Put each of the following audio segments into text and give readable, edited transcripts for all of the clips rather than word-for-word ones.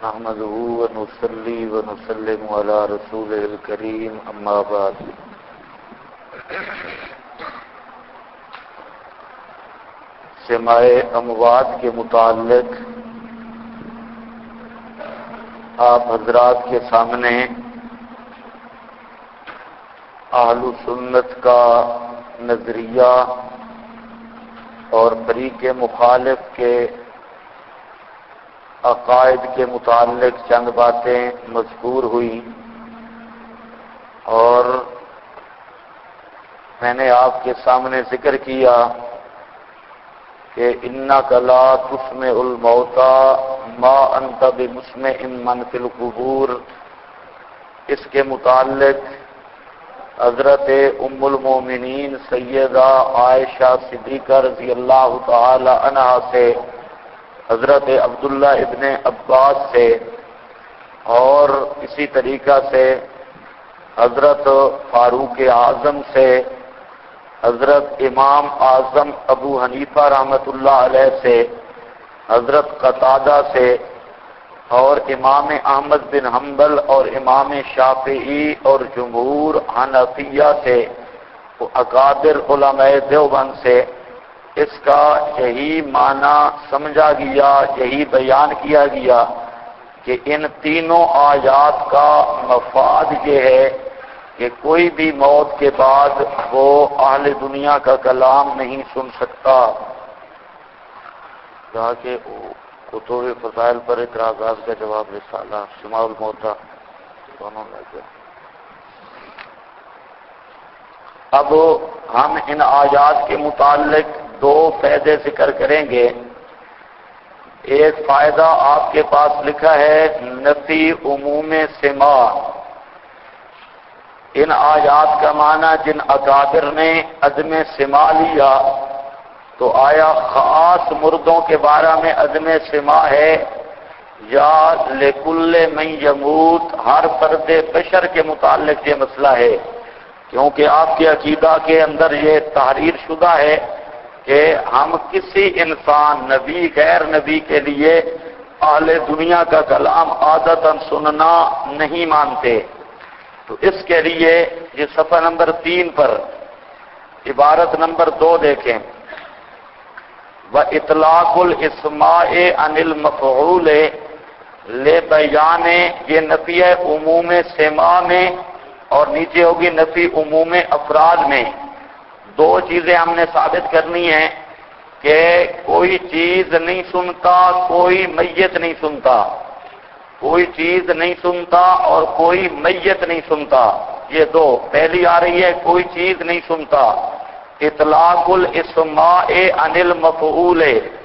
نحمده ونصلي ونسلم على رسوله الكريم اما بعد سماع اموات کے متعلق آپ حضرات کے سامنے اہل سنت کا نظریہ اور فریق مخالف کے عقائد کے متعلق چند باتیں مذکور ہوئی، اور میں نے آپ کے سامنے ذکر کیا کہ انک لا تسمع الموتى ما انت بمسمع من فی القبور، اس کے متعلق حضرت ام المومنین سیدہ عائشہ صدیقہ رضی اللہ تعالی عنہا سے، حضرت عبداللہ ابن عباس سے، اور اسی طریقہ سے حضرت فاروق اعظم سے، حضرت امام اعظم ابو حنیفہ رحمۃ اللہ علیہ سے، حضرت قتادہ سے، اور امام احمد بن حنبل اور امام شافعی اور جمہور حنفیہ سے، اکابر علماء دیوبند سے، اس کا یہی معنی سمجھا گیا، یہی بیان کیا گیا کہ ان تینوں آیات کا مفاد یہ ہے کہ کوئی بھی موت کے بعد وہ اہل دنیا کا کلام نہیں سن سکتا۔ کہا کہ کتب فضائل پر اعتراضات کا جواب رسالہ سماع الموتى دونوں میں گیا۔ اب ہم ان آیات کے متعلق دو فائدے ذکر کریں گے۔ ایک فائدہ آپ کے پاس لکھا ہے نفی عموم سماع، ان آیات کا معنی جن اکابر نے عدم سماع لیا تو آیا خاص مردوں کے بارے میں عدم سماع ہے یا لکل من یموت، ہر فرد بشر کے متعلق یہ مسئلہ ہے؟ کیونکہ آپ کے عقیدہ کے اندر یہ تحریر شدہ ہے کہ ہم کسی انسان، نبی غیر نبی کے لیے اہل دنیا کا کلام عادتاً سننا نہیں مانتے۔ تو اس کے لیے یہ صفحہ نمبر 3 پر عبارت نمبر 2 دیکھیں، وَإِطْلَاقُ الْإِسْمَاءِ عَنِ الْمَفْعُولِ لِبَيَانِ، یہ نفی ہے عموم سماع میں، اور نیچے ہوگی نفی عموم افراد میں۔ دو چیزیں ہم نے ثابت کرنی ہیں کہ کوئی چیز نہیں سنتا، کوئی میت نہیں سنتا، کوئی چیز نہیں سنتا اور کوئی میت نہیں سنتا، یہ دو۔ پہلی آ رہی ہے کوئی چیز نہیں سنتا، اطلاق الاسماء عن المفعول،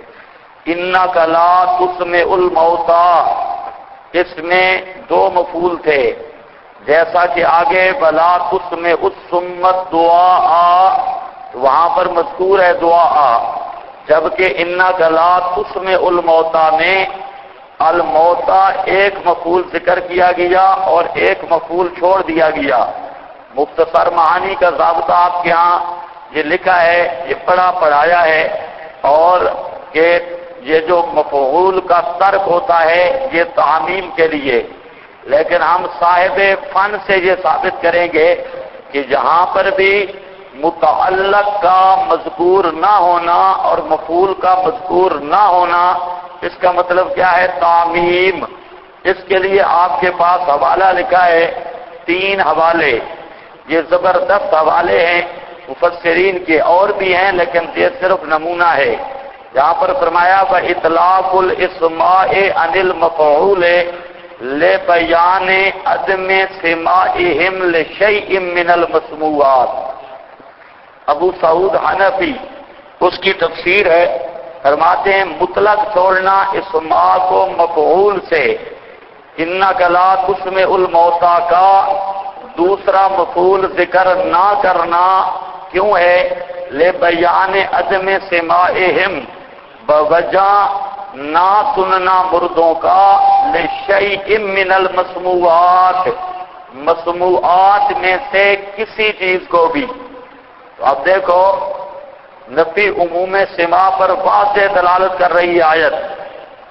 انک لا تسمع الموتى، اس میں دو مفعول تھے، جیسا کہ آگے بلا تسمع الصم الدعاء، وہاں پر مذکور ہے دعا، جبکہ انک لا تسمع الموتى میں الموتى ایک مفعول ذکر کیا گیا اور ایک مفعول چھوڑ دیا گیا۔ مختصر معانی کا ضابطہ آپ کے ہاں یہ لکھا ہے، یہ پڑھایا ہے، اور کہ یہ جو مفعول کا ترک ہوتا ہے یہ تعمیم کے لیے، لیکن ہم صاحب فن سے یہ ثابت کریں گے کہ جہاں پر بھی متعلق کا مذکور نہ ہونا اور مفعول کا مذکور نہ ہونا، اس کا مطلب کیا ہے؟ تعمیم۔ اس کے لیے آپ کے پاس حوالہ لکھا ہے، 3 حوالے، یہ زبردست حوالے ہیں مفسرین کے، اور بھی ہیں لیکن یہ صرف نمونہ ہے۔ جہاں پر فرمایا وَإِطْلَاقُ الْإِسْمَاءِ عَنِ الْمَفْعُولِ لِبَيَانِ عَدْمِ سِمَاعِهِمْ لِشَيْءٍ مِّنَ الْمَسْمُوعَاتِ، ابو سعود حنفی اس کی تفسیر ہے، فرماتے ہیں مطلق چھوڑنا اسماء کو مفعول سے، انک لا تسمع الموتى کا دوسرا مفعول ذکر نہ کرنا کیوں ہے؟ لِبَيَانِ عَدْمِ سِمَاعِهِمْ، بوجہ نہ سننا مردوں کا، لِشَيْءٍ مِّنَ الْمَسْمُوعَاتِ، مسموعات میں سے کسی چیز کو بھی۔ تو اب دیکھو نفی عموم سماع پر واضح دلالت کر رہی ہے آیت،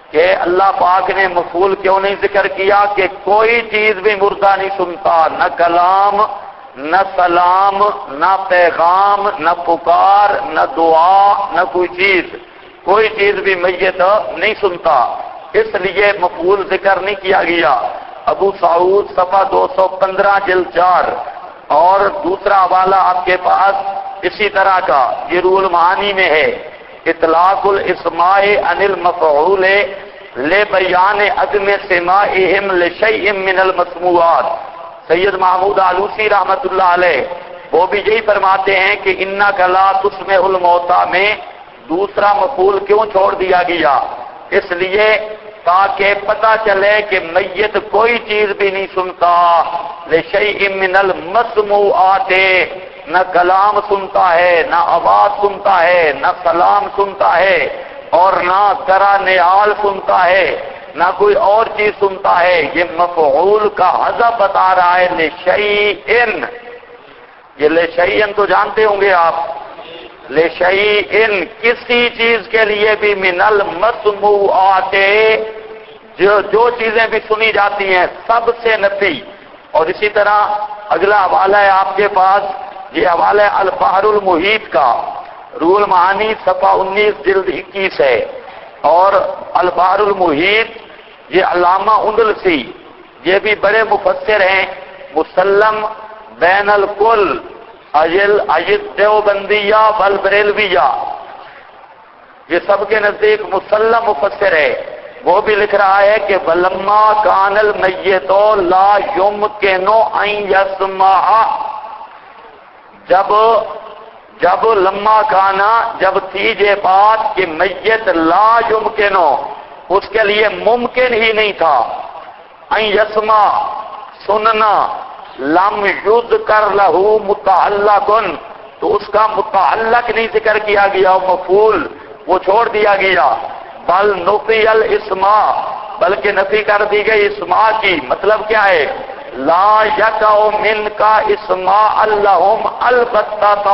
کہ اللہ پاک نے مفعول کیوں نہیں ذکر کیا کہ کوئی چیز بھی مردہ نہیں سنتا، نہ کلام، نہ سلام، نہ پیغام، نہ پکار، نہ دعا، نہ کوئی چیز بھی میت نہیں سنتا، اس لیے مفعول ذکر نہیں کیا گیا۔ ابو سعود صفحہ 215 جلد 4 اور دوسرا حوالہ آپ کے پاس اسی طرح کا یہ روح المعانی میں ہے، اطلاق الاسماء عن المفعول لبیان عدم سماعہم لشیء من المسموعات۔ سید محمود آلوسی رحمت اللہ علیہ وہ بھی یہی فرماتے ہیں کہ انک لا تسمع الموتى میں دوسرا مفعول کیوں چھوڑ دیا گیا؟ اس لیے تاکہ پتہ چلے کہ میت کوئی چیز بھی نہیں سنتا، لشیء من المسموعات، نہ کلام سنتا ہے، نہ آواز سنتا ہے، نہ سلام سنتا ہے، اور نہ کرا نعال سنتا ہے، نہ کوئی اور چیز سنتا ہے۔ یہ مفعول کا حذف بتا رہا ہے لشیء، یہ لشیء تو جانتے ہوں گے آپ، لشیء کسی چیز کے لیے بھی من المسموعات، جو چیزیں بھی سنی جاتی ہیں سب سے نفی۔ اور اسی طرح اگلا حوالہ ہے آپ کے پاس، یہ حوالہ البحر المحیط کا، روح المعانی صفحہ 19 جلد 21 ہے، اور البحر المحیط یہ علامہ اندلسی، یہ بھی بڑے مفسر ہیں، مسلم بین الکل اجل دیوبندیہ والبریلویہ، یہ سب کے نزدیک مسلم مفسر ہے، وہ بھی لکھ رہا ہے کہ ولما کان المیت لا یمکن ان یسمع، جب لما کانا، جب تھی یہ بات کہ میت لا یمکن، اس کے لیے ممکن ہی نہیں تھا، ان یسمع سننا، لم یذکر لہ متعلق، تو اس کا متعلق نہیں ذکر کیا گیا، مفعول وہ چھوڑ دیا گیا، بل نفی الاسماء، بلکہ نفی کر دی گئی اسماء کی۔ مطلب کیا ہے؟ لا یقع منک اسماء لہم البتہ،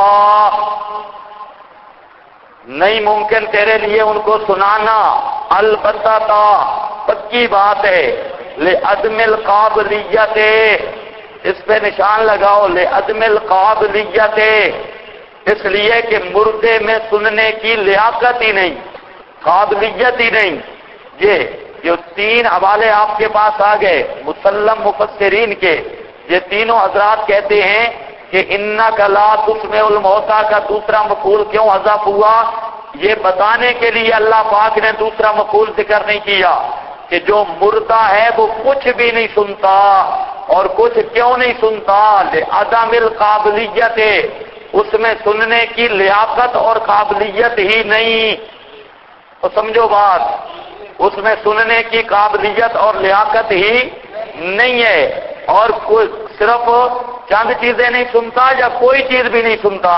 نہیں ممکن تیرے لیے ان کو سنانا، البتہ پکی بات ہے، لعدم القابلیت، اس پہ نشان لگاؤ، لعدم القابلیت، اس لیے کہ مردے میں سننے کی لیاقت ہی نہیں، قابلیت ہی نہیں۔ یہ جو تین حوالے آپ کے پاس آ گئے مسلم مفسرین کے، یہ تینوں حضرات کہتے ہیں کہ انک لا تسمع الموتى کا دوسرا مفعول کیوں حذف ہوا، یہ بتانے کے لیے اللہ پاک نے دوسرا مفعول ذکر نہیں کیا کہ جو مردہ ہے وہ کچھ بھی نہیں سنتا، اور کچھ کیوں نہیں سنتا؟ لعدم القابلیت، اس میں سننے کی لیاقت اور قابلیت ہی نہیں، تو سمجھو بات، اس میں سننے کی قابلیت اور لیاقت ہی نہیں ہے، اور کوئی صرف چند چیزیں نہیں سنتا یا کوئی چیز بھی نہیں سنتا؟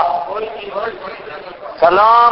سلام،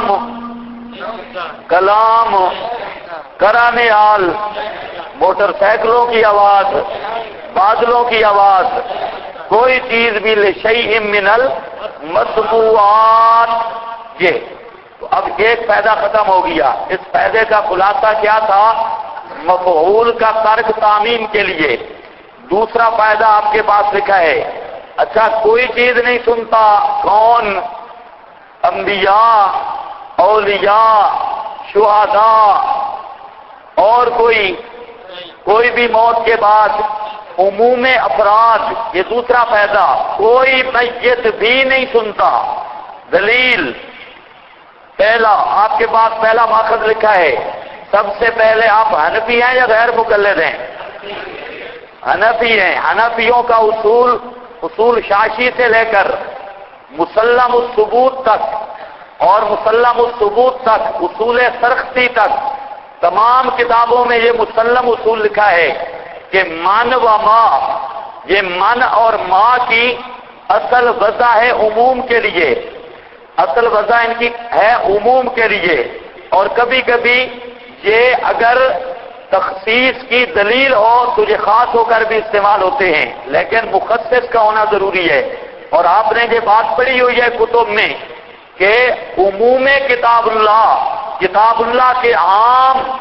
کلام، کرانے آل، موٹر سائیکلوں کی آواز، بادلوں کی آواز، کوئی چیز بھی لشیء من المسموعات۔ یہ تو اب ایک فائدہ ختم ہو گیا، اس فائدے کا خلاصہ کیا تھا؟ مفعول کا ترک تعمیم کے لیے۔ دوسرا فائدہ آپ کے پاس لکھا ہے، اچھا کوئی چیز نہیں سنتا، کون؟ انبیاء، اولیاء، شہداء، اور کوئی بھی موت کے بعد عموم افراد، یہ دوسرا فائدہ، کوئی میت بھی نہیں سنتا۔ دلیل پہلا آپ کے پاس پہلا ماخذ لکھا ہے، سب سے پہلے آپ حنفی ہیں یا غیر مقلد ہیں؟ حنفی ہیں۔ حنفیوں کا اصول شاشی سے لے کر مسلم الثبوت تک، اور مسلم الثبوت تک اصول سرخسی تک، تمام کتابوں میں یہ مسلم اصول لکھا ہے کہ من و ما، یہ من اور ما کی اصل وضع ہے عموم کے لیے، اصل وضع ان کی ہے عموم کے لیے، اور کبھی کبھی یہ اگر تخصیص کی دلیل ہو تو یہ خاص ہو کر بھی استعمال ہوتے ہیں، لیکن مخصص کا ہونا ضروری ہے۔ اور آپ نے یہ بات پڑھی ہوئی ہے کتب میں کہ عموم کتاب اللہ کے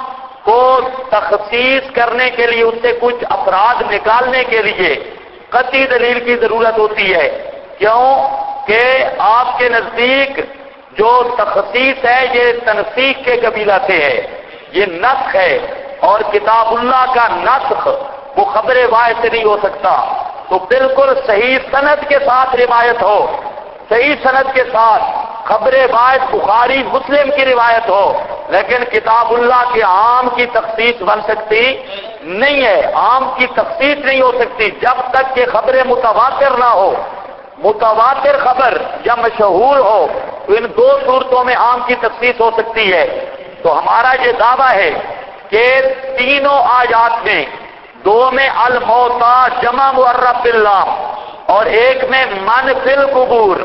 کو تخصیص کرنے کے لیے، اس سے کچھ افراد نکالنے کے لیے قطعی دلیل کی ضرورت ہوتی ہے. کیوں کہ آپ کے نزدیک جو تخصیص ہے یہ تنسیخ کے قبیلہ سے ہے، یہ نسخ ہے، اور کتاب اللہ کا نسخ وہ خبر واحد سے نہیں ہو سکتا. تو بالکل صحیح سند کے ساتھ روایت ہو، صحیح سند کے ساتھ خبر واحد بخاری مسلم کی روایت ہو، لیکن کتاب اللہ کے عام کی تخصیص بن سکتی نہیں ہے. عام کی تخصیص نہیں ہو سکتی جب تک کہ خبر متواتر نہ ہو. متواتر خبر یا مشہور ہو تو ان دو صورتوں میں عام کی تخصیص ہو سکتی ہے. تو ہمارا یہ دعویٰ ہے کہ تینوں آیات میں، دو میں الموتا جمع معرف باللہ اور ایک میں من فی القبور.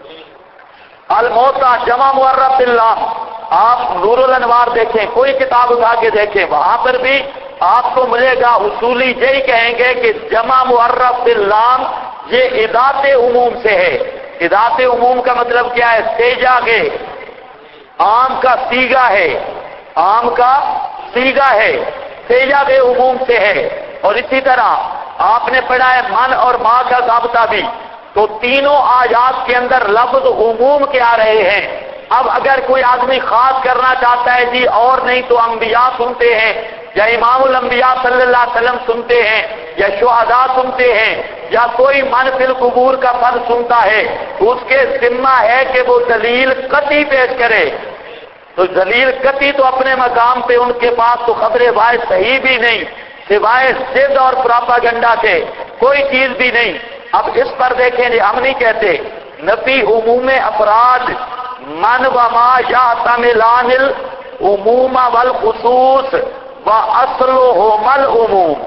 الموتا جمع معرف باللہ، آپ نور الانوار دیکھیں، کوئی کتاب اٹھا کے دیکھیں، وہاں پر بھی آپ کو ملے گا اصولی یہی کہیں گے کہ جمع معرف باللہ یہ اضافت عموم سے ہے. اضافت عموم کا مطلب کیا ہے؟ سیجا کے عام کا سیگا ہے، عام کا سیگا ہے، سیجا کے عموم سے ہے. اور اسی طرح آپ نے پڑھا ہے من اور ما کا ضابطہ بھی. تو تینوں آیات کے اندر لفظ عموم کے آ رہے ہیں. اب اگر کوئی آدمی خاص کرنا چاہتا ہے جی اور نہیں تو انبیاء سنتے ہیں، یا امام الانبیاء صلی اللہ علیہ وسلم سنتے ہیں، یا شہداء سنتے ہیں، یا کوئی من فی القبور کا فرض سنتا ہے، تو اس کے ذمہ ہے کہ وہ دلیل قطعی پیش کرے. تو دلیل قطعی تو اپنے مقام پہ ان کے پاس تو خبر واحد صحیح بھی نہیں، سوائے ضد اور پراپاگنڈا کے کوئی چیز بھی نہیں. اب اس پر دیکھیں جی، ہم نہیں کہتے نفی عموم افراد من و ما یحتملان العموم والخصوص و اصلهما العموم.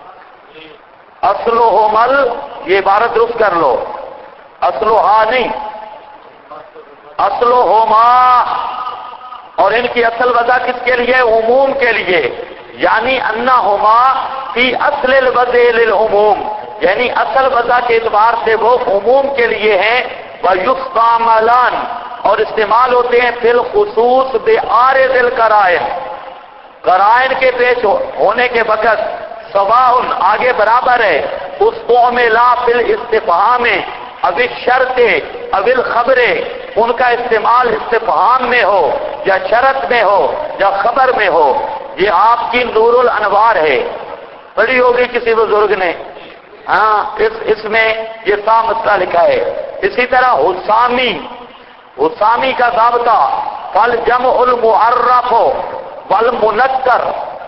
اصلهما، یہ عبارت درست کر لو، اصلها نہیں، اصلهما. اور ان کی اصل وضع کس کے لیے؟ عموم کے لیے. یعنی انہما فی اصل الوضع للعموم، یعنی اصل وضع کے اعتبار سے وہ عموم کے لیے ہیں. وَيُسْتَعْمَلَانِ، اور استعمال ہوتے ہیں فی الخصوص بِعَارِضِ الْقَرَائِنِ، قرائن کے پیش ہونے کے وقت. سواء، آگے برابر ہے، اُسْتُعْمِلَا فی الاستفہام او الشرط او الخبر، ان کا استعمال استفہام میں ہو یا شرط میں ہو یا خبر میں ہو. یہ آپ کی نور الانوار ہے، پڑھی ہوگی کسی بزرگ نے، ہاں اس میں یہ صاف مسئلہ لکھا ہے. اسی طرح حسامی کا ضابطہ فالجمع المعرف والمنکر،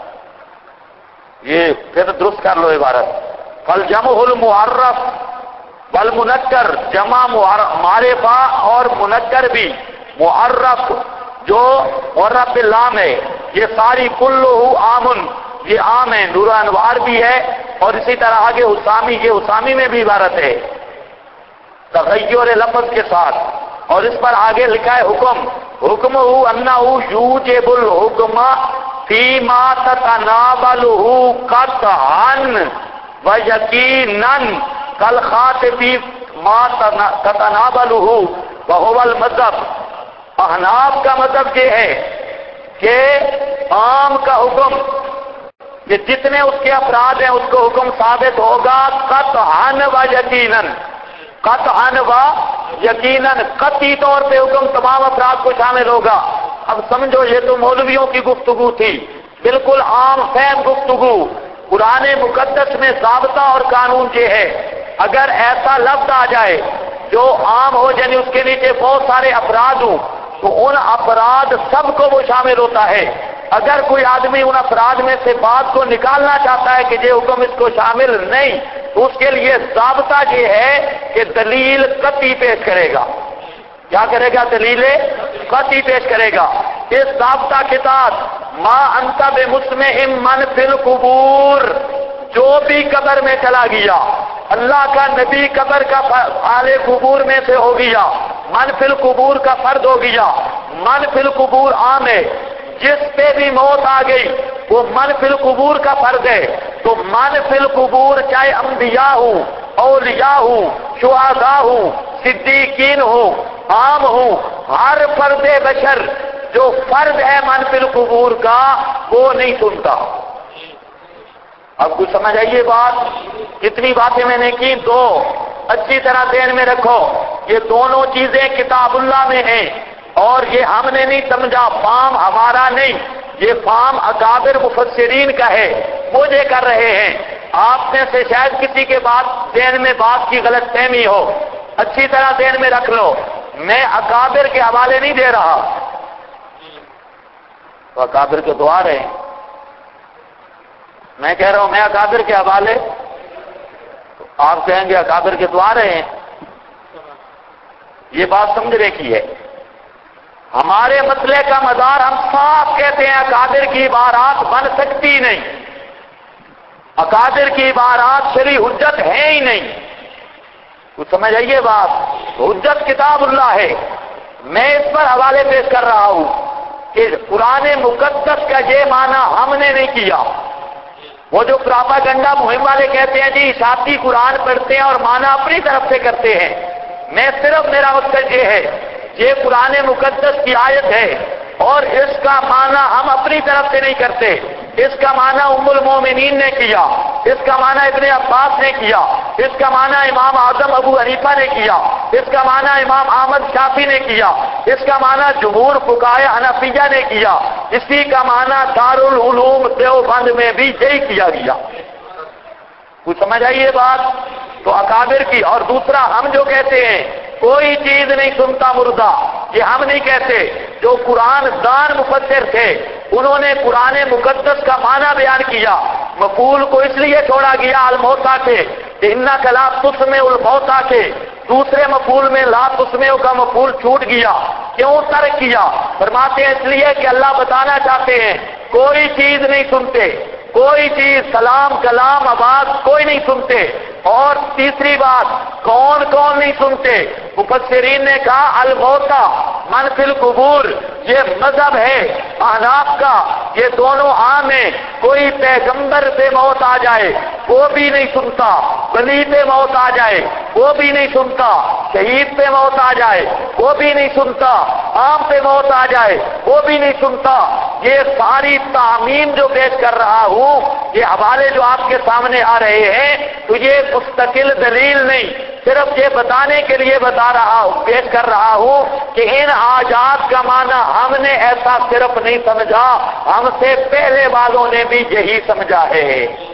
یہ پھر درست کر لو عبارت، فالجمع المعرف والمنکر، جمع معرفہ اور منکر بھی، معرف جو معرف باللام ہے، یہ ساری کلہ عامن، یہ عام ہے، نور انوار بھی ہے. اور اسی طرح آگے حسامی، یہ حسامی میں بھی عبارت ہے تغیر لفظ کے ساتھ. اور اس پر آگے لکھا ہے حکم انہ یوجب الحکم فیما تتناولہ قطعا و یقینا کالخاطب ما تتناولہ وہو المذہب. احناف کا مذہب یہ ہے کہ عام کا حکم، کہ جتنے اس کے افراد ہیں اس کو حکم ثابت ہوگا قطعا و یقیناً، قطعا و یقیناً، قطعی طور پہ حکم تمام افراد کو شامل ہوگا. اب سمجھو یہ تو مولویوں کی گفتگو تھی، بالکل عام فہم گفتگو. قرآن مقدس میں ضابطہ اور قانون یہ ہے، اگر ایسا لفظ آ جائے جو عام ہو، یعنی اس کے نیچے بہت سارے افراد ہوں، تو ان افراد سب کو وہ شامل ہوتا ہے. اگر کوئی آدمی ان افراد میں سے بات کو نکالنا چاہتا ہے کہ یہ حکم اس کو شامل نہیں، تو اس کے لیے ضابطہ یہ ہے کہ دلیل قطعی پیش کرے گا. کیا کرے گا؟ دلیل قطعی پیش کرے گا. اس ضابطہ کے ساتھ ما انت بمسمع من فی القبور، جو بھی قبر میں چلا گیا، اللہ کا نبی قبر کا آل قبور میں سے ہو گیا، من فی القبور کا فرد ہو گیا. من فی القبور عام ہے، جس پہ بھی موت آ گئی وہ من فی القبور کا فرد ہے. تو من فی القبور چاہے انبیاء ہوں، اولیاء ہوں، شہداء ہوں، صدیقین ہوں، عام ہوں، ہر فرد بشر جو فرد ہے من فی القبور کا، وہ نہیں سنتا۔ اب کچھ سمجھ آئیے بات؟ کتنی باتیں میں نے کی؟ دو، اچھی طرح ذہن میں رکھو، یہ دونوں چیزیں کتاب اللہ میں ہیں، اور یہ ہم نے نہیں سمجھا، فام ہمارا نہیں، یہ فام اکابر مفسرین کا ہے، وہ یہ کر رہے ہیں۔ آپ میں سے شاید کسی کے بعد ذہن میں بات کی غلط فہمی ہو، اچھی طرح ذہن میں رکھ لو، میں اکابر کے حوالے نہیں دے رہا، تو اکابر کے دعا رہے ہیں، میں کہہ رہا ہوں میں اکابر کے حوالے، تو آپ کہیں گے اکابر کے دعا رہے ہیں، یہ بات سمجھنے کی ہے۔ ہمارے مسئلے کا مدار ہم صاف کہتے ہیں اکابر کی عبارات بن سکتی نہیں، اکابر کی عبارات شرعی حجت ہے ہی نہیں، کچھ سمجھ آئیے بات؟ حجت کتاب اللہ ہے۔ میں اس پر حوالے پیش کر رہا ہوں کہ قرآن مقدس کا یہ معنی ہم نے نہیں کیا، وہ جو پراپاگنڈا مہم والے کہتے ہیں جی اشاعتی قرآن پڑھتے ہیں اور معنی اپنی طرف سے کرتے ہیں، میں صرف میرا مقصد یہ ہے، یہ قرآن مقدس کی آیت ہے اور اس کا معنی ہم اپنی طرف سے نہیں کرتے، اس کا معنی ام المومنین نے کیا، اس کا معنی ابن عباس نے کیا، اس کا معنی امام اعظم ابو حنیفہ نے کیا، اس کا معنی امام احمد شافعی نے کیا، اس کا معنی جمہور فقہائے حنفیہ نے کیا، اسی کا معنی دارالعلوم دیوبند میں بھی یہی کیا گیا۔ کچھ سمجھ آئیے بات؟ تو اکابر کی، اور دوسرا ہم جو کہتے ہیں کوئی چیز نہیں سنتا مردہ، یہ ہم نہیں کہتے، جو قرآن دان مفسر تھے انہوں نے قرآن مقدس کا معنی بیان کیا، مفعول کو اس لیے چھوڑا گیا الموتا کے، انک لا تسمع الموتا کے، دوسرے مفعول میں لا تسمع کا مفعول چھوٹ گیا، کیوں ترک کیا؟ فرماتے ہیں اس لیے کہ اللہ بتانا چاہتے ہیں کوئی چیز نہیں سنتے، کوئی چیز، سلام کلام آواز کوئی نہیں سنتے۔ اور تیسری بات، کون کون نہیں سنتے؟ مفسرین نے کہا الموتا من فی القبور، یہ مذہب ہے احناف کا، یہ دونوں عام ہیں، کوئی پیغمبر پہ موت آ جائے وہ بھی نہیں سنتا، ولی پہ موت آ جائے وہ بھی نہیں سنتا، شہید پہ موت آ جائے وہ بھی نہیں سنتا، عام پہ موت آ جائے وہ بھی نہیں سنتا۔ یہ ساری تعمیم جو پیش کر رہا ہوں، یہ حوالے جو آپ کے سامنے آ رہے ہیں، تو یہ مستقل دلیل نہیں، صرف یہ بتانے کے لیے بتا رہا ہوں، پیش کر رہا ہوں کہ ان آیات کا معنی ہم نے ایسا صرف نہیں سمجھا، ہم سے پہلے والوں نے بھی یہی سمجھا ہے۔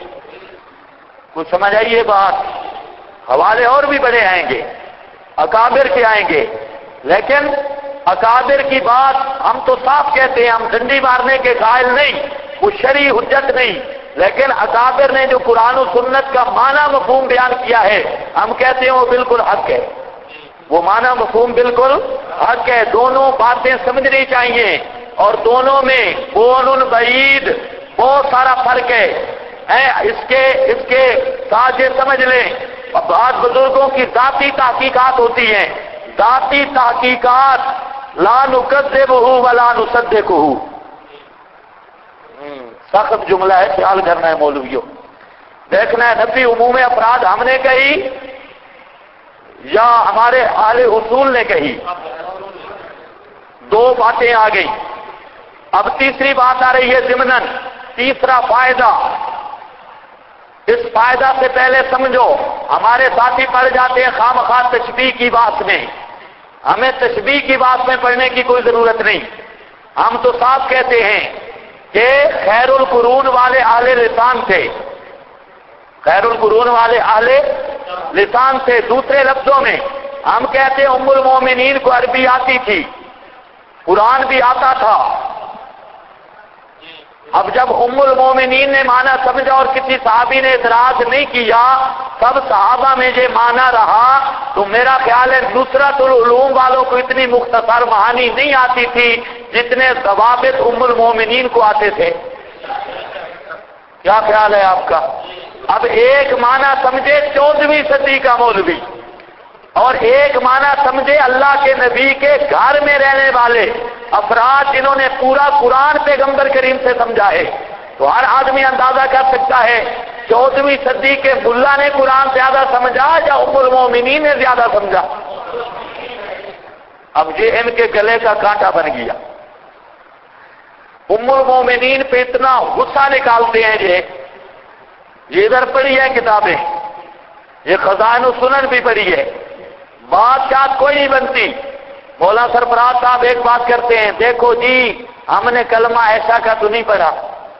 کچھ سمجھ آئیے بات؟ حوالے اور بھی بڑے آئیں گے، اکابر کے آئیں گے، لیکن اکابر کی بات ہم تو صاف کہتے ہیں، ہم ڈنڈی مارنے کے قائل نہیں، وہ شرعی حجت نہیں، لیکن اکابر نے جو قرآن و سنت کا معنی مفہوم بیان کیا ہے ہم کہتے ہیں وہ بالکل حق ہے، وہ معنی مفہوم بالکل حق ہے۔ دونوں باتیں سمجھنی چاہیے، اور دونوں میں بون بعید بہت سارا فرق ہے۔ اس کے ساتھ یہ سمجھ لیں، بعض بزرگوں کی ذاتی تحقیقات ہوتی ہیں، ذاتی تحقیقات لا نکذبہ ولا نصدقہ، سخت جملہ ہے، خیال کرنا ہے مولویوں، دیکھنا ہے نفی عموم افراد ہم نے کہی یا ہمارے اہل اصول نے کہی، دو باتیں آ گئی۔ اب تیسری بات آ رہی ہے ضمناً، تیسرا فائدہ۔ اس فائدہ سے پہلے سمجھو، ہمارے ساتھی پڑھ جاتے ہیں خواہ تشبیہ کی بات میں، ہمیں تشبیہ کی بات میں پڑھنے کی کوئی ضرورت نہیں، ہم تو صاف کہتے ہیں کہ خیر القرون والے اہل لسان تھے، خیر القرون والے اہل لسان تھے۔ دوسرے لفظوں میں ہم کہتے ہیں ام المومنین کو عربی آتی تھی، قرآن بھی آتا تھا۔ اب جب ام المومنین نے معنی سمجھا اور کسی صحابی نے اعتراض نہیں کیا، سب صحابہ میں یہ معنی رہا، تو میرا خیال ہے نصرت العلوم والوں کو اتنی مختصر معانی نہیں آتی تھی جتنے ضوابط ام المومنین کو آتے تھے۔ کیا خیال ہے آپ کا؟ اب ایک معنی سمجھے 14ویں صدی کا مولوی، اور ایک معنی سمجھے اللہ کے نبی کے گھر میں رہنے والے افراد جنہوں نے پورا قرآن پیغمبر کریم سے سمجھا ہے، تو ہر آدمی اندازہ کر سکتا ہے 14ویں صدی کے ملا نے قرآن زیادہ سمجھا یا ام المومنین نے زیادہ سمجھا؟ اب یہ ان کے گلے کا کانٹا بن گیا۔ ام المومنین پہ اتنا غصہ نکالتے ہیں یہ ادھر پڑھی ہے کتابیں، یہ خزائن السنن بھی پڑھی ہے، بات کوئی نہیں بنتی۔ مولا سرفراز صاحب ایک بات کرتے ہیں، دیکھو جی ہم نے کلمہ عائشہ کا تو نہیں پڑھا،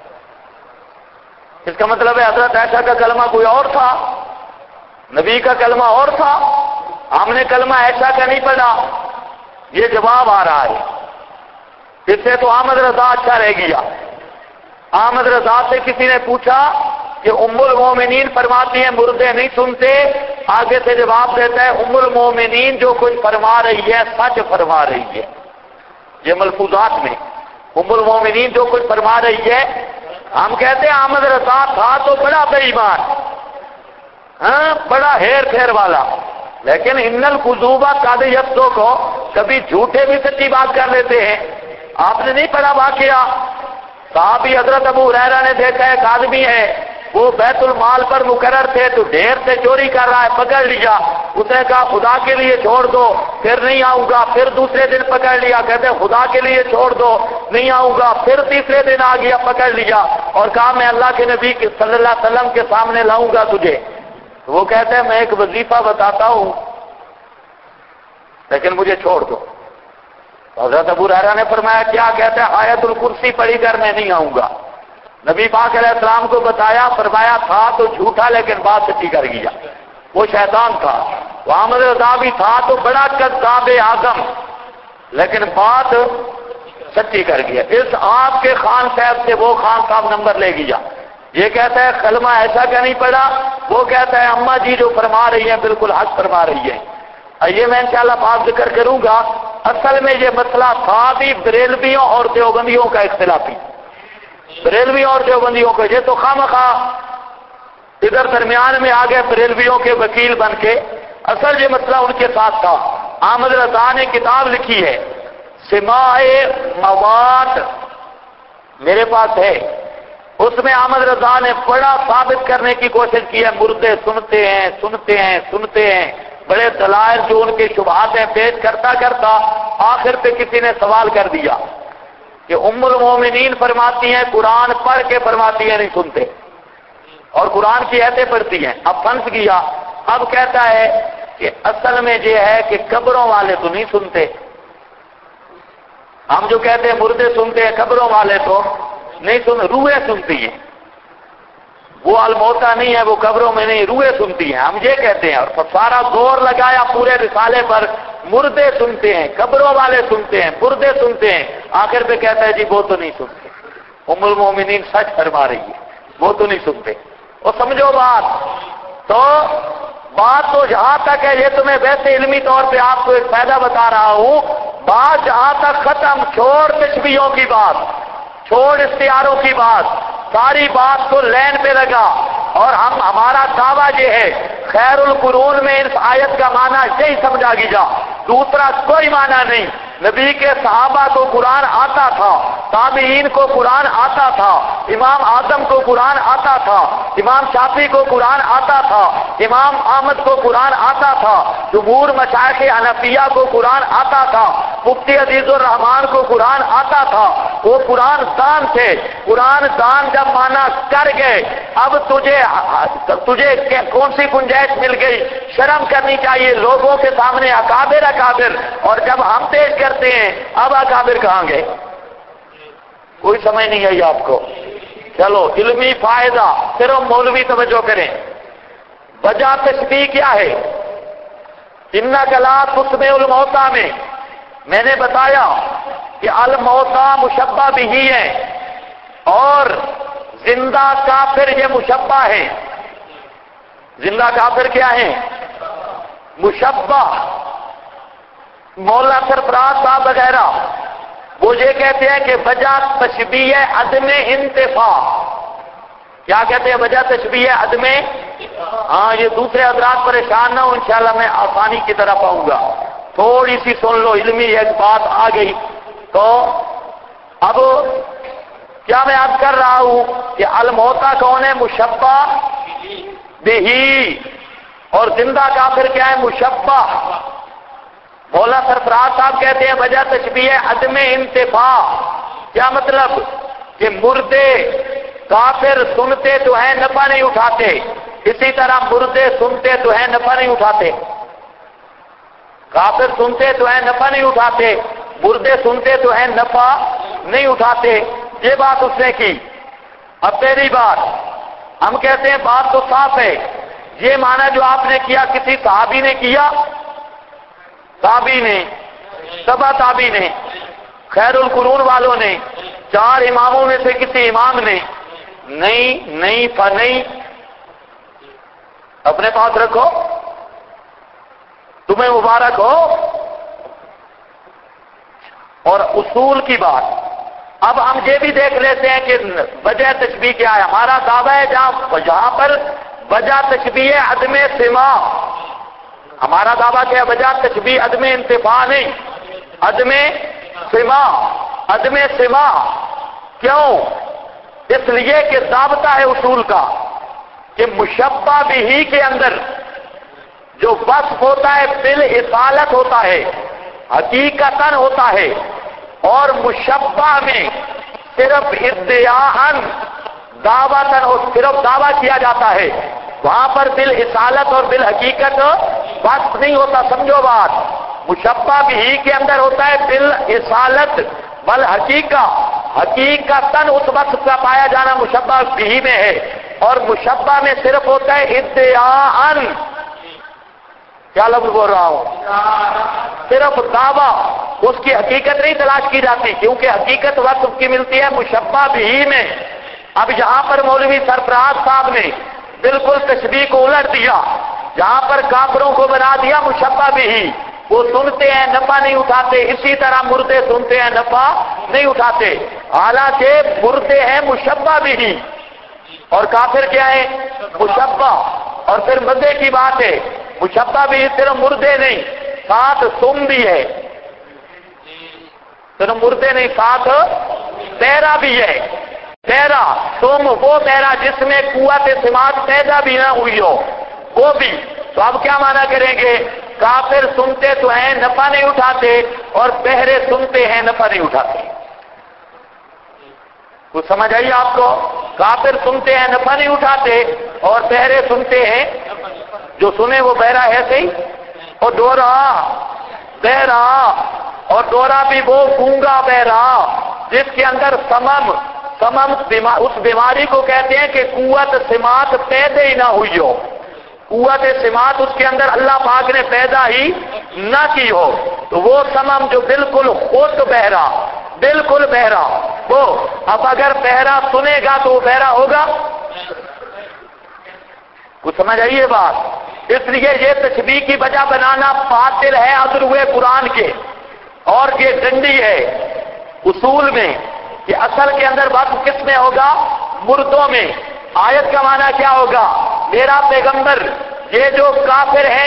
اس کا مطلب ہے حضرت عائشہ کا کلمہ کوئی اور تھا، نبی کا کلمہ اور تھا، ہم نے کلمہ عائشہ کا نہیں پڑھا۔ یہ جواب آ رہا ہے، اس سے تو احمد رضا اچھا رہ گیا۔ احمد رضا سے کسی نے پوچھا کہ ام المومنین فرماتی ہیں مردے نہیں سنتے، آگے سے جواب دیتا ہے ام المومنین جو کچھ فرما رہی ہے سچ فرما رہی ہے۔ یہ ملفوظات میں ام المومنین جو کچھ فرما رہی ہے، ہم کہتے ہیں احمد رضا تھا تو بڑا بے ایمان، بڑا ہیر پھیر والا، لیکن ان القذوبہ قد یبدو کو کبھی جھوٹے بھی سچی بات کر لیتے ہیں۔ آپ نے نہیں پڑھا واقعہ، صحابی حضرت ابو ہریرہ نے دیکھا ایک آدمی ہے وہ بیت المال پر مقرر تھے تو ڈھیر سے چوری کر رہا ہے، پکڑ لیا، اس نے کہا خدا کے لیے چھوڑ دو پھر نہیں آؤں گا، پھر دوسرے دن پکڑ لیا، کہتے خدا کے لیے چھوڑ دو نہیں آؤں گا، پھر تیسرے دن آ گیا، پکڑ لیا اور کہا میں اللہ کے نبی صلی اللہ علیہ وسلم کے سامنے لاؤں گا تجھے۔ وہ کہتے ہیں میں ایک وظیفہ بتاتا ہوں لیکن مجھے چھوڑ دو۔ حضرت ابو ہریرہ نے فرمایا کیا؟ کہتے ہیں آیت الکرسی پڑھی کر میں نہیں آؤں گا۔ نبی پاک علیہ السلام کو بتایا، فرمایا تھا تو جھوٹا لیکن بات سچی کر گیا، وہ شیطان تھا۔ وہ احمد رضا بھی تھا تو بڑا کذاب اعظم، لیکن بات سچی کر گیا۔ اس آپ کے خان صاحب سے وہ خان صاحب نمبر لے گیا۔ یہ کہتا ہے کلمہ ایسا کا نہیں پڑھا، وہ کہتا ہے اماں جی جو فرما رہی ہیں بالکل حق فرما رہی ہے۔ یہ میں انشاءاللہ بات ذکر کروں گا۔ اصل میں یہ مسئلہ تھا بھی بریلویوں اور دیوبندیوں کا اختلافی، بریلویوں اور دیوبندیوں کا، یہ تو خواہ ادھر درمیان میں آ گئے بریلویوں کے وکیل بن کے، اصل یہ مسئلہ ان کے ساتھ تھا۔ احمد رضا نے کتاب لکھی ہے سماع مواد، میرے پاس ہے، اس میں احمد رضا نے بڑا ثابت کرنے کی کوشش کی ہے مردے سنتے ہیں سنتے ہیں سنتے ہیں، بڑے دلائل جو ان کے شبہات ہیں پیش کرتا کرتا آخر پہ کسی نے سوال کر دیا کہ ام المومنین فرماتی ہیں قرآن پڑھ کے فرماتی ہیں نہیں سنتے، اور قرآن کی ایتیں پڑھتی ہیں۔ اب پھنس گیا، اب کہتا ہے کہ اصل میں یہ ہے کہ قبروں والے تو نہیں سنتے، ہم جو کہتے ہیں مردے سنتے ہیں قبروں والے تو نہیں سن، روحیں سنتی ہیں، وہ الموتا نہیں ہے، وہ قبروں میں نہیں، روحیں سنتی ہیں، ہم یہ کہتے ہیں۔ اور سارا زور لگایا پورے رسالے پر، مردے سنتے ہیں، قبروں والے سنتے ہیں، مردے سنتے ہیں، آخر پہ کہتا ہے جی وہ تو نہیں سنتے، ام المومنین سچ فرما رہی ہے، وہ تو نہیں سنتے۔ اور سمجھو بات تو جہاں تک ہے، یہ تو میں ویسے علمی طور پہ آپ کو ایک فائدہ بتا رہا ہوں، بات جہاں تک ختم، چھوڑ تشبیہوں کی بات، چھوڑ استعاروں کی بات، ساری بات کو لین پہ لگا۔ اور ہمارا دعویٰ یہ ہے خیر القرون میں اس آیت کا معنی یہی سمجھا گیا، دوسرا کوئی معنی نہیں۔ نبی کے صحابہ کو قرآن آتا تھا، تابعین کو قرآن آتا تھا، امام اعظم کو قرآن آتا تھا، امام شافعی کو قرآن آتا تھا، امام احمد کو قرآن آتا تھا، جمہور مشائخ حنفیہ کو قرآن آتا تھا، مفتی عزیز الرحمان کو قرآن آتا تھا، وہ قرآن دان تھے۔ قرآن دان جب مانا کر گئے، اب تجھے کون سی گنجائش مل گئی؟ شرم کرنی چاہیے لوگوں کے سامنے اکابر اکابر، اور جب ہم پیش کرتے ہیں اب اکابر کہاں گئے؟ کوئی سمجھ نہیں آئی آپ کو؟ چلو علمی فائدہ، صرف مولوی توجہ کریں۔ وجہ تشبیہ کیا ہے؟ انک لا تسمع الموتیٰ میں میں نے بتایا کہ الموتیٰ مشبہ بھی ہے اور زندہ کافر یہ مشبہ ہے۔ زندہ کافر کیا ہے؟ مشبہ۔ مولا سرفراز صاحب وغیرہ وہ یہ کہتے ہیں کہ وجہ تشبیہ عدم انتفاع۔ کیا کہتے ہیں؟ وجہ تشبیہ عدم، ہاں یہ دوسرے حضرات پریشان نہ ہو، انشاءاللہ میں آسانی کی طرف آؤں گا، تھوڑی سی سن لو، علمی ایک بات آ گئی تو اب کیا میں عرض کر رہا ہوں کہ الموتا کون ہے؟ مشبہ بہی، اور زندہ کافر کیا ہے؟ مشبہ۔ مولا سرفراز صاحب کہتے ہیں وجہ تشبیہ عدم انتفاع، کیا مطلب؟ کہ مردے کافر سنتے تو ہیں نفع نہیں اٹھاتے، اسی طرح مردے سنتے تو ہیں نفع نہیں اٹھاتے. کافر سنتے تو ہیں نفع نہیں اٹھاتے، مردے سنتے تو ہیں نفع نہیں اٹھاتے. یہ بات اس نے کی. اب پہلی بات ہم کہتے ہیں بات تو صاف ہے، یہ معنی جو آپ نے کیا کسی صحابی نے کیا؟ تابعی نے، تبع تابعی نے، خیر القرون والوں نے، 4 اماموں میں سے کسی امام نے؟ نہیں. اپنے پاس رکھو، تمہیں مبارک ہو. اور اصول کی بات اب ہم یہ بھی دیکھ لیتے ہیں کہ وجہ تشبیہ کیا ہے. ہمارا دعویٰ ہے جہاں پر وجہ تشبیہ عدم سماع، ہمارا دعویٰ کیا ہے؟ وجہ تشبیہ عدم انتفاع نہیں، عدم سماع. عدم سماع کیوں؟ اس لیے کہ ضابطہ ہے اصول کا کہ مشبہ بہ کے اندر جو وصف ہوتا ہے بالاصالت ہوتا ہے، حقیقتاً ہوتا ہے، اور مشبہ میں صرف ادعاءً دعوتاً صرف دعویٰ کیا جاتا ہے، وہاں پر بالاصالت اور بالحقیقت وصف نہیں ہوتا. سمجھو بات، مشبہ بہ کے اندر ہوتا ہے بالاصالت حقیقتاً اس وصف کا پایا جانا مشبہ بہ میں ہے، اور مشبہ میں صرف ہوتا ہے ادعاءً. کیا لفظ بول رہا ہوں؟ صرف دعویٰ، اس کی حقیقت نہیں تلاش کی جاتی، کیونکہ حقیقت وصف کی ملتی ہے مشبہ بہ میں. اب یہاں پر مولوی سرفراز صاحب نے بالکل تشبیہ کو الٹ دیا، جہاں پر کافروں کو بنا دیا مشبہ بہ. وہ سنتے ہیں نفع نہیں اٹھاتے، اسی طرح مردے سنتے ہیں نفع نہیں اٹھاتے، حالانکہ مردے ہیں مشبہ بہ اور کافر کیا ہے؟ مشبہ. اور پھر مدے کی بات ہے، مشبہ بھی صرف مردے نہیں، ساتھ سم بھی ہے. صرف مردے نہیں، ساتھ بہرا بھی ہے. بہرا سم وہ بہرا جس میں قوت سماعت پیدا بھی نہ ہوئی ہو، وہ بھی. تو اب کیا معنی کریں گے؟ کافر سنتے تو ہیں نفع نہیں اٹھاتے، اور بہرے سنتے ہیں نفع نہیں اٹھاتے. کچھ سمجھ آئیے آپ کو؟ کافر سنتے ہیں نفع نہیں اٹھاتے، اور بہرے سنتے ہیں، جو سنے وہ بہرا ہے صحیح. اور ڈورا بہرا، اور ڈورا بھی وہ گونگا بہرا جس کے اندر سمم اس بیماری کو کہتے ہیں کہ قوت سماعت پیدا ہی نہ ہوئی ہو، قوت سماعت اس کے اندر اللہ پاک نے پیدا ہی نہ کی ہو. تو وہ سمم جو بالکل خود بہرا، بالکل بہرا وہ. اب اگر بہرا سنے گا تو وہ بہرا ہوگا؟ کچھ سمجھ آئیے بات. اس لیے یہ تشبیہ کی وجہ بنانا باطل ہے اضرو قرآن کے، اور یہ ڈنڈی ہے اصول میں کہ اصل کے اندر بات کس میں ہوگا؟ مردوں میں. آیت کا معنی کیا ہوگا؟ میرا پیغمبر یہ جو کافر ہیں،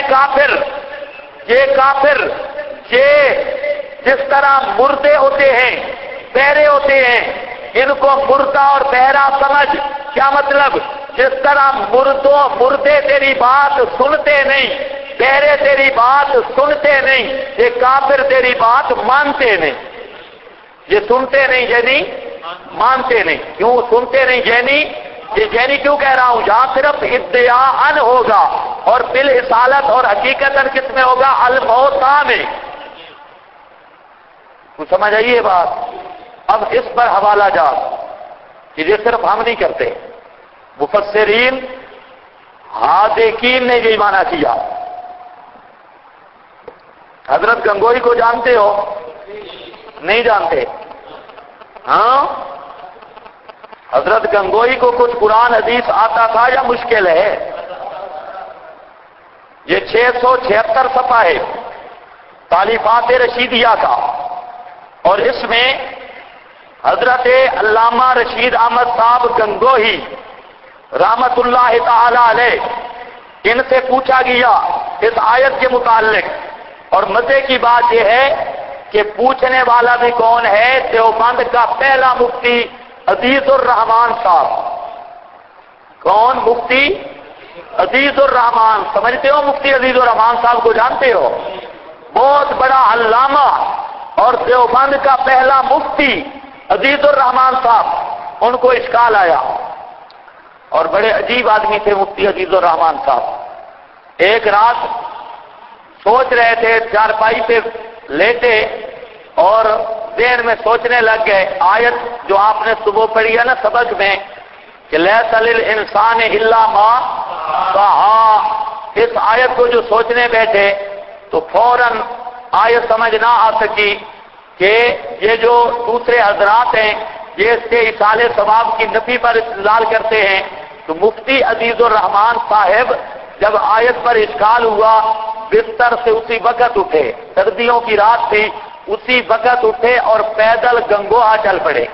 کافر یہ جس طرح مردے ہوتے ہیں، بہرے ہوتے ہیں، ان کو مردہ اور بہرا سمجھ. کیا مطلب؟ جس طرح مردے تیری بات سنتے نہیں، بہرے تیری بات سنتے نہیں، یہ کافر تیری بات مانتے نہیں. یہ سنتے نہیں یعنی مانتے نہیں. کیوں سنتے نہیں یعنی؟ یہ یعنی کیوں کہہ رہا ہوں؟ جہاں صرف ادعاءً ہوگا اور بالاصالت اور حقیقتاً کس میں ہوگا؟ الموتا میں. تو سمجھ آئیے بات. اب اس پر حوالہ جات کہ یہ صرف ہم نہیں کرتے، مفسرین حاذقین نے یہ معنی کیا. حضرت گنگوئی کو جانتے ہو؟ نہیں جانتے؟ ہاں، حضرت گنگوئی کو کچھ قرآن حدیث آتا تھا یا مشکل ہے؟ یہ 676 صفحہ ہے تالیفات رشیدیہ کا، اور اس میں حضرت علامہ رشید احمد صاحب گنگوہی رحمت اللہ تعالی علیہ، ان سے پوچھا گیا اس آیت کے متعلق. اور مزے کی بات یہ ہے کہ پوچھنے والا بھی کون ہے؟ دیوبند کا پہلا مفتی عزیز الرحمان صاحب. کون؟ مفتی عزیز الرحمان. سمجھتے ہو مفتی عزیز الرحمان صاحب کو؟ جانتے ہو؟ بہت بڑا علامہ اور دیوبند کا پہلا مفتی عزیز الرحمان صاحب. ان کو اشکال آیا، اور بڑے عجیب آدمی تھے مفتی عزیز الرحمان صاحب۔ ایک رات سوچ رہے تھے، چارپائی پہ لیٹے اور ذہن میں سوچنے لگ گئے آیت جو آپ نے صبح پڑھی ہے نا سبق میں کہ لیس للانسان الا ما سعی، اس آیت کو جو سوچنے بیٹھے تو فوراً آیت سمجھ نہ آ سکی کہ یہ جو دوسرے حضرات ہیں یہ اس کے اصال ثواب کی نفی پر استدلال کرتے ہیں۔ تو مفتی عزیز الرحمان صاحب جب آیت پر اشکال ہوا بستر سے اسی وقت اٹھے، سردیوں کی رات تھی، اسی وقت اٹھے اور پیدل گنگوہا چل پڑے،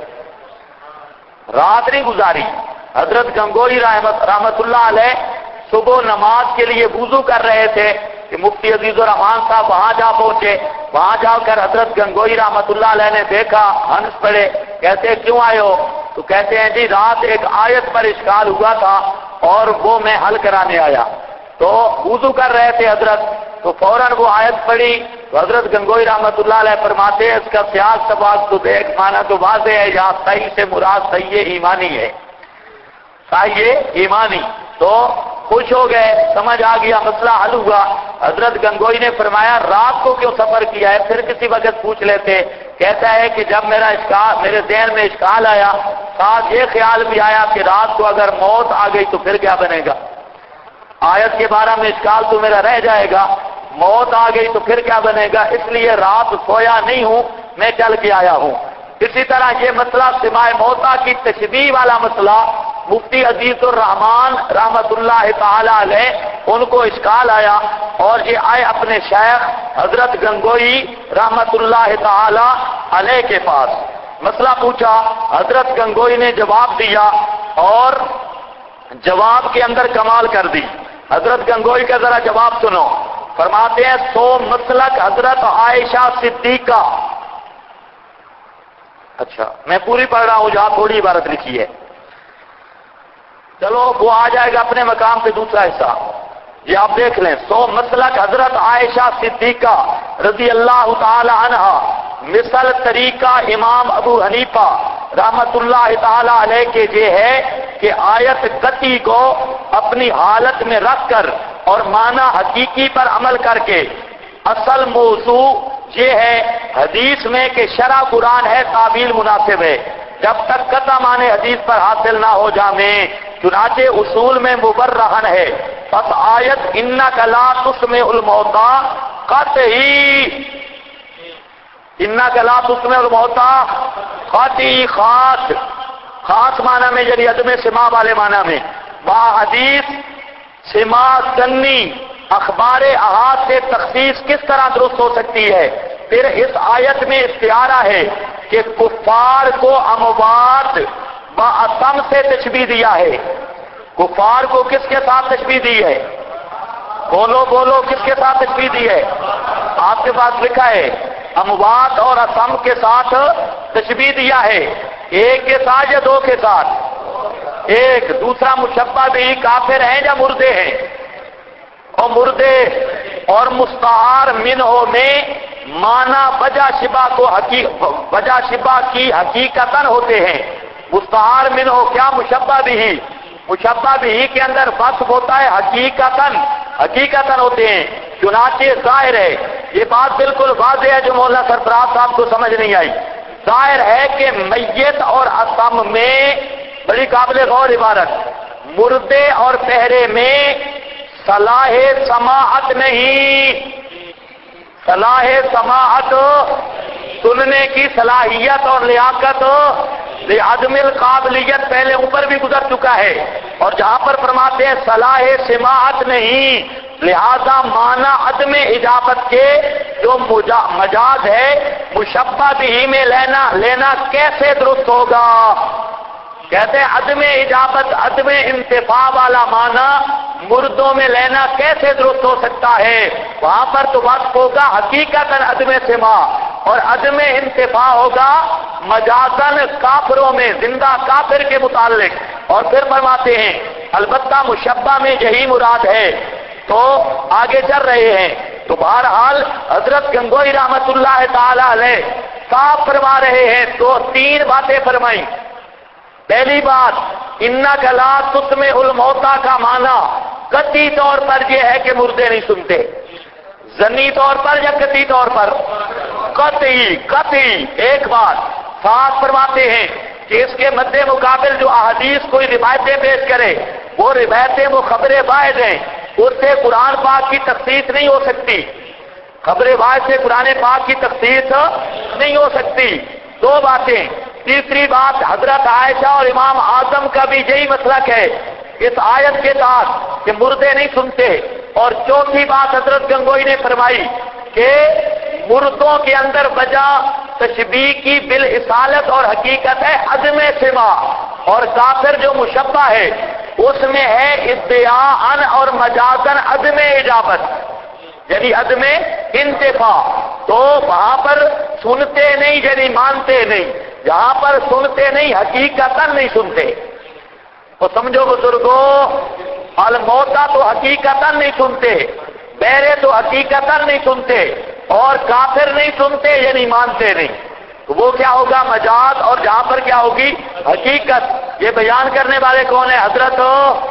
رات نہیں گزاری۔ حضرت گنگوئی رحمت اللہ علیہ صبح نماز کے لیے وضو کر رہے تھے کہ مفتی عزیز الرحمان صاحب وہاں جا پہنچے۔ وہاں جا کر حضرت گنگوئی رحمت اللہ علیہ نے دیکھا، ہنس پڑے، کہتے کیوں آئے ہو؟ تو کہتے ہیں جی رات ایک آیت پر اشکال ہوا تھا اور وہ میں حل کرانے آیا۔ تو وضو کر رہے تھے حضرت، تو فوراً وہ آیت پڑھی تو حضرت گنگوئی رحمت اللہ علیہ فرماتے ہیں اس کا سیاق سباق تو دیکھ، مانا تو واضح ہے، یہاں صحیح سے مراد صحیح ایمانی ہے، صحیح ایمانی۔ تو خوش ہو گئے، سمجھ آ گیا، مسئلہ حل ہوا۔ حضرت گنگوئی نے فرمایا رات کو کیوں سفر کیا ہے؟ پھر کسی وقت پوچھ لیتے۔ کہتا ہے کہ جب میرے ذہن میں اشکال آیا، ساتھ یہ خیال بھی آیا کہ رات کو اگر موت آ گئی تو پھر کیا بنے گا؟ آیت کے بارے میں اشکال تو میرا رہ جائے گا، موت آ گئی تو پھر کیا بنے گا؟ اس لیے رات سویا نہیں ہوں، میں چل کے آیا ہوں۔ اسی طرح یہ مسئلہ سماع موتا کی تشبیہ والا مسئلہ مفتی عزیز الرحمان رحمت اللہ تعالی علیہ ان کو اشکال آیا اور یہ آئے اپنے شیخ حضرت گنگوئی رحمت اللہ تعالی علیہ کے پاس، مسئلہ پوچھا، حضرت گنگوئی نے جواب دیا اور جواب کے اندر کمال کر دی۔ حضرت گنگوئی کا ذرا جواب سنو، فرماتے ہیں سو مسلک حضرت عائشہ صدیقہ، اچھا میں پوری پڑھ رہا ہوں، جہاں تھوڑی عبارت لکھی ہے، چلو وہ آ جائے گا اپنے مقام پہ دوسرا حصہ، یہ آپ دیکھ لیں۔ سو مسلک حضرت عائشہ صدیقہ رضی اللہ تعالی عنہ، مثل طریقہ امام ابو حنیفہ رحمت اللہ تعالی علیہ کے یہ ہے کہ آیت قطعی کو اپنی حالت میں رکھ کر اور معنی حقیقی پر عمل کر کے، اصل موضوع یہ ہے حدیث میں کہ شرع قرآن ہے، تعبیل مناسب ہے، جب تک قطع معنی حدیث پر حاصل نہ ہو جامے، چنانچہ اصول میں مبرہن ہے۔ پس آیت انک لا تسمع الموتى قطعی، انک لا تسمع الموتى قطعی خاص معنی میں یعنی عدم سماع والے معنی میں، با حدیث سماع سنی اخبار احاد سے تخصیص کس طرح درست ہو سکتی ہے؟ پھر اس آیت میں استعارہ ہے کہ کفار کو اموات باصم سے تشبیہ دیا ہے۔ کفار کو کس کے ساتھ تشبیہ دی ہے؟ بولو کس کے ساتھ تشبیہ دی ہے؟ آپ کے پاس لکھا ہے اموات اور اصم کے ساتھ تشبیہ دیا ہے، ایک کے ساتھ یا دو کے ساتھ؟ ایک۔ دوسرا مشبہ بھی کافر ہیں یا مردے ہیں؟ اور مردے اور مستعار منہ میں معنی وجہ شبہ کی حقیقتاً ہوتے ہیں۔ مستعار منہ کیا مشبہ بھی کے اندر وصف ہوتا ہے حقیقتاً ہوتے ہیں، چنانچہ ظاہر ہے، یہ بات بالکل واضح ہے جو مولانا سرفراز صاحب کو سمجھ نہیں آئی، ظاہر ہے کہ میت اور اصم میں بڑی قابل غور عبارت، مردے اور پہرے میں صلاح سماعت نہیں، صلاح سماعت سننے کی صلاحیت اور لیاقت عدم القابلیت پہلے اوپر بھی گزر چکا ہے، اور جہاں پر فرماتے ہیں صلاح سماعت نہیں، لہذا معنی عدم اجابت کے جو مجاز ہے مشبہ بھی میں لینا کیسے درست ہوگا؟ کہتے ہیں عدم اجابت عدم انتفاع والا معنی مردوں میں لینا کیسے درست ہو سکتا ہے؟ وہاں پر تو وقت ہوگا حقیقت عدم سماع اور عدم انتفاع ہوگا مجازن کافروں میں، زندہ کافر کے متعلق، اور پھر فرماتے ہیں البتہ مشبہ میں یہی مراد ہے، تو آگے چل رہے ہیں۔ تو بہرحال حضرت گنگوئی رحمت اللہ تعالی علیہ صاف فرما رہے ہیں، تین باتیں فرمائیں، پہلی بات انک لا تسمع الموتى کا معنی قطعی طور پر یہ ہے کہ مردے نہیں سنتے، ظنی طور پر یا قطعی طور پر؟ قطعی ایک بات ساتھ فرماتے ہیں کہ اس کے مد مقابل جو احادیث کوئی روایتیں پیش کرے وہ روایتیں وہ خبر واحد ہیں، اس سے قرآن پاک کی تخصیص نہیں ہو سکتی، خبر واحد سے قرآن پاک کی تخصیص نہیں ہو سکتی۔ دو باتیں۔ تیسری بات حضرت عائشہ اور امام اعظم کا بھی یہی مسلک ہے اس آیت کے تحت کہ مردے نہیں سنتے۔ اور چوتھی بات حضرت گنگوئی نے فرمائی کہ مردوں کے اندر وجہ تشبیہ کی بالاصالت اور حقیقت ہے عدم سماع، اور کافر جو مشبہ ہے اس میں ہے ادعاءً اور مجازاً عدم اجابت، یعنی عدم انتفاع۔ تو وہاں پر سنتے نہیں یعنی مانتے نہیں، جہاں پر سنتے نہیں حقیقتاً نہیں سنتے۔ تو سمجھو بزرگوں، الموتى تو حقیقتاً نہیں سنتے، بہرے تو حقیقتاً نہیں سنتے، اور کافر نہیں سنتے یعنی مانتے نہیں۔ تو وہ کیا ہوگا؟ مجاز، اور جہاں پر کیا ہوگی؟ حقیقت۔ یہ بیان کرنے والے کون ہیں؟ حضرت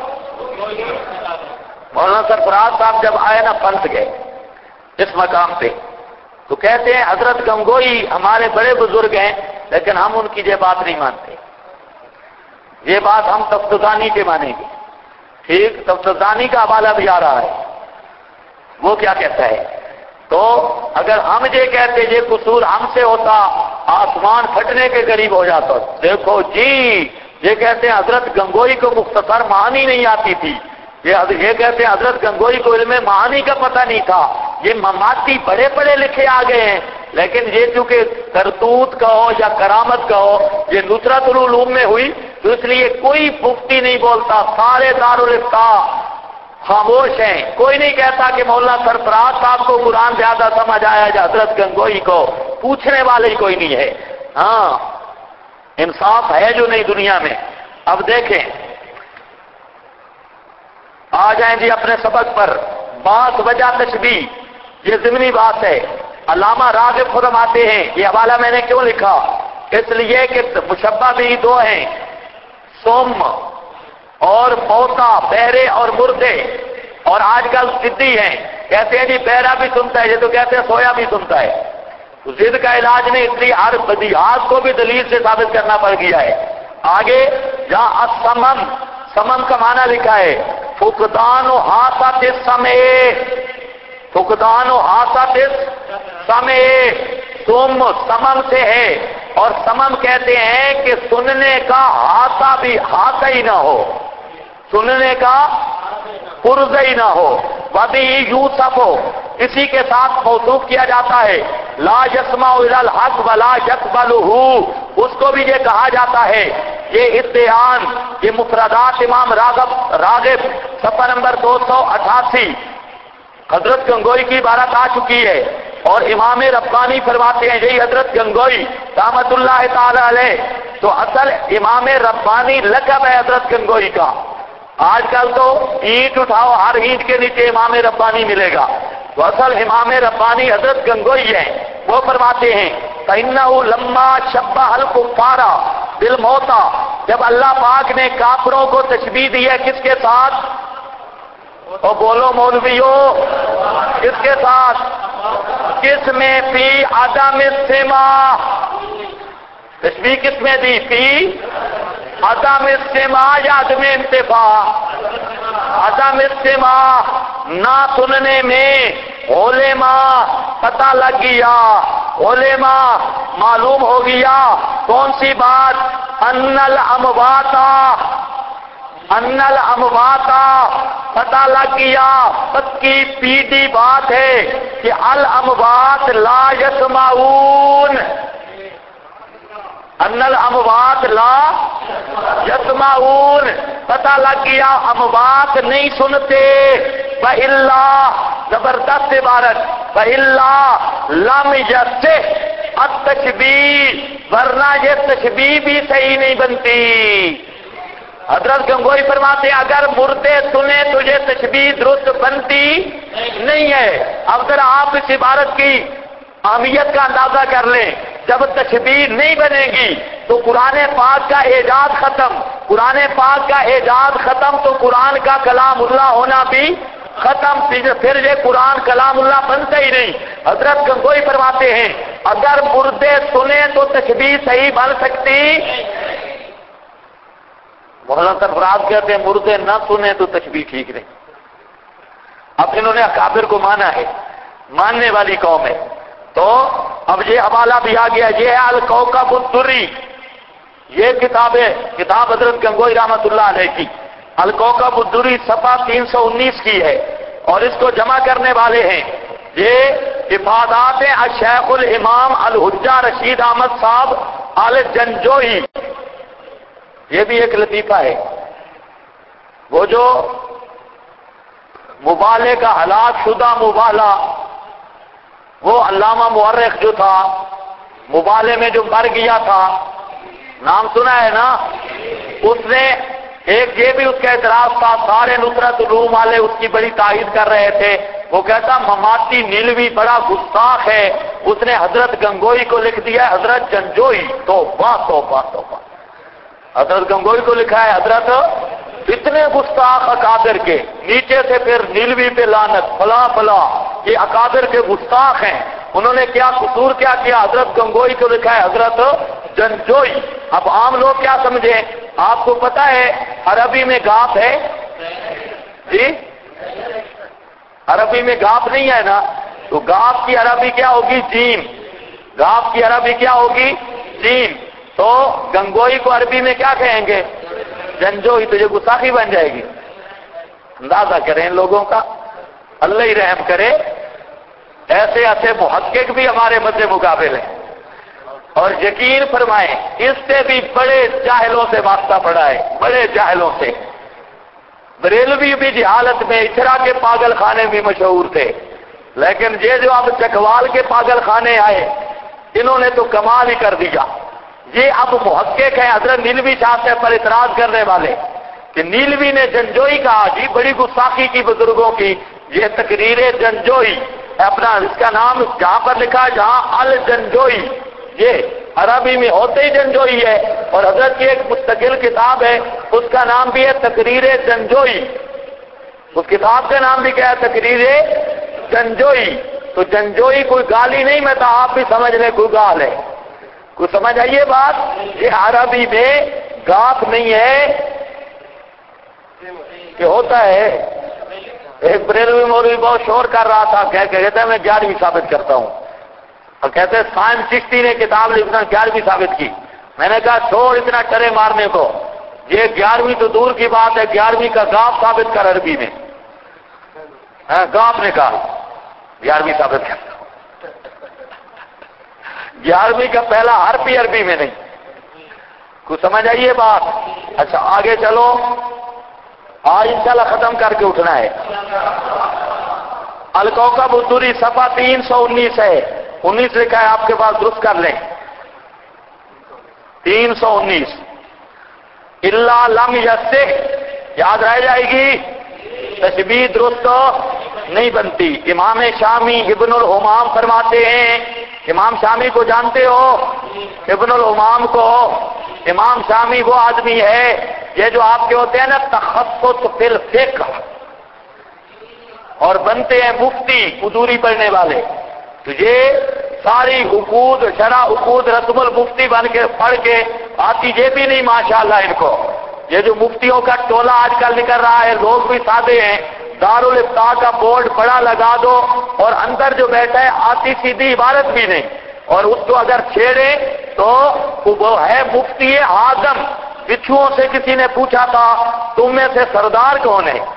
مولانا سرفراز صاحب جب آئے نا پنت گئے اس مقام پہ، تو کہتے ہیں حضرت گنگوئی ہمارے بڑے بزرگ ہیں لیکن ہم ان کی یہ بات نہیں مانتے، یہ بات ہم تفتزانی کے مانیں گے۔ ٹھیک، تفتزانی کا حوالہ بھی آ رہا ہے، وہ کیا کہتا ہے؟ تو اگر ہم یہ کہتے یہ قصور ہم سے ہوتا آسمان پھٹنے کے قریب ہو جاتا۔ دیکھو جی، یہ کہتے ہیں حضرت گنگوئی کو مختصر معانی نہیں آتی تھی، یہ کہتے ہیں حضرت گنگوئی کو علم معانی کا پتہ نہیں تھا، یہ مماتی بڑے بڑے لکھے آ گئے ہیں، لیکن یہ چونکہ کرتوت کا ہو یا کرامت کا ہو، یہ نصرت العلوم میں ہوئی، تو اس لیے کوئی مفتی نہیں بولتا، سارے دارالفتاء خاموش ہیں، کوئی نہیں کہتا کہ مولانا سرفراز صاحب کو قرآن زیادہ سمجھ آیا یا حضرت گنگوئی کو، پوچھنے والے ہی کوئی نہیں ہے۔ ہاں، انصاف ہے جو نہیں دنیا میں۔ اب دیکھیں، آ جائیں جی اپنے سبق پر۔ بات وجہ تشبیہ، یہ ضمنی بات ہے۔ علامہ راغب فرماتے ہیں، یہ حوالہ میں نے کیوں لکھا؟ اس لیے کہ مشبہ بھی دو ہیں، سم اور موتا، بہرے اور مردے، اور آج کل ضدی ہیں، کہتے ہیں جی بہرا بھی سنتا ہے، یہ تو کہتے ہیں سویا بھی سنتا ہے۔ تو ضد کا علاج نہیں، اس لیے ہر بدیہات کو بھی دلیل سے ثابت کرنا پڑ گیا ہے۔ آگے جہاں السمم، سمم کا معنی لکھا ہے فقدان و حاصت السمع، فقدان و حاصت السمع، سم سمم سے ہے، اور سمم کہتے ہیں کہ سننے کا حاصہ بھی حاصہ ہی نہ ہو، سننے کا پرزہ ہی نہ ہو۔ وَبِهِ يُوصَفُ، اسی کے ساتھ موصوف کیا جاتا ہے، لا يسمع إِلَى الْحَقِّ وَلَا يَقْبَلُهُ، اس کو بھی یہ کہا جاتا ہے۔ یہ ادعان، یہ مفردات امام راغب صفحہ نمبر 288، حضرت گنگوئی کی عبارت آ چکی ہے، اور امام ربانی فرماتے ہیں، یہی حضرت گنگوئی رحمۃ اللہ تعالی علیہ، تو اصل امام ربانی لقب ہے حضرت گنگوئی کا۔ آج کل تو اینٹ اٹھاؤ، ہر اینٹ کے نیچے امام ربانی ملے گا، تو اصل امام ربانی حضرت گنگوئی ہیں۔ وہ فرماتے ہیں فَإِنَّهُ لَمَّا شَبَّهَ الْكُفَّارَ بِالْمَوْتَى، جب اللہ پاک نے کافروں کو تشبیہ دی ہے کس کے ساتھ؟ اور بولو مولویو، کس کے ساتھ؟ کس میں؟ فی عدم السماع، تشبیہ کس میں دی؟ فی عدم السماع یا عدم انتفاع؟ عدم السماع، نہ سننے میں۔ علماء، پتہ لگ گیا، علماء معلوم ہو گیا، کون سی بات؟ ان الاموات، پتہ لگ گیا، پکی پیڈی بات ہے کہ الاموات لا یسمعون، ان الاموات لا یسمعون، پتہ لگ گیا اموات نہیں سنتے۔ وَإِلَّا، زبردست عبارت، وَإِلَّا لَمْ يَصِحْ التشبیہ، ورنہ یہ تشبیہ بھی صحیح نہیں بنتی۔ حضرت گنگوئی فرماتے ہیں اگر مردے سنے تو یہ تشبیہ درست بنتی نہیں ہے۔ اب ذرا آپ اس عبارت کی اہمیت کا اندازہ کر لیں، جب تشبیہ نہیں بنے گی تو قرآن پاک کا اعجاز ختم، قرآن پاک کا اعجاز ختم تو قرآن کا کلام اللہ ہونا بھی ختم، پھر یہ قرآن کلام اللہ بنتا ہی نہیں۔ حضرت گنگوئی فرماتے ہیں اگر مردے سنیں تو تشبیہ صحیح بن سکتی، مولانا سرفراز کہتے ہیں مردے نہ سنیں تو تشبیہ ٹھیک نہیں۔ اب انہوں نے اکابر کو مانا ہے، ماننے والی قوم ہے، تو اب یہ حوالہ بھی آ گیا، یہ ہے الکوکب الدری، یہ کتاب حضرت گنگوئی رحمت اللہ علیہ کی، الکوکب الدری صفحہ 319 کی ہے، اور اس کو جمع کرنے والے ہیں یہ افادات الشیخ الامام الحجہ رشید احمد صاحب آل جنجوئی، یہ بھی ایک لطیفہ ہے۔ وہ جو مبالے کا ہلاک شدہ مبالہ، وہ علامہ مورخ جو تھا مبالے میں جو مر گیا تھا، نام سنا ہے نا، اس نے ایک یہ بھی اس کا اعتراض تھا، سارے نصرت علوم والے اس کی بڑی تائید کر رہے تھے، وہ کہتا مماتی نیلوی بڑا گستاخ ہے، اس نے حضرت گنگوئی کو لکھ دیا ہے حضرت جنجوئی، توبہ توبہ توبہ، حضرت گنگوئی کو لکھا ہے حضرت، اتنے گستاخ اکابر کے، نیچے سے پھر نیلوی پہ لعنت، فلا فلا، یہ اکابر کے گستاخ ہیں، انہوں نے کیا قصور کیا کیا، حضرت گنگوئی کو لکھا ہے حضرت جنجوئی۔ اب عام لوگ کیا سمجھیں، آپ کو پتا ہے عربی میں گاپ ہے جی، عربی میں گاپ نہیں ہے نا، تو گاپ کی عربی کیا ہوگی، جیم، گاپ کی عربی کیا ہوگی، جیم، تو گنگوئی کو عربی میں کیا کہیں گے، جنجوئی، تو یہ گستاخی بن جائے گی۔ اندازہ کریں ان لوگوں کا، اللہ ہی رحم کرے، ایسے ایسے محقق بھی ہمارے مد مقابل ہیں، اور یقین فرمائیں اس سے بھی بڑے جاہلوں سے واسطہ پڑا ہے، بڑے جاہلوں سے۔ بریلوی بھی جہالت میں اچھرا کے پاگل خانے بھی مشہور تھے، لیکن یہ جو اب چکوال کے پاگل خانے آئے، انہوں نے تو کمال ہی کر دیا۔ یہ اب محقق ہیں حضرت نیلوی صاحب سے پر اعتراض کرنے والے کہ نیلوی نے جنجوئی کہا، جی بڑی گستاخی کی بزرگوں کی، یہ تقریر جنجوئی اپنا، اس کا نام جہاں پر لکھا ہے جہاں الجنجوئی، یہ عربی میں ہوتے ہی جنجوئی ہے، اور حضرت کی ایک مستقل کتاب ہے اس کا نام بھی ہے تقریر جنجوئی، اس کتاب کا نام بھی کیا ہے، تقریر جنجوئی۔ تو جنجوئی کوئی گالی نہیں، میں تو آپ بھی سمجھ لیں کوئی گال ہے، کوئی سمجھ آئیے بات، یہ عربی میں گاپ نہیں ہے کہ ہوتا ہے۔ ایک بریلوی مولوی بہت شور کر رہا تھا، کہتا ہے میں 11ویں ثابت کرتا ہوں، اور کہتے ہیں سائن چشتی نے کتاب لکھنا 11ویں ثابت کی، میں نے کہا چھوڑ اتنا ٹرے مارنے کو، یہ 11ویں تو دور کی بات ہے، 11ویں کا گاپ ثابت کر عربی میں، گاپ نے کہا 11ویں ثابت کر، 11ویں کا پہلا حرف بھی عربی میں نہیں، کچھ سمجھ آئیے بات۔ اچھا آگے چلو، آج انشاءاللہ ختم کر کے اٹھنا ہے۔ الکوکب الدری صفحہ 319 ہے، 19 لکھا ہے آپ کے پاس، درست کر لیں، 319، الا لم یصح، یاد رہ جائے گی، تشبیہ درست نہیں بنتی۔ امام شامی ابن الحمام فرماتے ہیں، امام شامی کو جانتے ہو، ابن الحمام کو، امام شامی وہ آدمی ہے یہ جو آپ کے ہوتے ہیں نا تخصص فی الفقہ، اور بنتے ہیں مفتی قدوری پڑھنے والے، تو یہ ساری عقود شرع عقود رسم المفتی بن کے پڑھ کے آتی یہ بھی نہیں ماشاءاللہ ان کو۔ یہ جو مفتیوں کا ٹولہ آج کل نکل رہا ہے، لوگ بھی سادے ہیں، دارالفتاء کا بورڈ بڑا لگا دو اور اندر جو بیٹھا ہے آتی سیدھی عبارت بھی نہیں، اور اس کو اگر چھیڑے تو وہ ہے مفتی اعظم۔ بچھوؤں سے کسی نے پوچھا تھا تم میں سے سردار کون ہے،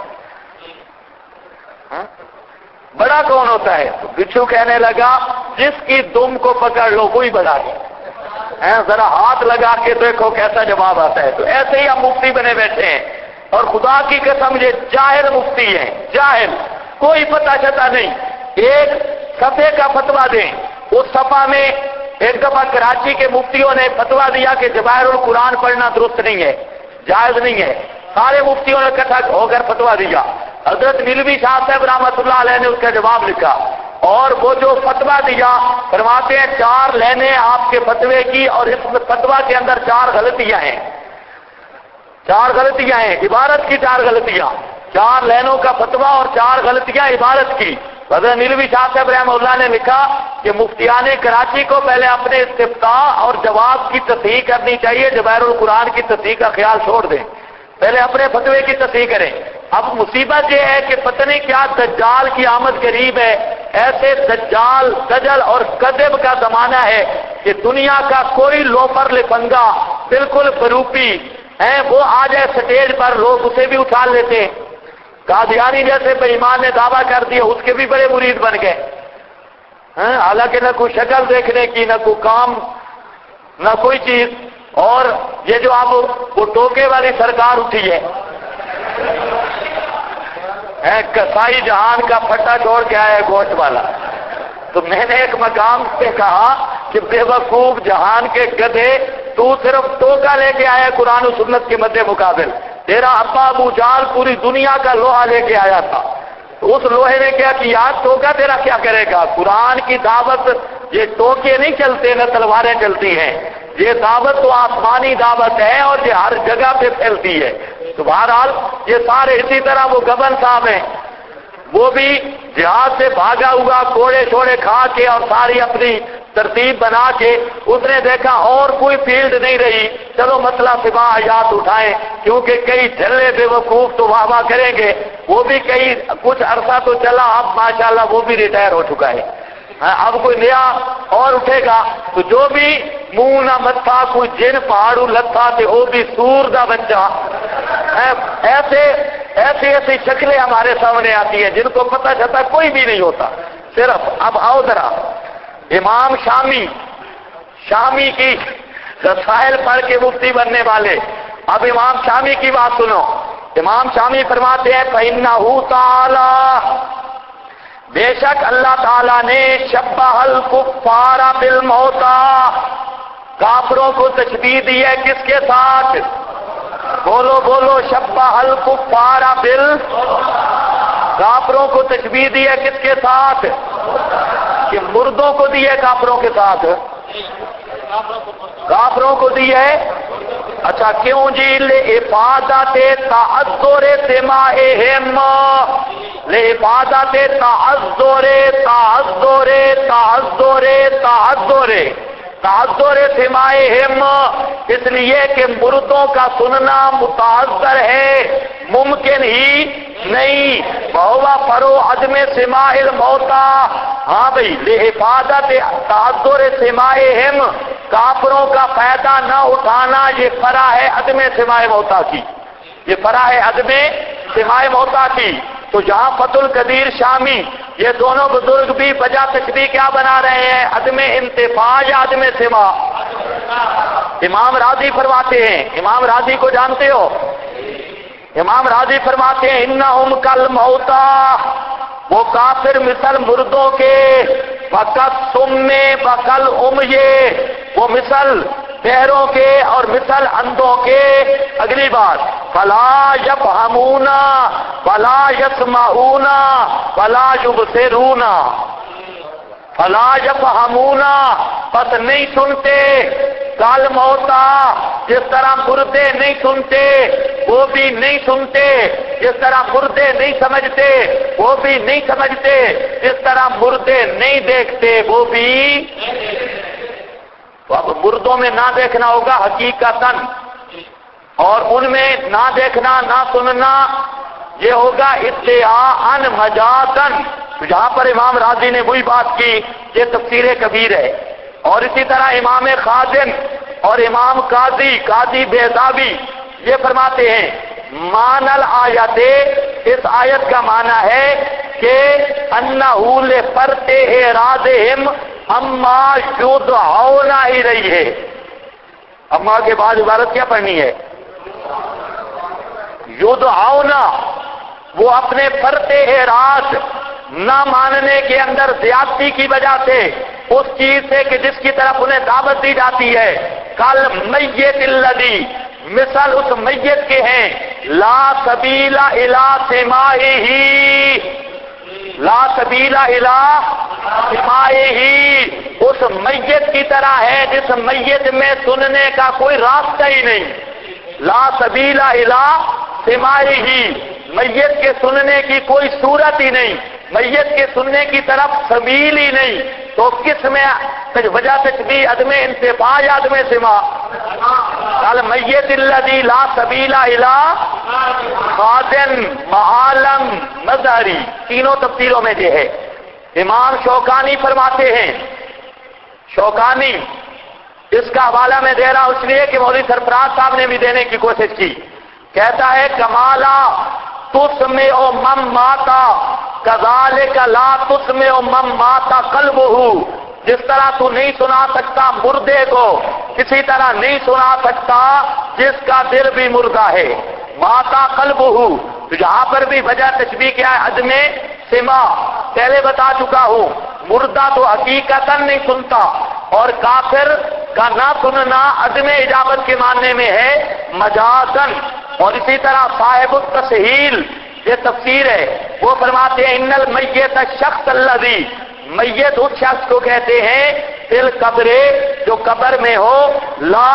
بڑا کون ہوتا ہے، تو بچھو کہنے لگا جس کی دم کو پکڑ لو وہی بڑا ہے، ذرا ہاتھ لگا کے دیکھو کیسا جواب آتا ہے۔ تو ایسے ہی ہم مفتی بنے بیٹھے ہیں، اور خدا کی قسم یہ جاہل مفتی ہیں، جاہل، کوئی پتہ چتا نہیں، ایک صفحے کا فتویٰ دیں، اس صفحہ میں ایک دفعہ کراچی کے مفتیوں نے فتویٰ دیا کہ جواہر القرآن پڑھنا درست نہیں ہے، جائز نہیں ہے، سارے مفتیوں نے اکٹھا ہو کر فتویٰ دیا، حضرت نیلوی شاہ صاحب رحمۃ اللہ علیہ نے اس کا جواب لکھا، اور وہ جو فتویٰ دیا، فرماتے ہیں 4 لائنیں آپ کے فتوے کی، اور اس فتویٰ کے اندر 4 غلطیاں ہیں، 4 غلطیاں ہیں، عبارت کی 4 غلطیاں، 4 لائنوں کا فتویٰ اور 4 غلطیاں عبارت کی۔ حضرت نیلوی شاہ صاحب رحمہ اللہ نے لکھا کہ مفتیان کراچی کو پہلے اپنے استفتاء اور جواب کی تصحیح کرنی چاہیے، جواہر القرآن کی تصحیح کا خیال چھوڑ دیں، پہلے اپنے فتوے کی تصحیح کریں۔ اب مصیبت یہ ہے کہ پتہ نہیں کیا دجال کی آمد قریب ہے، ایسے دجال دجل اور کذب کا زمانہ ہے کہ دنیا کا کوئی لوفر لفنگا بالکل بروپی ہے وہ آ جائے سٹیج پر، لوگ اسے بھی اٹھا لیتے ہیں۔ قادیانی جیسے بے ایمان نے دعویٰ کر دیا، اس کے بھی بڑے مرید بن گئے، حالانکہ نہ کوئی شکل دیکھنے کی، نہ کوئی کام، نہ کوئی چیز۔ اور یہ جو اب وہ ٹوکے والی سرکار اٹھی ہے، کسائی جہان کا پھٹا چھوڑ کے آیا ہے گوشت والا، تو میں نے ایک مقام سے کہا کہ بے وقوف جہان کے گدھے، تو صرف ٹوکا لے کے آیا قرآن و سنت کے مد مقابل، تیرا ابا ابو جال پوری دنیا کا لوہا لے کے آیا تھا، تو اس لوہے نے کیا کیا، ٹوکا تیرا کیا کرے گا؟ قرآن کی دعوت، یہ ٹوکے نہیں چلتے، نہ تلواریں چلتی ہیں، یہ دعوت تو آسمانی دعوت ہے اور یہ ہر جگہ پہ پھیلتی ہے۔ تو بہرحال یہ سارے اسی طرح وہ گبن صاحب ہیں، وہ بھی جہاد سے بھاگا ہوا کوڑے چھوڑے کھا کے اور ساری اپنی ترتیب بنا کے، اس نے دیکھا اور کوئی فیلڈ نہیں رہی، چلو مسئلہ سبا حیات اٹھائیں، کیونکہ کئی جھلے بے وقوف تو واہ واہ کریں گے، وہ بھی کئی کچھ عرصہ تو چلا، اب ماشاءاللہ وہ بھی ریٹائر ہو چکا ہے، اب کوئی نیا اور اٹھے گا، تو جو بھی منہ نہ متھا کوئی جن پہاڑوں لتھا تے وہ بھی سور دا بچہ، ایسی شکلیں ہمارے سامنے آتی ہیں جن کو پتہ چلتا کوئی بھی نہیں ہوتا صرف۔ اب آؤ ذرا امام شامی کی رسائل پڑھ کے مفتی بننے والے، اب امام شامی کی بات سنو۔ امام شامی فرماتے ہیں فَإِنَّهُ تَعَالَى، بے شک اللہ تعالیٰ نے شبہ الکفار بالموتى، کافروں کو تشبیہ دی ہے کس کے ساتھ؟ بولو شبہ الکفار کافروں کو تشبیہ دی ہے کس کے ساتھ؟ کہ مردوں کو دی ہے کافروں کے ساتھ، کافروں کو دی ہے، اچھا کیوں جی؟ لِعِفَادَتِ تَعَذُّرِ سِمَائِهِمْ، لِعِفَادَتِ تعذر سمائہم، اس لیے کہ مردوں کا سننا متعذر ہے، ممکن ہی نہیں، بہوا فرو عدم سماع الموتى، ہاں بھئی لحفاظت تعذر سمائہم، کافروں کا فائدہ نہ اٹھانا یہ فرع ہے عدم سماع موتى کی، یہ فرع ہے عدم سماع موتى کی۔ تو جہاں فتح القدیر شامی یہ دونوں بزرگ بھی بجا تشبیہ کیا بنا رہے ہیں؟ عدم انتفاع یا عدم سماع؟ امام راضی فرماتے ہیں، امام راضی کو جانتے ہو؟ امام راضی فرماتے ہیں انہم کالموتى، وہ کافر مثل مردوں کے، فقط سمے بقل امیے، وہ مثل بہروں کے اور مثل اندھوں کے۔ اگلی بات فلا یفہمون ولا یسمعون ولا یبصرون، فلا یفہمون پس نہیں سنتے، کال موتا جس طرح مردے نہیں سنتے وہ بھی نہیں سنتے، جس طرح مردے نہیں سمجھتے وہ بھی نہیں سمجھتے، جس طرح مردے نہیں دیکھتے وہ بھی۔ تو اب مردوں میں نہ دیکھنا ہوگا حقیقتاً، اور ان میں نہ دیکھنا نہ سننا یہ ہوگا ادعاءً مجازاً۔ جہاں پر امام راضی نے وہی بات کی، یہ تفسیر کبیر ہے۔ اور اسی طرح امام خازن اور امام قاضی بیضاوی یہ فرماتے ہیں معنی الآیت، اس آیت کا معنی ہے کہ انہ لفرط اعراضہم اما یدعون الیہ، اما کے بعد عبارت کیا پڑھنی ہے؟ یدعون، وہ اپنے فرط اعراض نہ ماننے کے اندر زیادتی کی وجہ سے، اس چیز سے کہ جس کی طرف انہیں دعوت دی جاتی ہے، کل میت الذی، مثل اس میت کے ہیں، لا سبیل الی سماعہ، لا سبیل الی سمائے ہی اس میت کی طرح ہے جس میت میں سننے کا کوئی راستہ ہی نہیں. لا سبیل الی سمائے ہی، میت کے سننے کی کوئی صورت ہی نہیں، میت کے سننے کی طرف سبیل ہی نہیں. تو کس میں وجہ تشبیہ عدم انتفاع یا عدم سماع؟ المیت الذی لا سبیل الی خادن معالم مظہری، تینوں تفسیروں میں یہ ہے. امام شوکانی فرماتے ہیں، شوکانی اس کا حوالہ میں دے رہا اس لیے کہ مولوی سرفراز صاحب نے بھی دینے کی کوشش کی. کہتا ہے کمالا تسمع من ماتا کذالک لا تسمع من ماتا قلبہ، جس طرح تو نہیں سنا سکتا مردے کو، کسی طرح نہیں سنا سکتا جس کا دل بھی مردہ ہے. ماتا قلبہ، تو یہاں پر بھی وجہ تشبیہ کیا ہے؟ عدم سماع. پہلے بتا چکا ہوں مردہ تو حقیقتاً نہیں سنتا، اور کافر کا نہ سننا عدم اجابت کے معنی میں ہے مجازن. اور اسی طرح صاحب التسہیل یہ تفسیر ہے، وہ فرماتے ہیں ان المیت الشخص الذی، میت اس شخص کو کہتے ہیں فی القبر جو قبر میں ہو، لا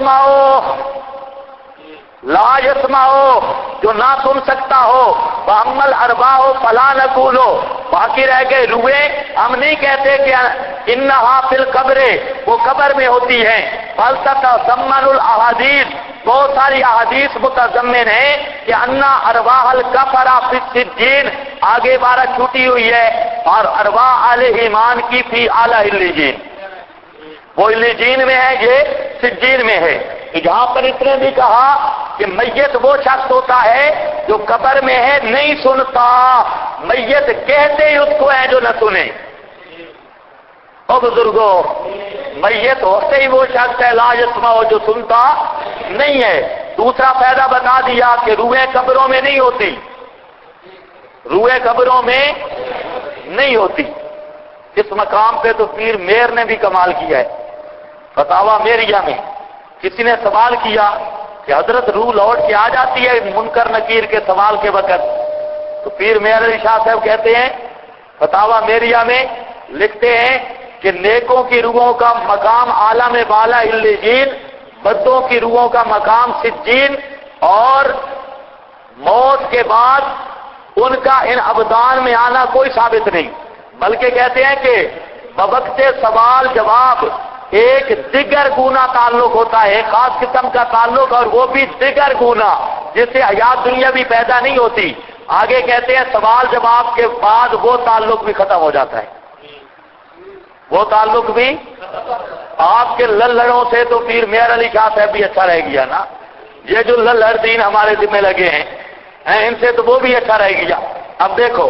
یسمعو جو نہ سن سکتا ہو، واما الارواح فلا نقول، باقی رہ گئے روحیں ہم نہیں کہتے کہ انہا فی القبر وہ قبر میں ہوتی ہیں. فلتتضمن الاحادیث، بہت ساری احادیث متضمن ہیں کہ انا ارواح الکفرہ فی السجین، آگے عبارت چھوٹی ہوئی ہے، اور ارواح اہل ایمان کی فی اعلی علیین، وہ علیین میں ہے، یہ سجین میں ہے. یہاں پر اس نے بھی کہا کہ میت وہ شخص ہوتا ہے جو قبر میں ہے نہیں سنتا، میت کہتے ہی اس کو ہے جو نہ سنے. او بزرگوں، میت ہوتے ہی وہ شخص ہے لا یسمع جو سنتا نہیں ہے. دوسرا فائدہ بتا دیا کہ روحیں قبروں میں نہیں ہوتی، روحیں قبروں میں نہیں ہوتی. اس مقام پہ تو پیر میر نے بھی کمال کیا ہے. فتاوی میریہ میں کسی نے سوال کیا کہ حضرت روح لوٹ کے آ جاتی ہے منکر نکیر کے سوال کے وقت؟ تو پیر میر علی شاہ صاحب کہتے ہیں، فتاوی میریہ میں لکھتے ہیں کہ نیکوں کی روحوں کا مقام عالم بالا علیین، بدوں کی روحوں کا مقام سجین، اور موت کے بعد ان کا ان ابدان میں آنا کوئی ثابت نہیں. بلکہ کہتے ہیں کہ بوقت سوال جواب ایک دیگر گنا تعلق ہوتا ہے، خاص قسم کا تعلق، اور وہ بھی دیگر گنا جس سے حیات دنیا بھی پیدا نہیں ہوتی. آگے کہتے ہیں سوال جواب کے بعد وہ تعلق بھی ختم ہو جاتا ہے، وہ تعلق بھی. آپ کے للڑوں سے تو پیر میر علی شاہ صاحب بھی اچھا رہ گیا نا، یہ جو للڑ دین ہمارے ذمہ لگے ہیں ان سے تو وہ بھی اچھا رہ گیا. اب دیکھو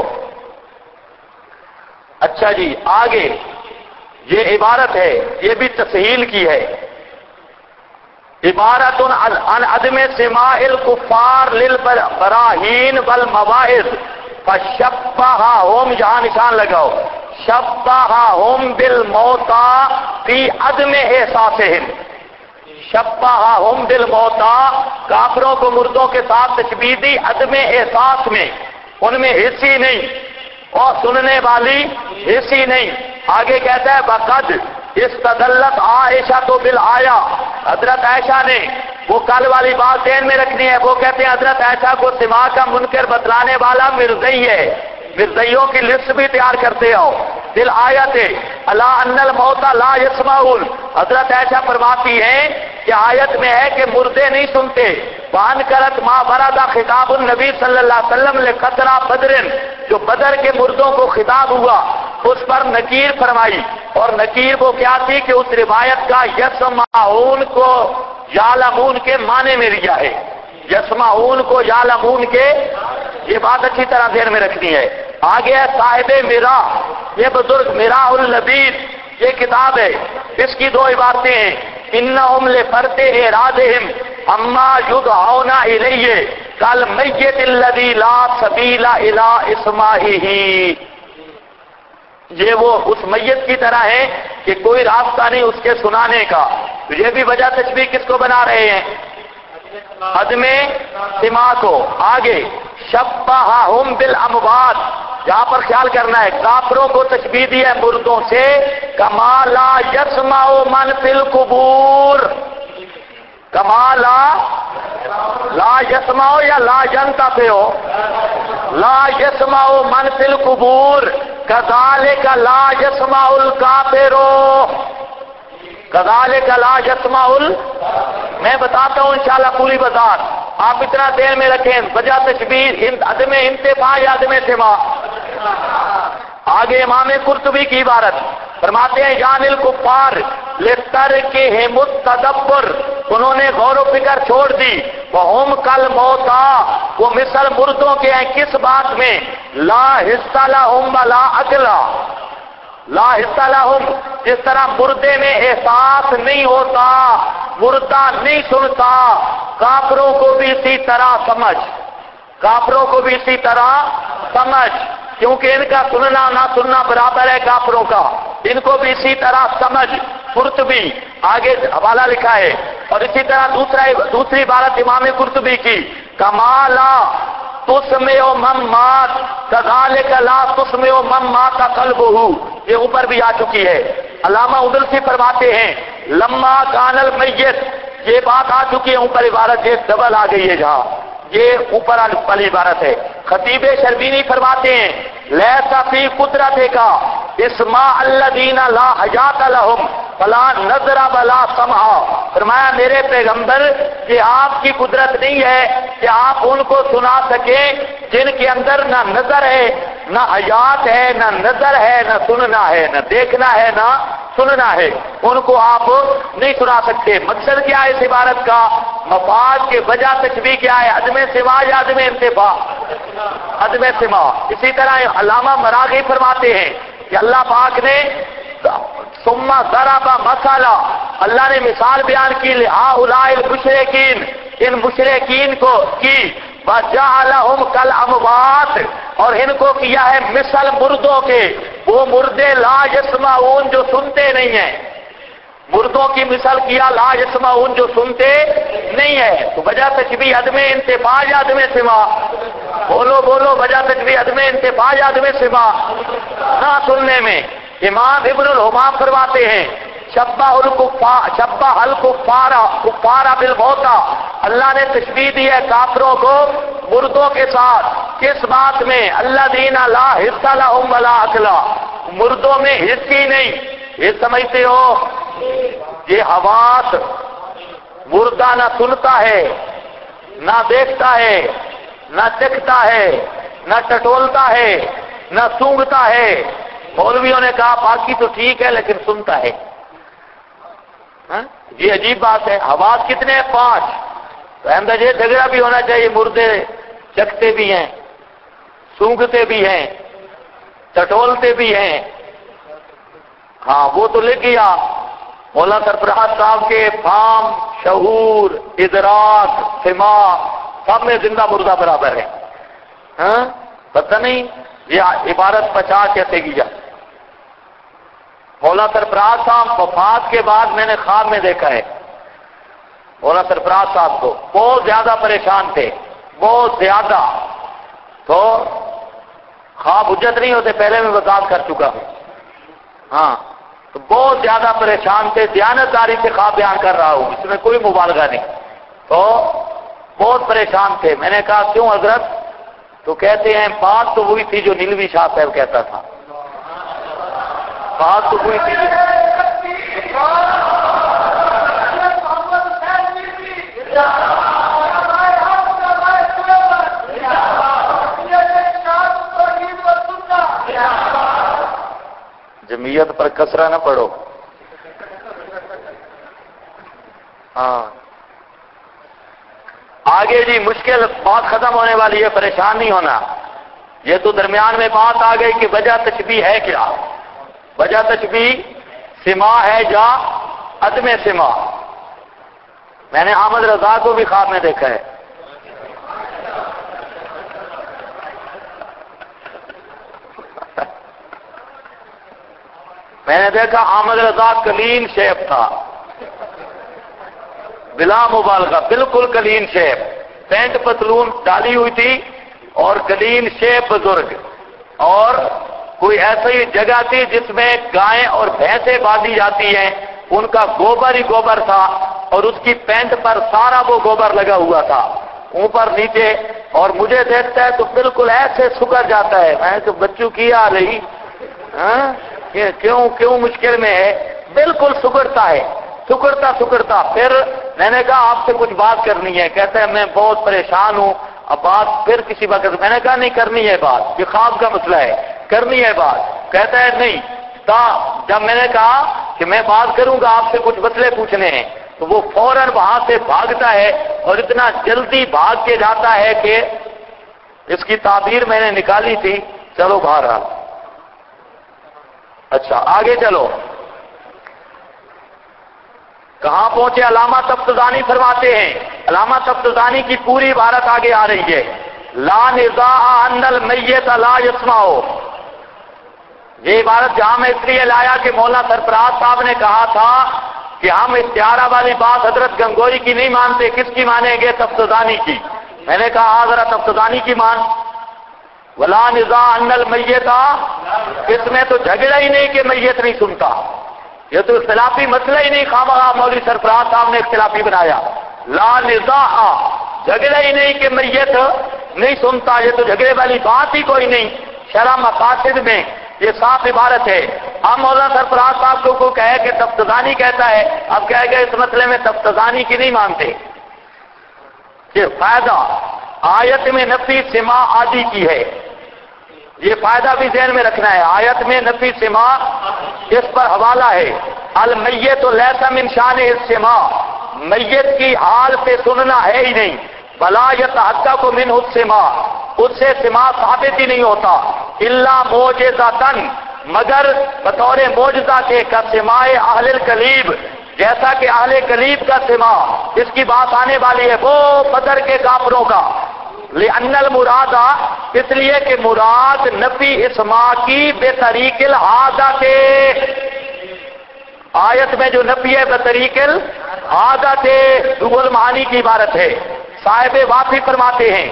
اچھا جی آگے یہ عبارت ہے، یہ بھی تسہیل کی ہے. عبارت عن عدم سماع الکفار للبراہین والمواعظ فشبہہم، یہاں نشان لگاؤ، شبہہم بالموتى فی عدم احساسہم. شبہہم بالموتى، کافروں کو مردوں کے ساتھ تشبیہ دی عدم احساس میں، ان میں حصی نہیں اور سننے والی حصی نہیں. آگے کہتا ہے وقد استدلت عائشہ تو بالآیا، حضرت عائشہ نے وہ کل والی بات ذہن میں رکھنی ہے. وہ کہتے ہیں حضرت عائشہ کو سماع کا منکر بتلانے والا مرزئی ہے، مرزئیوں کی لسٹ بھی تیار کرتے ہو. بالآیت الا ان الموت لا یسمعون، حضرت عائشہ فرماتی ہیں کہ آیت میں ہے کہ مردے نہیں سنتے. وان کرت ما ورد خطاب النبی صلی اللہ علیہ وسلم لقطرہ بدر، جو بدر کے مردوں کو خطاب ہوا اس پر نکیر فرمائی. اور نکیر وہ کیا تھی کہ اس روایت کا یسمعون کو یعلمون کے معنی میں لیا ہے، یسمعون کو یعلمون کے، یہ بات اچھی طرح ذہن میں رکھنی ہے. آگے ہے صاحب میرا، یہ بزرگ میرا اللبید، یہ کتاب ہے، اس کی دو عبارتیں ہیں. انہم لفرط اعراضہم اما یدعون الیہ کالمیت الذی لا سبیل الی اسماعہ، یہ وہ اس میت کی طرح ہے کہ کوئی راستہ نہیں اس کے سنانے کا. تو یہ بھی وجہ تشبیہ کس کو بنا رہے ہیں؟ عدم سماع کو. آگے شبہہم بالاموات، یہاں پر خیال کرنا ہے، کافروں کو تشبیہ دی ہے مردوں سے، کما لا یسمع من فی القبور، کما لا یسمع یا لا ینتفع، لا یسمع من فی القبور کذالک لا یسمع الکافر، کذالک لا یسمع میں بتاتا ہوں انشاءاللہ پوری وضاحت، آپ اتنا دیر میں رکھیں، وجہ تشبیہ عدم انتفاع یا عدم سماع۔ آگے امام قرطبی کی عبارت فرماتے ہیں، یعنی الکفار لترکہم التدبر، انہوں نے غور و فکر چھوڑ دی، وہم کالموتیٰ، وہ مثل مردوں کے ہیں، کس بات میں؟ لا حصہ لہم ولا عقل، لا حصہ لہم، جس طرح مردے میں احساس نہیں ہوتا، مردہ نہیں سنتا، کافروں کو بھی اسی طرح سمجھ، کافروں کو بھی اسی طرح سمجھ، کیونکہ ان کا سننا نہ سننا برابر ہے کافروں کا، ان کو بھی اسی طرح سمجھ۔ قرطبی آگے حوالہ لکھا ہے، اور اسی طرح دوسری عبارت امام قرطبی کی، کمالا تسمع من مات کذالک لا تسمع من مات قلبہ، یہ اوپر بھی آ چکی ہے۔ علامہ ادلسی فرماتے ہیں، لما کان المیت، یہ بات آ چکی ہے اوپر عبارت، یہ ڈبل آ گئی ہے جہاں، یہ اوپر والی عبارت ہے۔ خطیب شربینی فرماتے ہیں، لیس فی قدرت کا اسماء الذین لا حیات لہم فلا نظر ولا سمع، فرمایا میرے پیغمبر یہ آپ کی قدرت نہیں ہے کہ آپ ان کو سنا سکیں جن کے اندر نہ نظر ہے، نہ حیات ہے، نہ نظر ہے، نہ سننا ہے، نہ دیکھنا ہے، نہ سننا ہے، ان کو آپ نہیں سنا سکتے۔ مقصد کیا ہے اس عبارت کا؟ مفاد کے وجہ تشبیہ کیا ہے؟ عدم سماع یا عدم انتفاع؟ عدم سماع۔ اسی طرح علامہ مراغی فرماتے ہیں کہ اللہ پاک نے ثم ضرب مثلا، اللہ نے مثال بیان کی، لہؤلاء المشرکین، ان مشرکین کو کی، وجعلہم کالاموات، اور ان کو کیا ہے مثل مردوں کے، وہ مردے لا یسمعون جو سنتے نہیں ہیں، مردوں کی مثال کیا لا یسمعون جو سنتے نہیں ہے۔ تو وجہ تشبیہ عدم انتفاع یا عدم سماع؟ بولو بولو، وجہ تشبیہ عدم انتفاع یا عدم سماع؟ نہ سننے میں۔ امام ابن الحمام فرماتے ہیں، شبہ الکفار بالموتى، اللہ نے تشبیہ دی ہے کافروں کو مردوں کے ساتھ، کس بات میں؟ الذین لا حص لہم ولا عقل، مردوں میں حص ہی نہیں، یہ سمجھتے ہو؟ یہ حواس، مردہ نہ سنتا ہے، نہ دیکھتا ہے، نہ چکھتا ہے، نہ ٹٹولتا ہے، نہ سونگھتا ہے۔ مولویوں نے کہا باقی تو ٹھیک ہے لیکن سنتا ہے، یہ عجیب بات ہے۔ حواس کتنے ہیں؟ 5۔ تو احمد یہ جھگڑا بھی ہونا چاہیے، مردے چکھتے بھی ہیں، سونگھتے بھی ہیں، ٹٹولتے بھی ہیں۔ ہاں وہ تو لکھ گیا مولا سرفراز صاحب کے فام، شعور، ادراک، سماع سب میں زندہ مردہ برابر ہے۔ ہاں پتہ نہیں یہ عبارت 50 کیسے کی جائے۔ مولا سرفراز صاحب وفات کے بعد میں نے خواب میں دیکھا ہے، مولا سرفراز صاحب کو بہت زیادہ پریشان تھے، بہت زیادہ، تو خواب حجت نہیں ہوتے، پہلے میں وضاحت کر چکا ہوں۔ ہاں تو بہت زیادہ پریشان تھے، دیانتداری سے خواب بیان کر رہا ہوں، اس میں کوئی مبالغہ نہیں، تو بہت پریشان تھے۔ میں نے کہا کیوں حضرت؟ تو کہتے ہیں بات تو وہی تھی جو نیلوی شاہ صاحب کہتا تھا، بات تو وہی تھی۔ جمعیت پر کسرہ نہ پڑھو۔ ہاں آگے جی مشکل بات ختم ہونے والی ہے، پریشان نہیں ہونا۔ یہ تو درمیان میں بات آ گئی کہ وجہ تشبیہ ہے کیا؟ وجہ تشبیہ سماع ہے یا عدم سماع؟ میں نے احمد رضا کو بھی خواب میں دیکھا ہے، میں نے دیکھا احمد رضا کلین شیپ تھا، بلا مبالغہ بالکل کلین شیپ، پینٹ پتلون ڈالی ہوئی تھی اور کلین شیپ بزرگ، اور کوئی ایسی جگہ تھی جس میں گائیں اور بھینسیں باندھی جاتی ہیں، ان کا گوبر ہی گوبر تھا، اور اس کی پینٹ پر سارا وہ گوبر لگا ہوا تھا اوپر نیچے، اور مجھے دیکھتا ہے تو بالکل ایسے سکڑ جاتا ہے. میں تو بچوں کی آ رہی کیوں مشکل میں ہے، بالکل سکڑتا ہے، سکڑتا. پھر میں نے کہا آپ سے کچھ بات کرنی ہے. کہتا ہے میں بہت پریشان ہوں، اب بات پھر کسی وقت. میں نے کہا نہیں کرنی ہے بات، یہ خواب کا مسئلہ ہے، کرنی ہے بات. کہتا ہے نہیں. جب میں نے کہا کہ میں بات کروں گا، آپ سے کچھ مسئلے پوچھنے ہیں، تو وہ فوراً وہاں سے بھاگتا ہے، اور اتنا جلدی بھاگ کے جاتا ہے کہ اس کی تعبیر میں نے نکالی تھی. چلو باہر آ. اچھا آگے چلو. کہاں پہنچے؟ علامہ تفتزانی فرماتے ہیں، علامہ تفتزانی کی پوری عبارت آگے آ رہی ہے. لا نزاع ان المیت لا یسمع. یہ عبارت جہاں میں اس لیے لایا کہ مولانا سرفراز صاحب نے کہا تھا کہ ہم استعارہ والی بات حضرت گنگوئی کی نہیں مانتے. کس کی مانیں گے؟ تفتزانی کی. میں نے کہا حضرت تفتزانی کی مان. ولا نزاع ان المیت، اس میں تو جھگڑا ہی نہیں کہ میت نہیں سنتا. یہ تو اختلافی مسئلہ ہی نہیں، خواہ مولوی سرفراز صاحب نے اختلافی بنایا. لا نزاع، جھگڑا ہی نہیں کہ میت نہیں سنتا. یہ تو جھگڑے والی بات ہی کوئی نہیں. شرح مقاصد میں یہ صاف عبارت ہے. اب مولانا سرفراز صاحب کو کہے کہ تفتزانی کہتا ہے، اب کہے گا اس مسئلے میں تفتزانی کی نہیں مانتے. یہ فائدہ آیت میں نفی سما عادی کی ہے، یہ فائدہ بھی ذہن میں رکھنا ہے. آیت میں نفی سما، اس پر حوالہ ہے. المیت لیس من شان السماع، میت کی حال سے سننا ہے ہی نہیں. بلا یتحقق منہ السماع، اس سے سماع ثابت ہی نہیں ہوتا. الا معجزۃً، مگر بطور معجزہ کے، کا سماع اہل الکلیب، جیسا کہ اہل کلیب کا سماع. اس کی بات آنے والی ہے، وہ بدر کے کافروں کا. لأن المراد، اس لیے کہ مراد نفی اسماع کی بے طریق العادت، آیت میں جو نفی ہے بے طریق العادت روح المعانی کی عبارت ہے. صاحب وافی فرماتے ہیں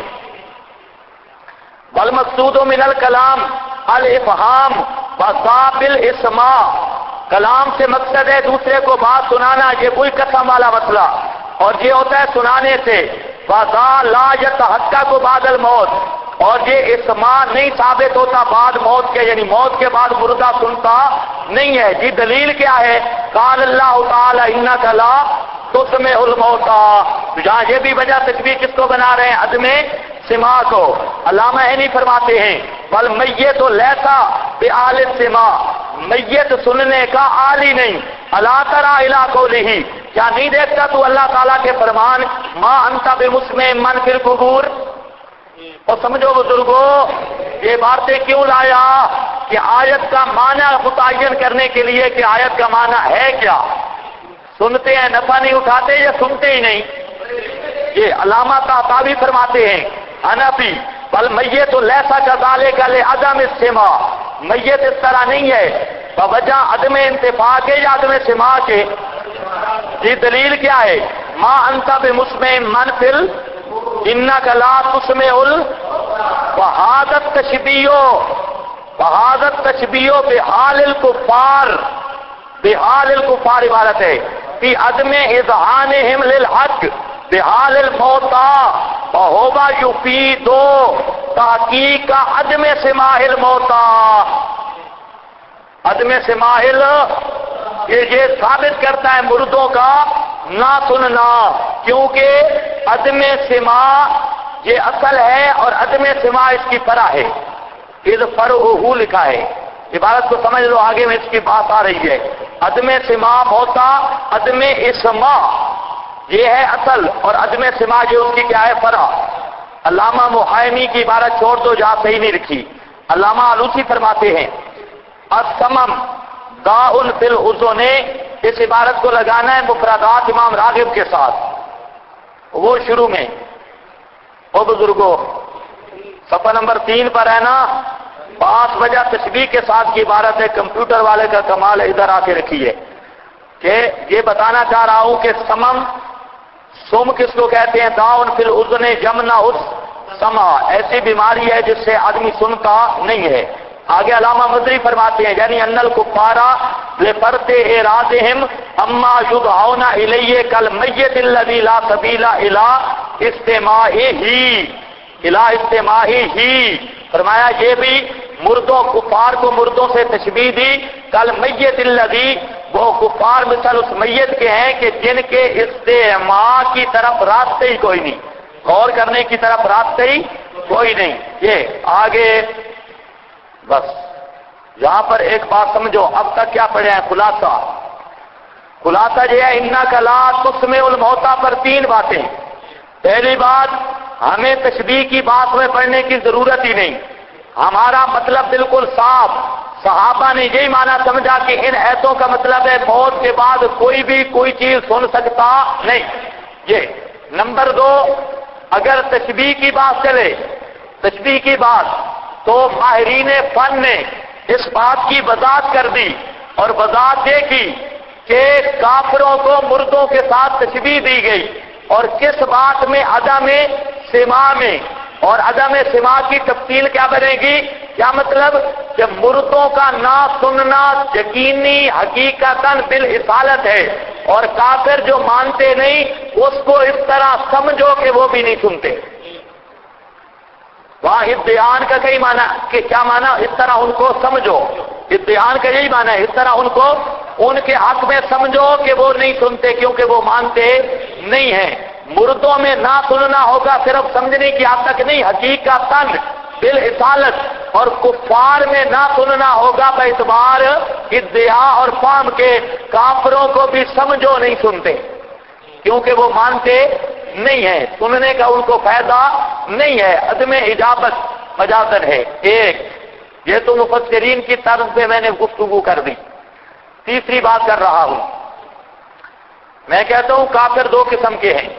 والمقصود من الکلام الافہام وصاب الاسماع، کلام سے مقصد ہے دوسرے کو بات سنانا، یہ کوئی قسم والا مسئلہ، اور یہ ہوتا ہے سنانے سے. وذا لا یتحقق بعد الموت، اور یہ اسماع نہیں ثابت ہوتا بعد موت کے، یعنی موت کے بعد مردہ سنتا نہیں ہے. جی دلیل کیا ہے؟ قال اللہ تعالی انک لا تسمع الموتى. جہاں یہ بھی وجہ تشبیہ کس کو بنا رہے ہیں؟ عدم سماع کو. علامہ عینی فرماتے ہیں والمیت لیسا بآل السماع، میت سننے کا عالی نہیں. الا تری الی قولہ، کیا نہیں دیکھتا تو اللہ تعالیٰ کے فرمان ما انت بمسمع من فی القبور. اور سمجھو بزرگوں، یہ باتیں کیوں لایا کہ آیت کا معنی متعین کرنے کے لیے کہ آیت کا معنی ہے کیا. سنتے ہیں نفع نہیں اٹھاتے یا سنتے ہی نہیں. یہ علامہ طحطاوی فرماتے ہیں حنفی والمیت لیسا کذالک لعدم السماع، میت اس طرح نہیں ہے بوجہ عدم انتفاع کے یا عدم سماع کے. یہ دلیل کیا ہے؟ ما انت بمسمع من فی انک لا تسمع وہذا التشبیہ بحال الکفار، بحال الکفار عبارت ہے فی عدم اذعانہم للحق بحال الموتى وہو یفید تحقیق عدم سماع الموتى. عدم سماع یہ ثابت کرتا ہے مردوں کا نہ سننا، کیونکہ عدم سماع یہ اصل ہے اور عدم سماع اس کی فرع ہے. اذ فرعہ لکھا ہے، عبارت کو سمجھ لو، آگے میں اس کی بات آ رہی ہے. عدم سماع موتا، عدم اسماع یہ ہے اصل، اور عدم سماع جو اس کی کیا ہے؟ فرع. علامہ محائمی کی عبارت چھوڑ دو جہاں صحیح نہیں رکھی. علامہ آلوسی فرماتے ہیں السمم داء فی الاذن، اس عبارت کو لگانا ہے مفردات امام راغب کے ساتھ. وہ شروع میں او بزرگوں صفحہ نمبر 3 پر ہے نا، 5 وجہ تشبیہ کے ساتھ کی عبارت ہے. کمپیوٹر والے کا کمال ہے، ادھر آ کے رکھیے کہ یہ بتانا چاہ رہا ہوں کہ سمم، سم کس کو کہتے ہیں؟ داؤن فی الاذن جمنا اس سما، ایسی بیماری ہے جس سے آدمی سنتا نہیں ہے۔ آگے علامہ مدری فرماتے ہیں یعنی ان الکفارا لفرط ارادہم اما یدعون الیہ کالمیت الذی لا سبیل الی استماعہ ہی، فرمایا یہ بھی مردوں کفار کو مردوں سے تشبیہ دی، کالمیت الذی، وہ کفار مثل اس میت کے ہیں کہ جن کے استماع کی طرف راستے ہی کوئی نہیں، غور کرنے کی طرف راستے ہی کوئی نہیں۔ یہ آگے بس یہاں پر ایک بات سمجھو، اب تک کیا پڑھے ہیں؟ خلاصہ یہ ہے انک لا تسمع الموتى پر تین باتیں۔ پہلی بات، ہمیں تشبیہ کی بات میں پڑھنے کی ضرورت ہی نہیں، ہمارا مطلب بالکل صاف۔ صحابہ نے یہی معنی سمجھا کہ ان ایتوں کا مطلب ہے موت کے بعد کوئی بھی کوئی چیز سن سکتا نہیں۔ یہ نمبر دو، اگر تشبیہ کی بات چلے، تشبیہ کی بات، تو ماہرین فن نے اس بات کی وضاحت کر دی اور وضاحت یہ کی کہ کافروں کو مردوں کے ساتھ تشبیہ دی گئی، اور کس بات میں؟ عدم سماع میں، اور عدم سماع کی تفصیل کیا بنے گی؟ کیا مطلب کہ مردوں کا نہ سننا یقینی حقیقتاً بالاصالت ہے، اور کافر جو مانتے نہیں اس کو اس طرح سمجھو کہ وہ بھی نہیں سنتے۔ وہاں ادعان کا کئی معنی کہ کیا معنی؟ اس طرح ان کو سمجھو، ادعان کا یہی معنی ہے، اس طرح ان کو ان کے حق میں سمجھو کہ وہ نہیں سنتے کیونکہ وہ مانتے نہیں ہیں۔ مردوں میں نہ سننا ہوگا صرف سمجھنے کی حد تک نہیں، حقیقتاً بالاصالت، اور کفار میں نہ سننا ہوگا باعتبار ادعا اور فہم کے، کافروں کو بھی سمجھو نہیں سنتے کیونکہ وہ مانتے نہیں ہے، سننے کا ان کو فائدہ نہیں ہے، عدم اجابت مجازن ہے۔ ایک یہ تو مفسرین کی طرف سے میں نے گفتگو کر دی۔ تیسری بات کر رہا ہوں، میں کہتا ہوں کافر دو قسم کے ہیں،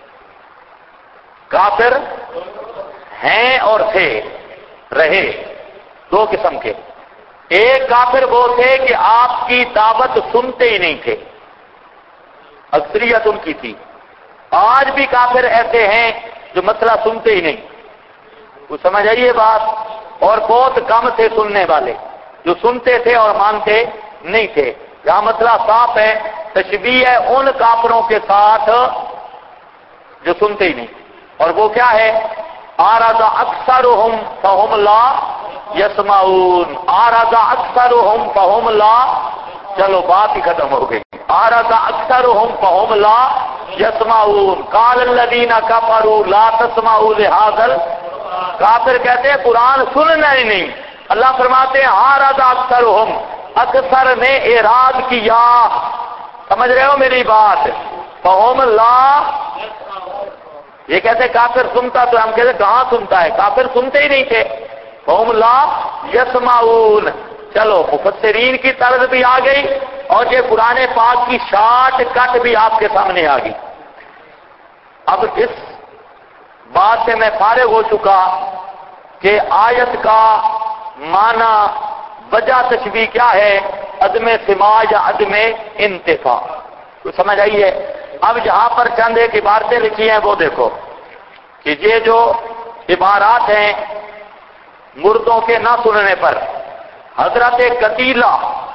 کافر ہیں اور تھے، رہے دو قسم کے۔ ایک کافر وہ تھے کہ آپ کی دعوت سنتے ہی نہیں تھے، اکثریت ان کی تھی۔ آج بھی کافر ایسے ہیں جو مسئلہ سنتے ہی نہیں، وہ سمجھ آئیے بات، اور بہت کم تھے سننے والے جو سنتے تھے اور مانتے نہیں تھے۔ یہاں مسئلہ صاف ہے، تشبیہ ہے ان کافروں کے ساتھ جو سنتے ہی نہیں، اور وہ کیا ہے؟ آرَضَ أَكْثَرُهُمْ فَهُمْ لَا يَسْمَعُونَ، آرَضَ أَكْثَرُهُمْ فَهُمْ لَا، چلو بات ہی ختم ہو گئی۔ آرَضَ أَكْثَرُهُمْ فَهُمْ لَا يَسْمَعُونَ قَالَ الَّذِينَ كَفَرُوا لَا تَسْمَعُوا لِهَذَا، کافر کہتے ہیں قرآن سننا ہی نہیں۔ اللہ فرماتے ہیں آرَضَ أَكْثَرُهُمْ، اکثر نے اعراض کیا، سمجھ رہے ہو میری بات؟ فَهُمْ لَا، یہ کہتے کافر سنتا، تو ہم کہتے کہاں سنتا ہے، کافر سنتے ہی نہیں تھے۔ فَهُمْ لَا يَسْمَعُونَ، چلو مفسرین کی طرز بھی آ گئی، اور یہ قرآن پاک کی شارٹ کٹ بھی آپ کے سامنے آ گئی۔ اب اس بات سے میں فارغ ہو چکا کہ آیت کا معنی، وجہ تشبیہ کیا ہے، عدم سماع یا عدم انتفاع، تو سمجھ آئیے۔ اب جہاں پر چند ایک عبارتیں لکھی ہیں وہ دیکھو کہ یہ جو عبارات ہیں مردوں کے نہ سننے پر، حضرت قتیلہ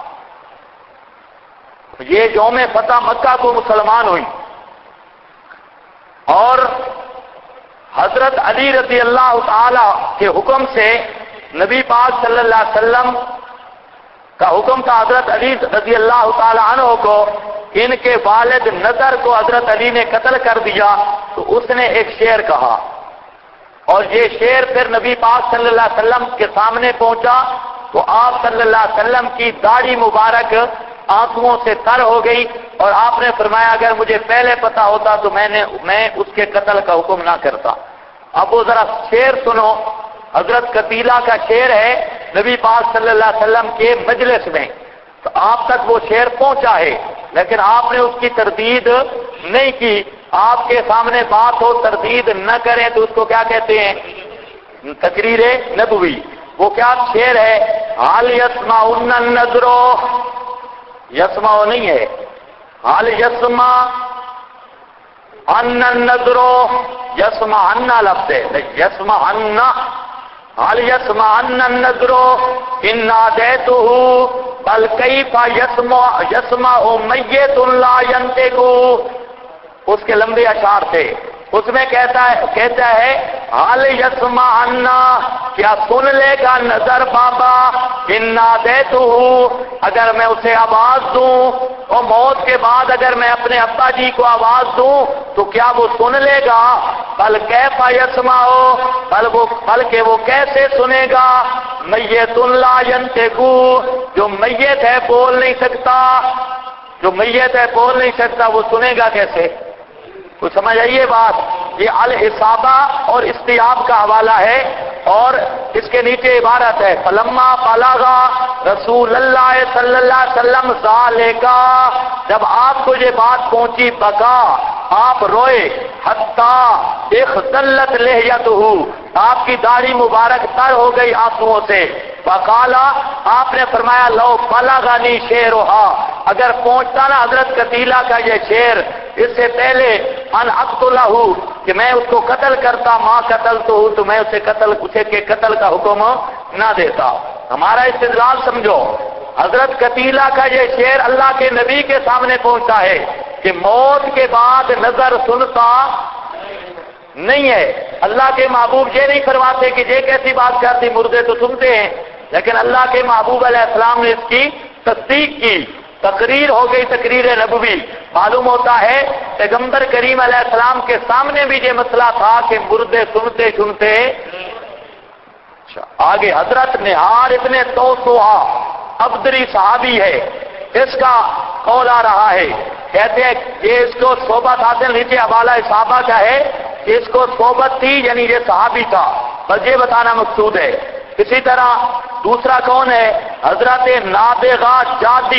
یہ یوم فتح مکہ کو مسلمان ہوئی، اور حضرت علی رضی اللہ تعالی کے حکم سے نبی پاک صلی اللہ علیہ وسلم کا حکم تھا حضرت علی رضی اللہ تعالی عنہ کو، ان کے والد نضر کو حضرت علی نے قتل کر دیا، تو اس نے ایک شعر کہا، اور یہ شعر پھر نبی پاک صلی اللہ علیہ وسلم کے سامنے پہنچا، تو آپ صلی اللہ علیہ وسلم کی داڑھی مبارک آنسوؤں سے تر ہو گئی، اور آپ نے فرمایا اگر مجھے پہلے پتا ہوتا تو میں اس کے قتل کا حکم نہ کرتا۔ اب وہ ذرا شعر سنو، حضرت قتیلہ کا شعر ہے نبی پاک صلی اللہ علیہ وسلم کے مجلس میں، تو آپ تک وہ شعر پہنچا ہے، لیکن آپ نے اس کی تردید نہیں کی۔ آپ کے سامنے بات ہو تردید نہ کریں تو اس کو کیا کہتے ہیں؟ تقریر نبوی۔ وہ کیا شعر ہے؟ حال یسمعون النذر، یسمع نہیں ہے، حال یسمع ان النذرو یسمعن لفظ ہے یسمعن حال یسمعن النذرو ان نادیتہ بل کیف یسمع میت لا ینطق، اس کے لمبے اشعار تھے، اس میں کہتا ہے حال یسمعن، کیا سن لے گا نظر بابا ان نادیتہ، اگر میں اسے آواز دوں، اور موت کے بعد اگر میں اپنے ابا جی کو آواز دوں تو کیا وہ سن لے گا؟ بل کیف یسمع، بلکہ وہ کیسے سنے گا؟ میت لا ینطق، جو میت ہے بول نہیں سکتا، جو میت ہے بول نہیں سکتا وہ سنے گا کیسے؟ تو سمجھ آئیے بات، یہ الاصابہ اور استیاب کا حوالہ ہے، اور اس کے نیچے عبارت ہے فلما بلغ رسول اللہ صلی اللہ علیہ وسلم ذالک، جب آپ کو یہ بات پہنچی بکا، آپ روئے، حتی اختلت لحیتہ، آپ کی داڑھی مبارک تر ہو گئی آنسوؤں سے، فقالا، آپ نے فرمایا لو بلغنی شعرھا، اگر پہنچتا نا حضرت قتیلہ کا یہ شعر اس سے پہلے ان اقتلہ، کہ میں اس کو قتل کرتا، ما قتلتہ، تو میں اسے قتل کا حکم نہ دیتا۔ ہمارا استدلال سمجھو، حضرت قتیلہ کا یہ شعر اللہ کے نبی کے سامنے پہنچتا ہے کہ موت کے بعد نظر سنتا نہیں ہے۔ اللہ کے محبوب یہ نہیں فرماتے کہ یہ کیسی بات کرتی، مردے تو سنتے ہیں، لیکن اللہ کے محبوب علیہ السلام نے اس کی تصدیق کی، تقریر ہو گئی، تقریر نبوی۔ معلوم ہوتا ہے پیغمبر کریم علیہ السلام کے سامنے بھی یہ مسئلہ تھا کہ مردے سنتے آگے حضرت نہار ابن توسوہا ابدری صحابی ہے، اس کا قول آ رہا ہے، کہتے ہیں یہ اس کو صحبت حاصل، نیچے حوالہ صحابہ کا ہے، اس کو صحبت تھی، یعنی یہ صحابی تھا، بس یہ بتانا مقصود ہے۔ اسی طرح دوسرا کون ہے؟ حضرت نابغہ جادی،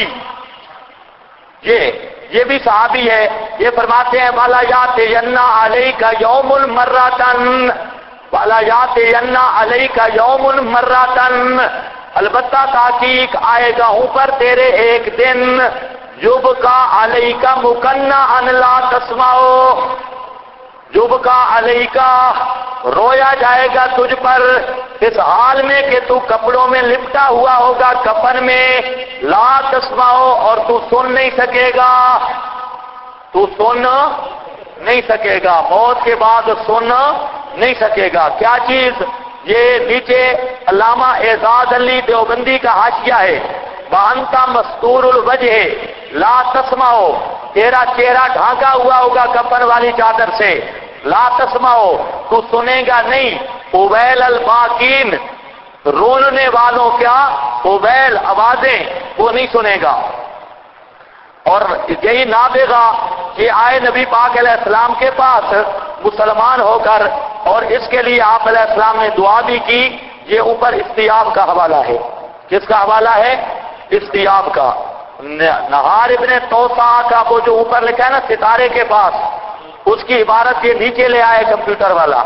یہ بھی صحابی ہے، یہ فرماتے ہیں والا یاتین علیک یوم مرتن، والا یاتین علیک یوم مرتن، البتہ تحقیق آئے گا اوپر تیرے ایک دن، یبکا علیک مکنہ ان لا تسمعو، یبکا علیک، رویا جائے گا تجھ پر اس حال میں کہ تو کپڑوں میں لپٹا ہوا ہوگا، کفن میں، لا تسمعو، اور تو سن نہیں سکے گا، تو سن نہیں سکے گا، موت کے بعد سن نہیں سکے گا۔ کیا چیز؟ یہ نیچے علامہ اعزاز علی دیوبندی کا حاشیہ ہے، وَأَنْتَ مَسْتُورُ الْوَجْهِ لا تسمعو، تیرا چہرہ ڈھانکا ہوا ہوگا کفن والی چادر سے، لا تسمعو، تو سنے گا نہیں، اویل الباقین، رولنے والوں کیا اویل آوازیں، وہ نہیں سنے گا۔ اور یہی نابغہ یہ آئے نبی پاک علیہ السلام کے پاس مسلمان ہو کر، اور اس کے لیے آپ علیہ السلام نے دعا بھی کی، یہ اوپر استیاب کا حوالہ ہے۔ کس کا حوالہ ہے؟ استیاب کا۔ نہار ابن توسا کا وہ جو اوپر لکھا ہے نا ستارے کے پاس، اس کی عبارت یہ نیچے لے آئے کمپیوٹر والا،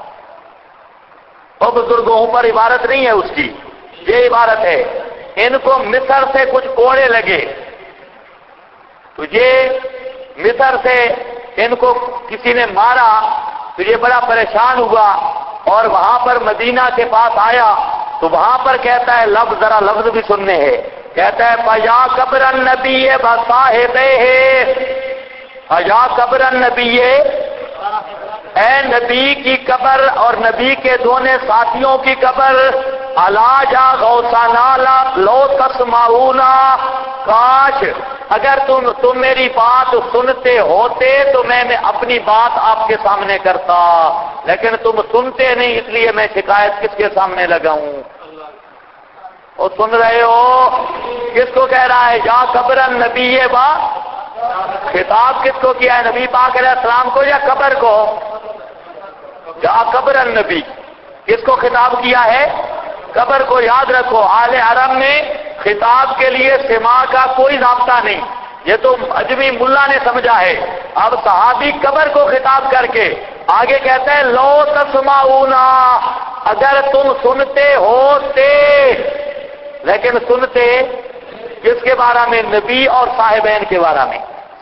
اور بزرگوں اوپر عبارت نہیں ہے اس کی، یہ عبارت ہے، ان کو مصر سے کچھ کوڑے لگے، تو یہ مصر سے ان کو کسی نے مارا، تو یہ بڑا پریشان ہوا، اور وہاں پر مدینہ کے پاس آیا، تو وہاں پر کہتا ہے لفظ، ذرا لفظ بھی سننے ہیں، کہتا ہے فَيَا قَبْرَ النَّبِيِّ وَصَاحِبَيْهِ، فَيَا قَبْرَ النَّبِيِّ، اے نبی کی قبر اور نبی کے دونوں ساتھیوں کی قبر، الا جا غوثنا لو تسمعونا، کاش اگر تم میری بات سنتے ہوتے تو میں اپنی بات آپ کے سامنے کرتا، لیکن تم سنتے نہیں، اس لیے میں شکایت کس کے سامنے لگاؤں؟ اور سن رہے ہو کس کو کہہ رہا ہے؟ یا قبر النبی، با خطاب کس کو کیا ہے؟ نبی پاک علیہ السلام کو یا قبر کو؟ یا قبر النبی، کس کو خطاب کیا ہے؟ قبر کو۔ یاد رکھو آل حرم میں خطاب کے لیے سماع کا کوئی ضابطہ نہیں، یہ تو اجمی ملا نے سمجھا ہے۔ اب صحابی قبر کو خطاب کر کے آگے کہتا ہے لو تسمعونا، اگر تم سنتے ہوتے، لیکن سنتے کس کے بارے میں؟ نبی اور صاحبین کے بارے میں۔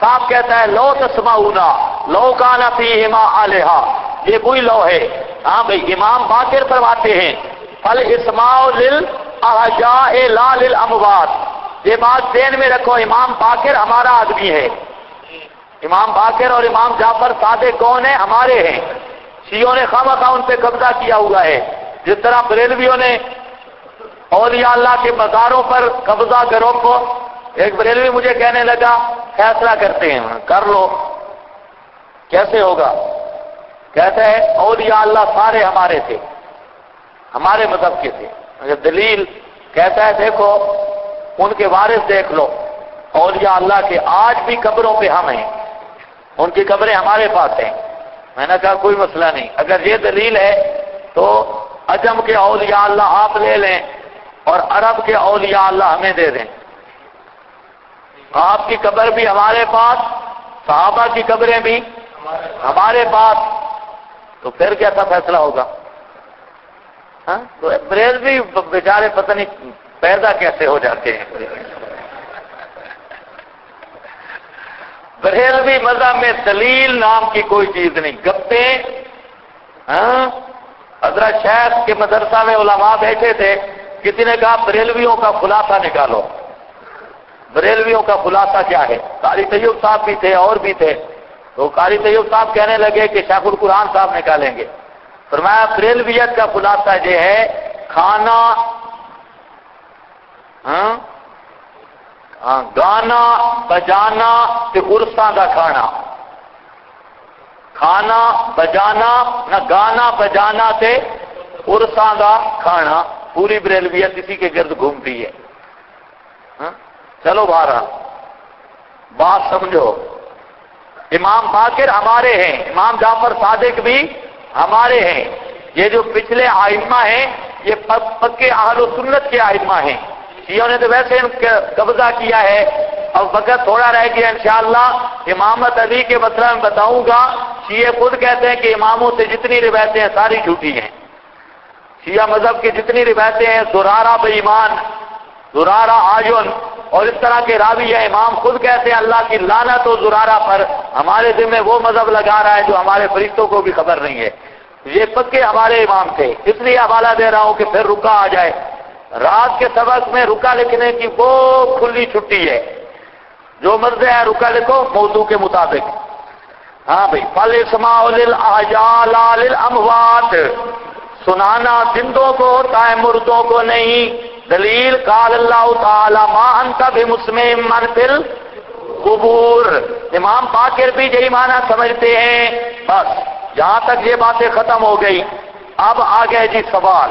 صاحب کہتا ہے لو تسمعونا لو کان فیہما آلہہ، یہ کوئی لو ہے. ہاں بھئی امام باقر فرماتے ہیں فالاسماع للاحجاء لا للاموات. یہ بات ذہن میں رکھو، امام باقر ہمارا آدمی ہے. امام باقر اور امام جعفر صادق کون ہیں؟ ہمارے ہیں. شیعوں نے خواہ ان پہ قبضہ کیا ہوا ہے، جس طرح بریلویوں نے اولیاء اللہ کے مزاروں پر قبضہ گروپ کو. ایک بریلوی مجھے کہنے لگا فیصلہ کرتے ہیں، کر لو. کیسے ہوگا؟ کہتا ہے اولیاء اللہ سارے ہمارے تھے، ہمارے مذہب کے تھے. دلیل کہتا ہے دیکھو ان کے وارث دیکھ لو، اولیاء اللہ کے آج بھی قبروں پہ ہم ہیں، ان کی قبریں ہمارے پاس ہیں. میں نے کہا کوئی مسئلہ نہیں، اگر یہ دلیل ہے تو عجم کے اولیاء اللہ آپ لے لیں اور عرب کے اولیاء اللہ ہمیں دے دیں. آپ کی قبر بھی ہمارے پاس، صحابہ کی قبریں بھی ہمارے پاس، تو پھر کیسا فیصلہ ہوگا؟ ہاں تو بریلوی بیچارے پتہ نہیں پیدا کیسے ہو جاتے ہیں. بریلوی مذہب میں دلیل نام کی کوئی چیز نہیں، گپے. ہاں حضرت شیخ کے مدرسہ میں علماء بیٹھے تھے، کسی نے کہا بریلویوں کا خلاصہ نکالو. بریلویوں کا خلاصہ کیا ہے؟ قاری طیب صاحب بھی تھے اور بھی تھے. تو قاری طیب صاحب کہنے لگے کہ شیخ القرآن صاحب نکالیں گے. فرمایا بریلویت کا خلاصہ یہ ہے کھانا، گانا بجانا تے عرساں دا کھانا. کھانا بجانا نہ گانا بجانا تے عرساں دا کھانا. پوری بریلویت اسی کے گرد گھومتی ہے. چلو بارہ بات سمجھو. امام باقر ہمارے ہیں، امام جعفر صادق بھی ہمارے ہیں. یہ جو پچھلے آئمہ ہیں یہ پکے اہل و سنت کے آئمہ ہیں. شیعوں نے تو ویسے قبضہ کیا ہے. اب وقت تھوڑا رہ گیا، انشاءاللہ امامت علی کے مسئلہ میں بتاؤں گا. شیعہ خود کہتے ہیں کہ اماموں سے جتنی روایتیں ہیں ساری جھوٹی ہیں. شیعہ مذہب کی جتنی روایتیں ہیں، زرارہ بے ایمان، زرارہ آجن اور اس طرح کے راوی ہیں، امام خود کہتے ہیں اللہ کی لعنت و زرارہ پر. ہمارے ذمہ وہ مذہب لگا رہا ہے جو ہمارے فرشتوں کو بھی خبر نہیں ہے. یہ پکے ہمارے امام تھے، اس لیے حوالہ دے رہا ہوں کہ پھر رکا آ جائے. رات کے سبق میں رکا لکھنے کی وہ کھلی چھٹی ہے، جو مرضی ہے رکا لکھو موضوع کے مطابق. ہاں بھائی فالاسماع للاحجاء لا للاموات، سنانا زندوں کو ہوتا ہے مردوں کو نہیں. دلیل قال اللہ تعالی ما انت بمسمع من فی القبور. امام باقر بھی یہی معنی سمجھتے ہیں. بس یہاں تک یہ باتیں ختم ہو گئی. اب آگے جی سوال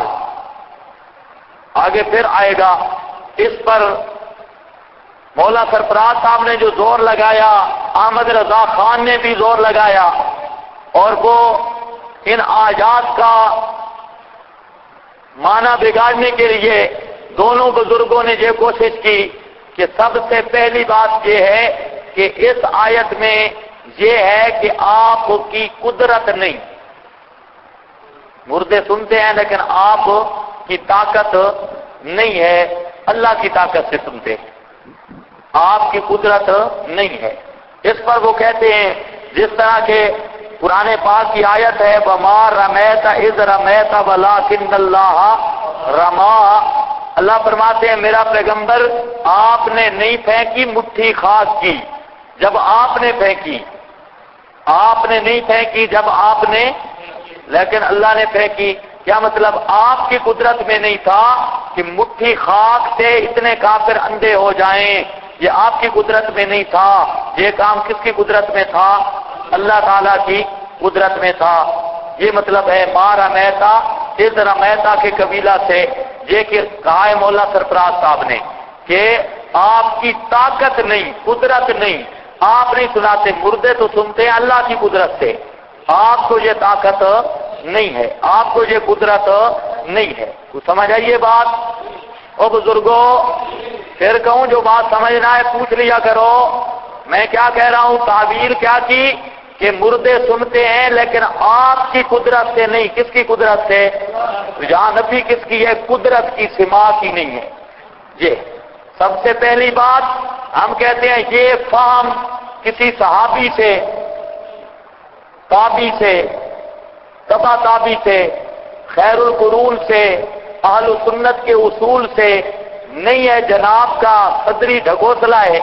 آگے پھر آئے گا. اس پر مولا سرفراز صاحب نے جو زور لگایا، احمد رضا خان نے بھی زور لگایا، اور وہ ان آیات کا معنی بگاڑنے کے لیے دونوں بزرگوں نے یہ کوشش کی کہ سب سے پہلی بات یہ ہے کہ اس آیت میں یہ ہے کہ آپ کی قدرت نہیں. مردے سنتے ہیں لیکن آپ کی طاقت نہیں ہے، اللہ کی طاقت سے سنتے ہیں، آپ کی قدرت نہیں ہے. اس پر وہ کہتے ہیں جس طرح کے قرآن پاک کی آیت ہے وَمَا رَمَيْتَ إِذْ رَمَيْتَ وَلَٰكِنَّ اللَّهَ رَمَىٰ. اللہ فرماتے ہیں میرا پیغمبر آپ نے نہیں پھینکی مٹھی خاص کی جب آپ نے پھینکی، آپ نے نہیں پھینکی جب آپ نے، لیکن اللہ نے پھینکی. کیا مطلب؟ آپ کی قدرت میں نہیں تھا کہ مٹھی خاک سے اتنے کافر اندھے ہو جائیں، یہ آپ کی قدرت میں نہیں تھا. یہ کام کس کی قدرت میں تھا؟ اللہ تعالیٰ کی قدرت میں تھا. یہ مطلب ہے ما رمیتا اذ رمیتا کے قبیلہ سے یہ کہ کہا ہے مولا سرفراز صاحب نے کہ آپ کی طاقت نہیں، قدرت نہیں. آپ نہیں سناتے، مردے تو سنتے ہیں اللہ کی قدرت سے. آپ کو یہ طاقت نہیں ہے، آپ کو یہ قدرت نہیں ہے. کچھ سمجھ آئیے بات؟ او بزرگوں پھر کہوں جو بات سمجھنا ہے پوچھ لیا کرو. میں کیا کہہ رہا ہوں؟ تعبیر کیا کی کہ مردے سنتے ہیں لیکن آپ کی قدرت سے نہیں. کس کی قدرت سے؟ جہاں نفی کس کی ہے؟ قدرت کی، سما کی نہیں ہے. یہ سب سے پہلی بات ہم کہتے ہیں یہ فہم کسی صحابی سے، تابی سے، تبع تابی سے، خیر القرون سے، اہل سنت کے اصول سے نہیں ہے، جناب کا صدری ڈھکوسلا ہے۔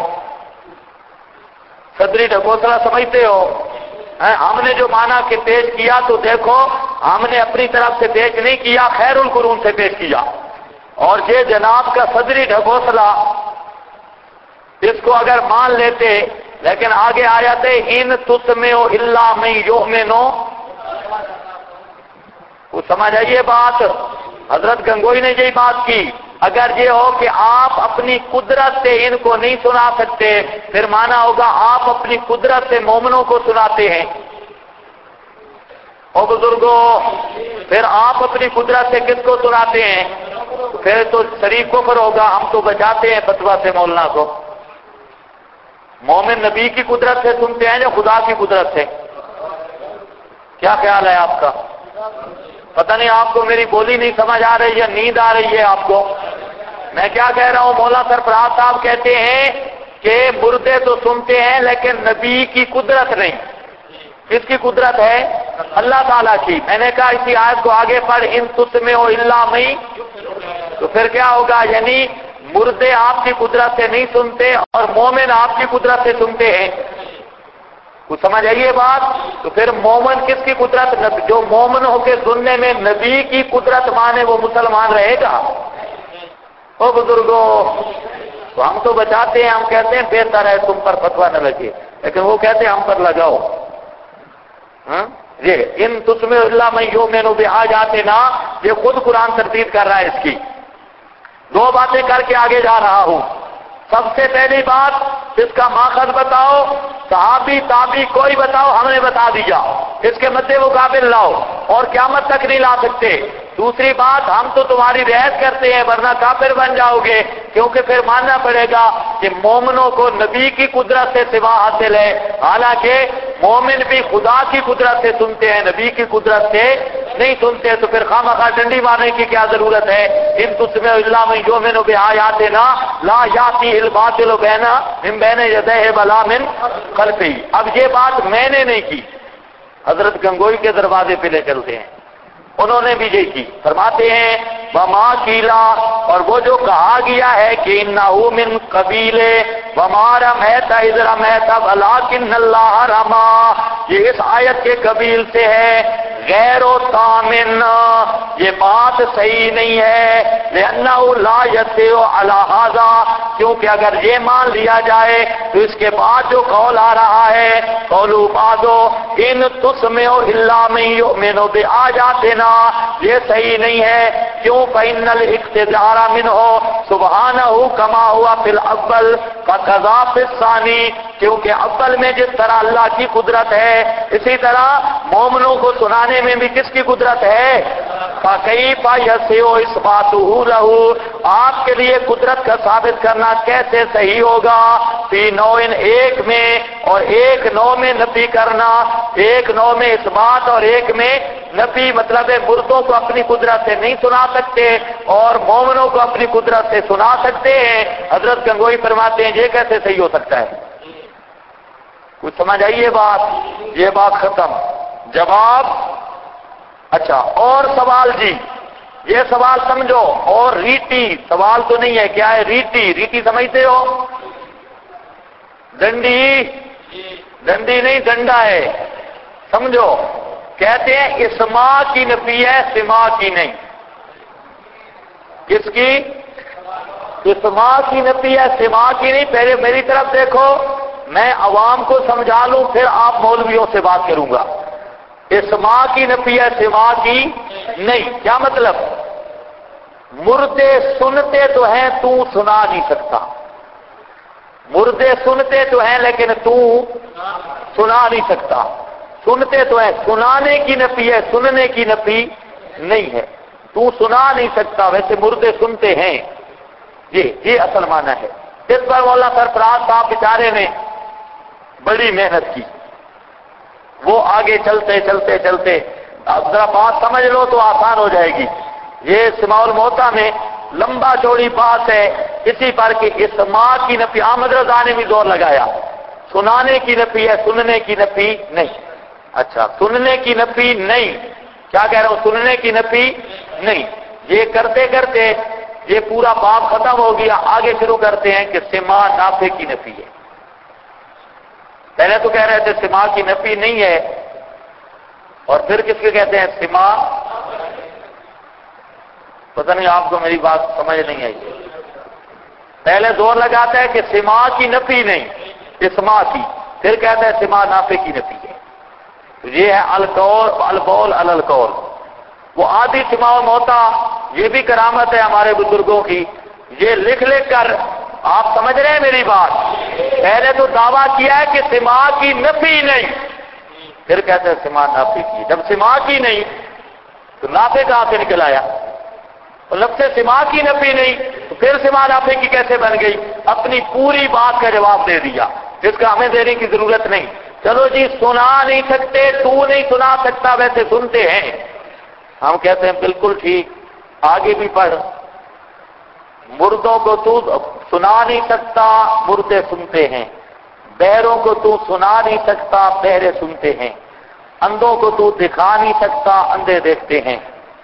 صدری ڈھکوسلا سمجھتے ہو؟ ہم نے جو معنی کہ پیش کیا تو دیکھو ہم نے اپنی طرف سے پیش نہیں کیا، خیر القرون سے پیش کیا۔ اور یہ جناب کا صدری ڈھکوسلا، اس کو اگر مان لیتے، لیکن آگے آ جاتے ان تسمعوا الا من یؤمن، وہ سمجھ آئیے بات، حضرت گنگوئی نے یہی بات کی۔ اگر یہ ہو کہ آپ اپنی قدرت سے ان کو نہیں سنا سکتے، پھر مانا ہوگا آپ اپنی قدرت سے مومنوں کو سناتے ہیں۔ او بزرگوں، پھر آپ اپنی قدرت سے کس کو سناتے ہیں؟ پھر تو شریف کفر ہوگا، ہم تو بچاتے ہیں فتویٰ سے مولانا کو۔ مومن نبی کی قدرت سے سنتے ہیں یا خدا کی قدرت سے؟ کیا خیال ہے آپ کا؟ پتہ نہیں آپ کو میری بولی نہیں سمجھ آ رہی ہے، نیند آ رہی ہے آپ کو؟ میں کیا کہہ رہا ہوں، مولا سرفراز صاحب کہتے ہیں کہ مردے تو سنتے ہیں لیکن نبی کی قدرت نہیں۔ کس کی قدرت ہے؟ اللہ تعالیٰ کی۔ میں نے کہا اسی آیت کو آگے پڑھ، ان تسمعوا الا من، تو پھر کیا ہوگا؟ یعنی مردے آپ کی قدرت سے نہیں سنتے اور مومن آپ کی قدرت سے سنتے ہیں۔ کچھ سمجھ آئیے بات؟ تو پھر مومن کس کی قدرت؟ جو مومن ہو کے سننے میں نبی کی قدرت مانے وہ مسلمان رہے گا؟ او بزرگوں، تو ہم تو بچاتے ہیں، ہم کہتے ہیں بہتر ہے تم پر فتویٰ نہ لگے، لیکن وہ کہتے ہیں ہم پر لگاؤ۔ یہ ان تسمعوا الا من یؤمن بآیاتنا، یہ خود قرآن ترتیب کر رہا ہے اس کی۔ دو باتیں کر کے آگے جا رہا ہوں۔ سب سے پہلی بات، اس کا ماخذ بتاؤ، صحابی تابی کوئی بتاؤ، ہم نے بتا دیا، اس کے مد مقابل لاؤ، اور قیامت تک نہیں لا سکتے۔ دوسری بات، ہم تو تمہاری رعایت کرتے ہیں ورنہ کافر بن جاؤ گے، کیونکہ پھر ماننا پڑے گا کہ مومنوں کو نبی کی قدرت سے سوا حاصل ہے، حالانکہ مومن بھی خدا کی قدرت سے سنتے ہیں، نبی کی قدرت سے نہیں سنتے، تو پھر خواہ ڈنڈی مارنے کی کیا ضرورت ہے؟ ان تسمعوا الا من یؤمن بآیاتنا لا یأتی الباطل من بین یدیہ ولا من خلفہ۔ اب یہ بات میں نے نہیں کی، حضرت گنگوئی کے دروازے پہ لے چلتے ہیں، انہوں نے بھی یہ کی۔ فرماتے ہیں وما قیلا، اور وہ جو کہا گیا ہے کہ انہ من قبیل وما رمیت اذ رمیت ولکن اللہ رما، یہ اس آیت کے قبیل سے ہے، غیر و تامن، یہ بات صحیح نہیں ہے، لأنہ لا یسع علی ھذا، کیونکہ اگر یہ مان لیا جائے تو اس کے بعد جو قول آ رہا ہے، قولوا بعدو ان تسمعوا الا من یؤمن بآیاتنا، یہ صحیح نہیں ہے۔ کیوں؟ فإن الاقتدار منہ سبحانہ کما ہوا فی الاول فقضا فی الثانی، کیونکہ اول میں جس طرح اللہ کی قدرت ہے اسی طرح مومنوں کو سنانے میں بھی کس کی قدرت ہے؟ فَكَيْفَ يَسِعُ إِثْبَاتُهُ لَهُ، آپ کے لیے قدرت کا ثابت کرنا کیسے صحیح ہوگا؟ فی نوع، ایک میں، اور ایک نوع میں نفی کرنا، ایک نوع میں اثبات اور ایک میں نفی، مطلب ہے مردوں کو اپنی قدرت سے نہیں سنا سکتے اور مومنوں کو اپنی قدرت سے سنا سکتے ہیں۔ حضرت گنگوئی فرماتے ہیں یہ کیسے صحیح ہو سکتا ہے؟ کچھ سمجھ آئیے بات؟ یہ بات ختم۔ جواب، اچھا اور سوال جی، یہ سوال سمجھو، اور ریٹی سوال تو نہیں ہے، کیا ہے ریٹی؟ ریٹی سمجھتے ہو؟ ڈنڈی، ڈنڈی نہیں ڈنڈا ہے، سمجھو۔ کہتے ہیں اسما کی نفی ہے، سما کی نہیں۔ کس کی؟ اسما کی نفی ہے، سما کی نہیں۔ پہلے میری طرف دیکھو، میں عوام کو سمجھا لوں پھر آپ مولویوں سے بات کروں گا۔ اسما کی نفی ہے، سما کی نہیں۔ کیا مطلب؟ مردے سنتے تو ہیں، تو سنا نہیں سکتا۔ مردے سنتے تو ہیں لیکن تو سنا نہیں سکتا۔ سنتے تو ہیں، سنانے کی نفی ہے، سننے کی نفی نہیں ہے۔ تو سنا نہیں سکتا، ویسے مردے سنتے ہیں، یہ اصل معنی ہے۔ اس پر مولانا سرفراز صاحب بیچارے نے بڑی محنت کی، وہ آگے چلتے چلتے چلتے، اب ذرا بات سمجھ لو تو آسان ہو جائے گی۔ یہ سماع الموتیٰ میں لمبا چوڑی بات ہے اسی پر کہ اسماع کی نفی احمد رضا نے بھی زور لگایا، سنانے کی نفی ہے، سننے کی نفی نہیں۔ اچھا، سننے کی نفی نہیں، کیا کہہ رہا ہوں؟ سننے کی نفی نہیں۔ یہ کرتے کرتے یہ پورا باب ختم ہو گیا، آگے شروع کرتے ہیں کہ سماع نافع کی نفی ہے۔ پہلے تو کہہ رہے تھے سماع کی نفی نہیں ہے، اور پھر کس کے کہتے ہیں؟ سماع۔ پتہ نہیں آپ کو میری بات سمجھ نہیں آئی۔ پہلے زور لگاتا ہے کہ سماع کی نفی نہیں، اسماع کی، پھر کہتا ہے سماع نافع کی نفی ہے۔ یہ ہے القول القول علی القول۔ وہ آدھی سماع و موتا، یہ بھی کرامت ہے ہمارے بزرگوں کی، یہ لکھ لکھ کر آپ سمجھ رہے ہیں میری بات؟ پہلے تو دعویٰ کیا ہے کہ سماع کی نفی نہیں، پھر کہتے ہیں سماع نافع کی۔ جب سماع کی نہیں تو نافع کہاں سے نکل آیا؟ اور لفظ سماع کی نفی نہیں تو پھر سماع نافع کی کیسے بن گئی؟ اپنی پوری بات کا جواب دے دیا، جس کا ہمیں دینے کی ضرورت نہیں۔ چلو جی، سنا نہیں سکتے، تو نہیں سنا سکتا، ویسے سنتے ہیں۔ ہم کہتے ہیں بالکل ٹھیک، آگے بھی پڑھ۔ مردوں کو تو سنا نہیں سکتا، مردے سنتے ہیں۔ بہروں کو تو سنا نہیں سکتا، بہرے سنتے ہیں۔ اندھوں کو تو دکھا نہیں سکتا، اندھے دیکھتے ہیں۔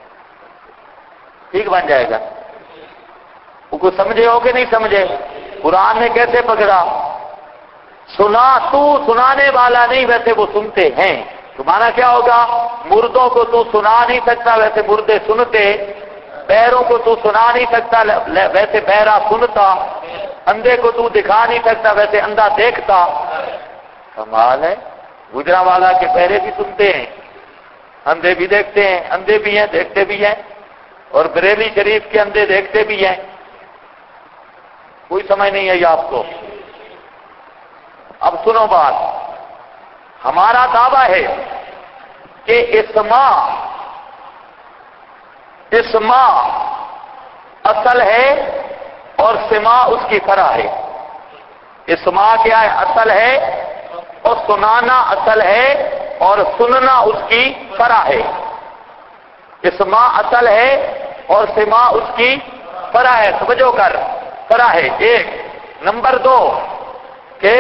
ٹھیک بن جائے گا؟ وہ کو سمجھے ہو کہ نہیں سمجھے؟ قرآن نے کیسے پکڑا؟ سنا، تو سنانے والا نہیں، ویسے وہ سنتے ہیں۔ تمہارا کیا ہوگا؟ مردوں کو تو سنا نہیں سکتا، ویسے مردے سنتے۔ بہروں کو تو سنا نہیں سکتا، ویسے بہرا سنتا۔ اندھے کو تو دکھا نہیں سکتا، ویسے اندھا دیکھتا۔ کمال ہے، گجرانوالہ کے بہرے بھی سنتے ہیں، اندھے بھی دیکھتے ہیں، اندھے بھی ہیں دیکھتے بھی ہیں، اور بریلی شریف کے اندھے دیکھتے بھی ہیں۔ کوئی سمجھ نہیں ہے یہ آپ کو؟ اب سنو بات، ہمارا دعویٰ ہے کہ اسماع اصل ہے اور سماع اس کی فرع ہے۔ اسماع کیا ہے؟ اصل ہے، اور سنانا اصل ہے، اور سننا اس کی فرع ہے۔ اسماع اصل ہے اور سماع اس کی فرع ہے، سمجھو کر، فرع ہے۔ ایک نمبر دو کہ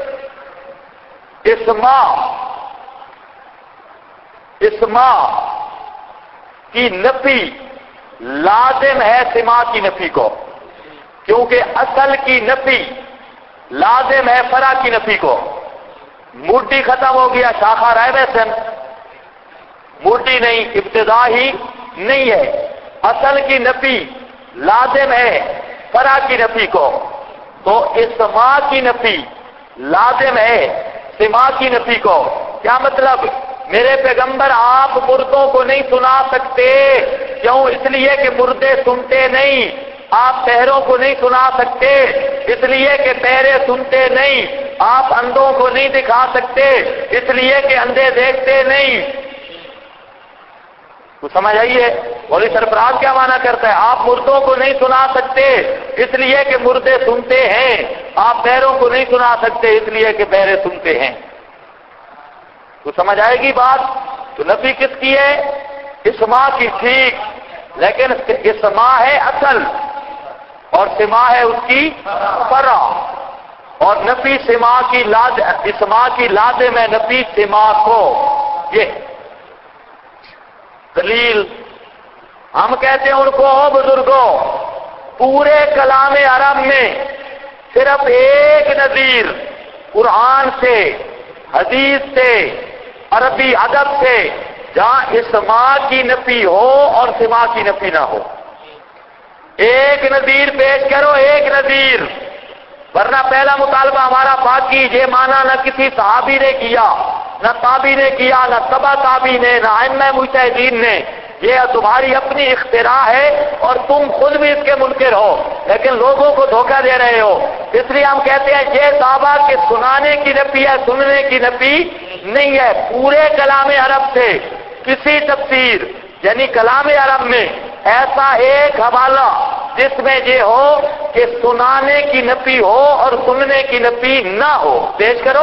اسماع کی نفی لازم ہے سماع کی نفی کو، کیونکہ اصل کی نفی لازم ہے فرع کی نفی کو۔ موٹی ختم ہو گیا، شاخہ رائے ویسن، موٹی نہیں، ابتدا ہی نہیں ہے۔ اصل کی نفی لازم ہے فرع کی نفی کو، تو اسماع کی نفی لازم ہے سماع کی نفی کو۔ کیا مطلب؟ میرے پیغمبر آپ مردوں کو نہیں سنا سکتے، کیوں؟ اس لیے کہ مردے سنتے نہیں۔ آپ بہروں کو نہیں سنا سکتے، اس لیے کہ بہرے سنتے نہیں۔ آپ اندھوں کو نہیں دکھا سکتے، اس لیے کہ اندھے دیکھتے نہیں۔ تو سمجھ آئیے؟ اور یہ سرفراز کیا معنی کرتا ہے؟ آپ مردوں کو نہیں سنا سکتے اس لیے کہ مردے سنتے ہیں، آپ بہروں کو نہیں سنا سکتے اس لیے کہ بہرے سنتے ہیں۔ تو سمجھ آئے گی بات؟ تو نفی کس کی ہے؟ اسماع کی، ٹھیک، لیکن اسماع ہے اصل اور سماع ہے اس کی فرع، اور نفی اسماع کی لازم ہے نفی سماع کو۔ یہ دلیل ہم کہتے ہیں ان کو، ہو بزرگوں، پورے کلام عرب میں صرف ایک نظیر قرآن سے، حدیث سے، عربی ادب سے جہاں اسماع کی نفی ہو اور سماع کی نفی نہ ہو۔ ایک نظیر پیش کرو، ایک نظیر، ورنہ پہلا مطالبہ ہمارا باقی، یہ مانا نہ کسی صحابی نے کیا، نہ تابعی نے کیا، نہ تبع تابعی نے، نہ ائمہ مجتہدین نے، یہ تمہاری اپنی اختراع ہے اور تم خود بھی اس کے منکر ہو، لیکن لوگوں کو دھوکہ دے رہے ہو۔ اس لیے ہم کہتے ہیں یہ دعویٰ کہ سنانے کی نفی ہے، سننے کی نفی نہیں ہے۔ پورے کلام عرب سے کسی تفسیر یعنی کلام عرب میں ایسا ایک حوالہ جس میں یہ ہو کہ سنانے کی نفی ہو اور سننے کی نفی نہ ہو، پیش کرو۔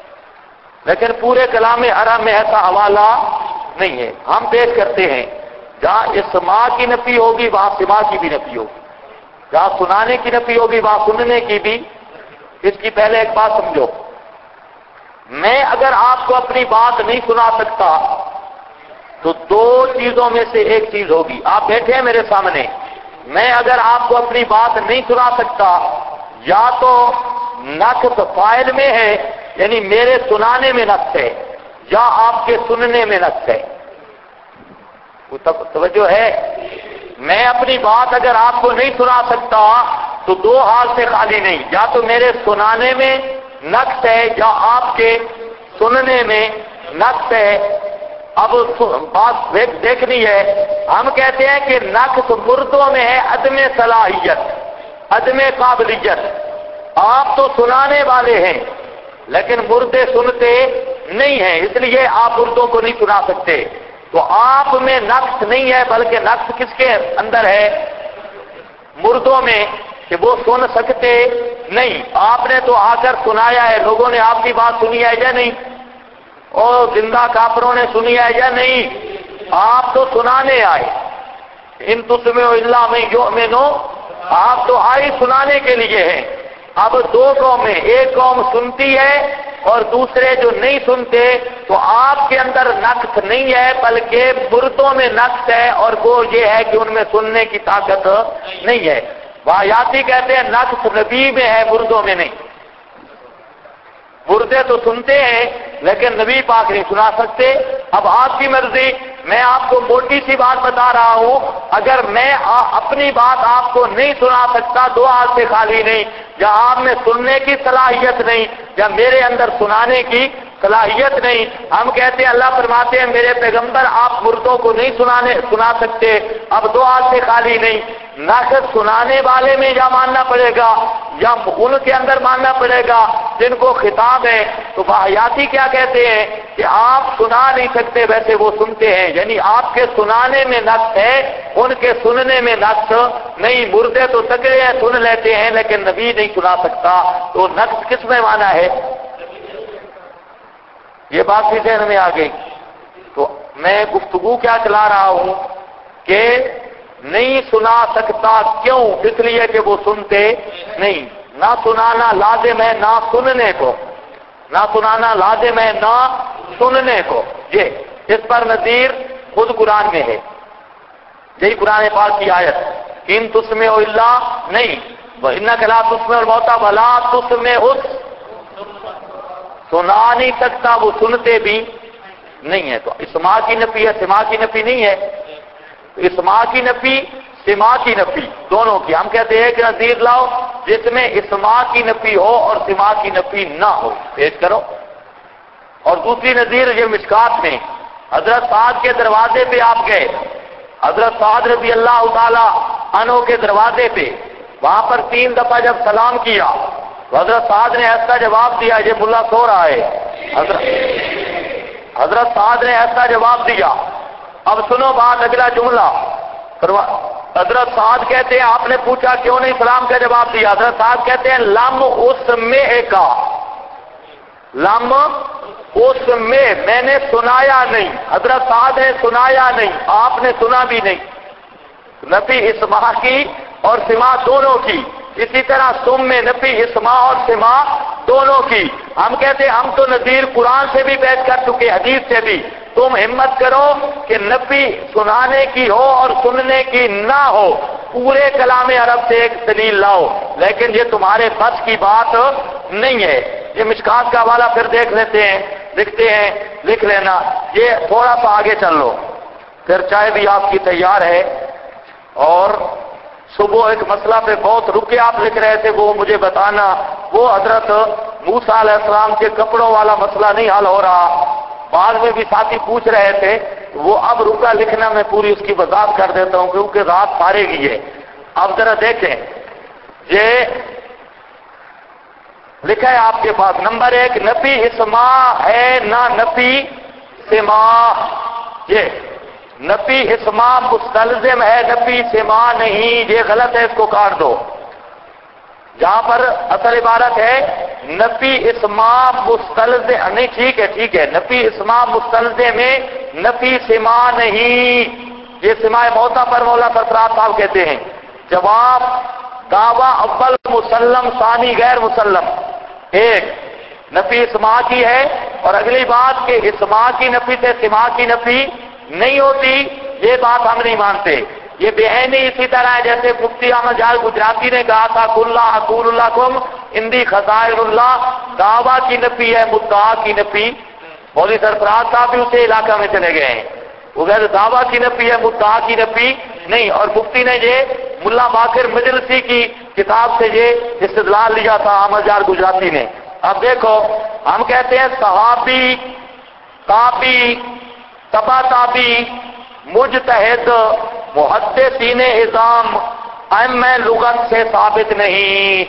لیکن پورے کلام عرب میں ایسا حوالہ نہیں ہے۔ ہم پیش کرتے ہیں جہاں اسما کی نفی ہوگی وہاں سما کی بھی نفی ہوگی، جہاں سنانے کی نفی ہوگی وہاں سننے کی بھی۔ اس کی پہلے ایک بات سمجھو، میں اگر آپ کو اپنی بات نہیں سنا سکتا تو دو چیزوں میں سے ایک چیز ہوگی۔ آپ بیٹھے ہیں میرے سامنے، میں اگر آپ کو اپنی بات نہیں سنا سکتا، یا تو نقص فاعل میں ہے یعنی میرے سنانے میں نقص ہے، یا آپ کے سننے میں نقص ہے۔ توجہ ہے؟ میں اپنی بات اگر آپ کو نہیں سنا سکتا تو دو حال سے خالی نہیں، یا تو میرے سنانے میں نقص ہے یا آپ کے سننے میں نقص ہے۔ اب بات دیکھنی ہے، ہم کہتے ہیں کہ نقص مردوں میں ہے عدم صلاحیت، عدم قابلیت۔ آپ تو سنانے والے ہیں لیکن مردے سنتے نہیں ہیں، اس لیے آپ مردوں کو نہیں سنا سکتے۔ تو آپ میں نقص نہیں ہے بلکہ نقص کس کے اندر ہے؟ مردوں میں، کہ وہ سن سکتے نہیں۔ آپ نے تو آ کر سنایا ہے، لوگوں نے آپ کی بات سنی ہے یا نہیں؟ اور زندہ کافروں نے سنی ہے یا نہیں؟ آپ تو سنانے آئے۔ ان تسمعوا الا من یؤمن، آپ تو آئے سنانے کے لیے ہیں۔ اب دو قومیں، ایک قوم سنتی ہے اور دوسرے جو نہیں سنتے، تو آپ کے اندر نقص نہیں ہے بلکہ مردوں میں نقص ہے، اور وہ یہ ہے کہ ان میں سننے کی طاقت نہیں ہے۔ واحیاتی کہتے ہیں نقص نبی میں ہے، مردوں میں نہیں۔ مردے تو سنتے ہیں لیکن نبی پاک نہیں سنا سکتے۔ اب آپ کی مرضی، میں آپ کو موٹی سی بات بتا رہا ہوں، اگر میں اپنی بات آپ کو نہیں سنا سکتا، دو ہاتھ سے خالی نہیں، یا آپ میں سننے کی صلاحیت نہیں یا میرے اندر سنانے کی صلاحیت نہیں۔ ہم کہتے ہیں، اللہ فرماتے ہیں میرے پیغمبر آپ مردوں کو نہیں سنا سکتے، اب دو ہاتھ سے خالی نہیں۔ نقص سنانے والے میں یا ماننا پڑے گا یا ان کے اندر ماننا پڑے گا جن کو خطاب ہے۔ تو واحیاتی کیا کہتے ہیں کہ آپ سنا نہیں سکتے، ویسے وہ سنتے ہیں، یعنی آپ کے سنانے میں نقص ہے، ان کے سننے میں نقص نہیں۔ مردے تو تگڑے ہیں، سن لیتے ہیں، لیکن نبی نہیں سنا سکتا۔ تو نقص کس میں مانا ہے؟ یہ بات بھی ذہن میں آ گئی۔ تو میں گفتگو کیا چلا رہا ہوں کہ نہیں سنا سکتا، کیوں؟ اس لیے کہ وہ سنتے نہیں۔ نہ سنانا لازم ہے نہ سننے کو، نہ سنانا لازم ہے نہ سننے کو۔ یہ اس پر نظیر خود قرآن میں ہے، یہی قرآن پاک کی آیت، ان تسمعوا الا نہیں، وَإِنَّكَ لَا تُسْمِعُ الْمَوْتَى وَلَا تُسْمِعُ، سنا نہیں سکتا، وہ سنتے بھی نہیں ہے۔ تو اسما کی نفی ہے، سما کی نفی نہیں ہے۔ اسما کی نفی، سما کی نفی دونوں کی، ہم کہتے ہیں کہ نظیر لاؤ جس میں اسما کی نفی ہو اور سما کی نفی نہ ہو، پیش کرو۔ اور دوسری نظیر یہ مشکات میں حضرت سعد کے دروازے پہ آپ گئے، حضرت سعد رضی اللہ تعالی عنہ کے دروازے پہ، وہاں پر 3 دفعہ جب سلام کیا تو حضرت سعد نے ایسا جواب دیا، یہ ملا سو رہا ہے، حضرت سعد نے ایسا جواب دیا۔ اب سنو بات، اگلا جملہ، حضرت سعد کہتے ہیں آپ نے پوچھا کیوں نہیں سلام کا جواب دیا؟ حضرت سعد کہتے ہیں لم اس میں کا، لم اس میں نے سنایا نہیں، حضرت سعد نے سنایا نہیں، آپ نے سنا بھی نہیں۔ نفی اسما کی اور سما دونوں کی، اسی طرح سم میں نفی اسما اور سما دونوں کی۔ ہم کہتے ہیں ہم تو نظیر قرآن سے بھی پیش کر چکے، حدیث سے بھی، تم ہمت کرو کہ نفی سنانے کی ہو اور سننے کی نہ ہو، پورے کلام عرب سے ایک دلیل لاؤ، لیکن یہ تمہارے بس کی بات نہیں ہے۔ یہ مشکات کا حوالہ پھر دیکھ لیتے ہیں، لکھتے ہیں، لکھ لینا، یہ تھوڑا سا آگے چل لو، پھر چائے بھی آپ کی تیار ہے۔ اور صبح ایک مسئلہ پہ بہت رکے آپ لکھ رہے تھے، وہ مجھے بتانا، وہ حضرت موسیٰ علیہ السلام کے کپڑوں والا مسئلہ نہیں حل ہو رہا، بعد میں بھی ساتھی پوچھ رہے تھے، وہ اب رکا لکھنا میں پوری اس کی وضاحت کر دیتا ہوں کیونکہ رات پارے گی ہے۔ اب ذرا دیکھیں، یہ لکھا ہے آپ کے پاس، نمبر 1 نفی اسما ہے نہ نفی سما، یہ نفی اسما مستلزم ہے، نفی سما نہیں، یہ غلط ہے، اس کو کاٹ دو۔ جہاں پر اصل عبارت ہے نفی اسما مستلزم، نہیں ٹھیک ہے، نفی اسما مستلزم میں نفی سما نہیں، یہ سماع موتا پر مولا سرفراز صاحب کہتے ہیں، جواب دعویٰ اول مسلم ثانی غیر مسلم، ایک نفی اسماع کی ہے، اور اگلی بات کہ اسماع کی نفی سے سماع کی نفی نہیں ہوتی، یہ بات ہم نہیں مانتے۔ یہ بےعینی اسی طرح ہے جیسے مفتی احمد جلال گجراتی نے کہا تھا کُلّا اقول لکم عندی خزائن اللہ، دعویٰ کی نفی ہے، مدعا کی نفی۔ مولوی سرفراز صاحب بھی اسی علاقہ میں چلے گئے ہیں، وہ کہتے دعویٰ کی نفی ہے، مدعا کی نفی نہیں۔ اور مفتی نے یہ ملا باقر مجلسی کی کتاب سے یہ استدلال لیا تھا احمد جلال گجراتی نے۔ اب دیکھو ہم کہتے ہیں صحابی، تابی، تبا تابی، مجتہد، محدثین اعظام ائمہ لغت سے ثابت نہیں۔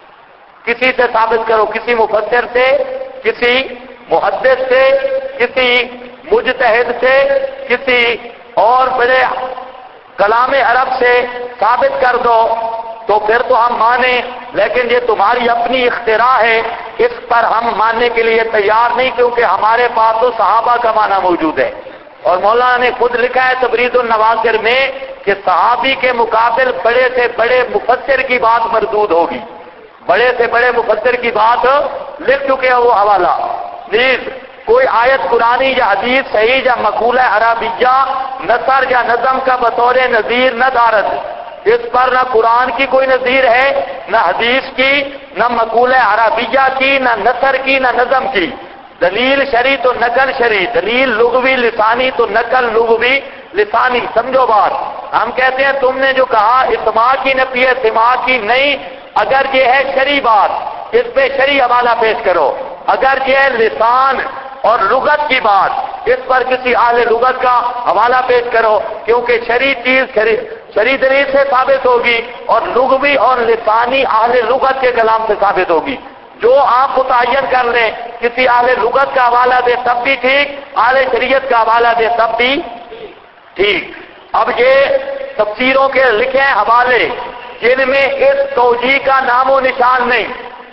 کسی سے ثابت کرو، کسی مفسر سے، کسی محدث سے، کسی مجتہد سے، کسی اور بڑے کلام عرب سے ثابت کر دو تو پھر تو ہم مانیں، لیکن یہ تمہاری اپنی اختراع ہے، اس پر ہم ماننے کے لیے تیار نہیں، کیونکہ ہمارے پاس تو صحابہ کا معنی موجود ہے، اور مولانا نے خود لکھا ہے تبریز النواظر میں کہ صحابی کے مقابل بڑے سے بڑے مفسر کی بات مردود ہوگی، بڑے سے بڑے مفسر کی بات لکھ چکے ہیں وہ حوالہ۔ پلیز کوئی آیت قرآنی یا حدیث صحیح یا مقولہ عربیہ نثر یا نظم کا بطور نظیر نہ دارد، اس پر نہ قرآن کی کوئی نظیر ہے، نہ حدیث کی، نہ مقولہ عربیہ کی، نہ نثر کی، نہ نظم کی۔ دلیل شرعی تو نقل شرعی، دلیل لغوی لسانی تو نقل لغوی لسانی۔ سمجھو بات، ہم کہتے ہیں تم نے جو کہا اسماع کی نفی ہے، سماع کی نہیں، اگر یہ ہے شرعی بات اس پہ شرعی حوالہ پیش کرو، اگر یہ ہے لسان اور لغت کی بات اس پر کسی اہل لغت کا حوالہ پیش کرو، کیونکہ شرعی چیز شرعی دلیل سے ثابت ہوگی اور لغوی اور لسانی اہل لغت کے کلام سے ثابت ہوگی۔ جو آپ متعین کر لیں، کسی اہل لغت کا حوالہ دے تب بھی ٹھیک، اہل شریعت کا حوالہ دے تب بھی ٹھیک۔ اب یہ تفسیروں کے لکھے ہیں حوالے جن میں اس توجیہ کا نام و نشان نہیں،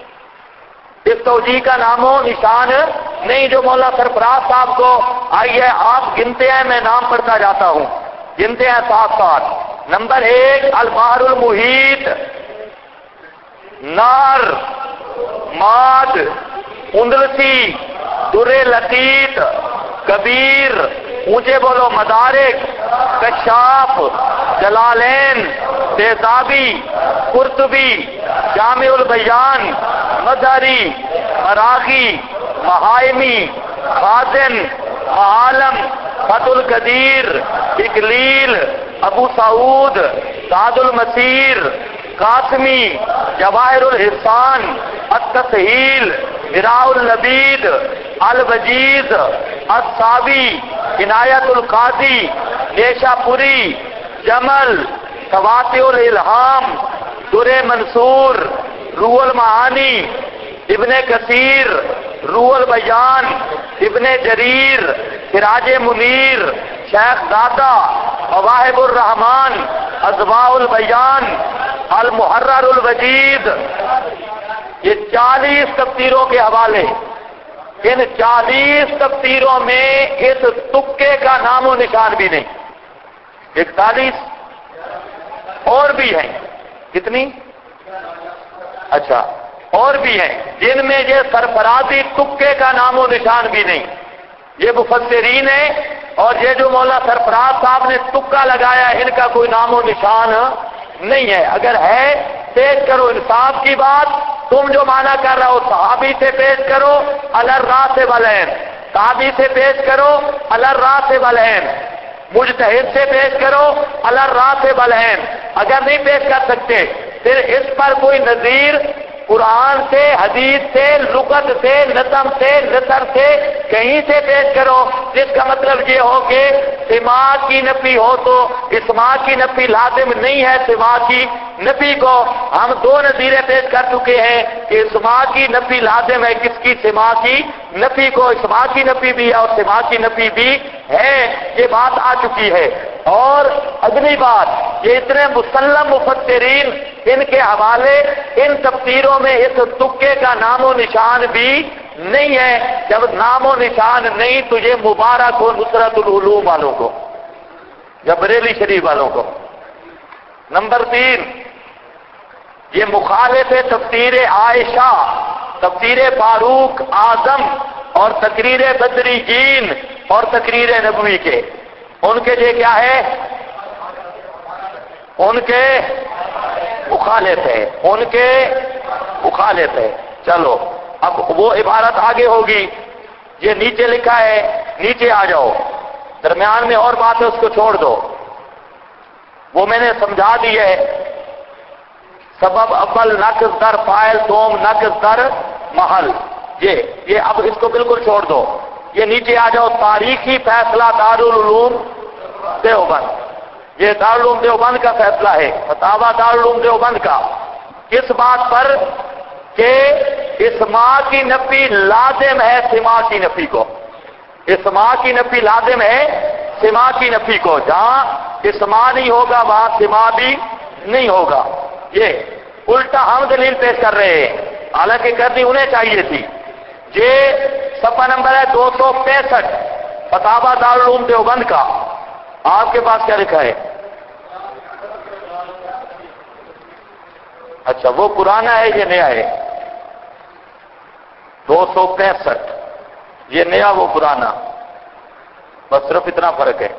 اس توجیہ کا نام و نشان نہیں جو مولا سرفراز صاحب کو آئیے آپ گنتے ہیں، میں نام پڑھتا جاتا ہوں، گنتے ہیں ساتھ ساتھ۔ نمبر 1 البحر المحیط، نار، ماد، اندلسی، در لطیف، کبیر، اونچے بولو، مدارک، کشاف، جلالین، تیزابی، قرطبی، جامع البیان، مظہری، مراغی، محائمی، خازن، معالم، فتح القدیر، اکلیل، ابو سعود، سعد المسیر، قاسمی، جواہر الحسان، التسہیل، براء اللبید، الوجیز، الساوی، عنایت القاضی، نیشا پوری، جمل، تواتع الالہام، در منصور، روح المعانی، ابن کثیر، روح البیان، ابن جریر، سراج منیر، شیخ زادہ، مواہب الرحمان، اضواء البیان، المحرر الوجید۔ یہ 40 تفسیروں کے حوالے، ان 40 تفسیروں میں اس تکے کا نام و نشان بھی نہیں۔ 41 اور بھی ہیں، کتنی؟ اچھا، اور بھی ہیں جن میں یہ سرفرازی تکے کا نام و نشان بھی نہیں۔ یہ مفسرین ہیں اور یہ جو مولا سرفراز صاحب نے تکا لگایا ان کا کوئی نام و نشان نہیں ہے۔ اگر ہے پیش کرو انصاف کی بات، تم جو معنی کر رہے ہو صحابی سے پیش کرو الراس والعین، صحابی سے پیش کرو الراس والعین، مجتہد سے پیش کرو الراس والعین۔ اگر نہیں پیش کر سکتے پھر اس پر کوئی نظیر قرآن سے، حدیث سے، لغت سے، نظم سے، نثر سے کہیں سے پیش کرو، جس کا مطلب یہ ہو کہ سماع کی نفی ہو تو اسماع کی نفی لازم نہیں ہے۔ سماع کی نفی کو ہم 2 نظیریں پیش کر چکے ہیں کہ اسماع کی نفی لازم ہے، کس کی؟ سماع کی نفی کو، اسماع کی نفی بھی ہے اور سماع کی نفی بھی ہے، یہ بات آ چکی ہے۔ اور اگلی بات، یہ اتنے مسلم مفسرین، ان کے حوالے ان تفسیروں میں اس تکے کا نام و نشان بھی نہیں ہے۔ جب نام و نشان نہیں تو یہ مبارک ہو نصرت العلوم والوں کو، یا بریلی شریف والوں کو؟ نمبر 3، یہ مخالف ہے تفسیر عائشہ، تفسیر فاروق اعظم اور تقریر بدری جین اور تقریر نبوی کے، ان کے یہ کیا ہے؟ ان کے مخالف ہے، ان کے مخالف ہے۔ چلو اب وہ عبارت آگے ہوگی، یہ نیچے لکھا ہے، نیچے آ جاؤ، درمیان میں اور بات ہے اس کو چھوڑ دو، وہ میں نے سمجھا دی ہے۔ سبب اول نقص در فاعل، دوم نقص در محل، یہ اب اس کو بالکل چھوڑ دو، یہ نیچے آ جاؤ، تاریخی فیصلہ دارالعلوم دیوبند، یہ دارالعلوم دیوبند کا فیصلہ ہے، فتاوی دارالعلوم دیوبند کا، کس بات پر کہ اسماء کی نفی لازم ہے سماع کی نفی کو، اسماء کی نفی لازم ہے سماع کی نفی کو، جہاں اسماء نہیں ہوگا وہاں سماع بھی نہیں ہوگا۔ یہ الٹا ہم دلیل پیش کر رہے ہیں، حالانکہ کرنی انہیں چاہیے تھی۔ یہ صفحہ نمبر ہے 265 فتاوی دارالعلوم دیوبند کا، آپ کے پاس کیا لکھا ہے؟ اچھا وہ پرانا ہے یہ نیا ہے؟ 265 یہ نیا وہ پرانا، بس صرف اتنا فرق ہے۔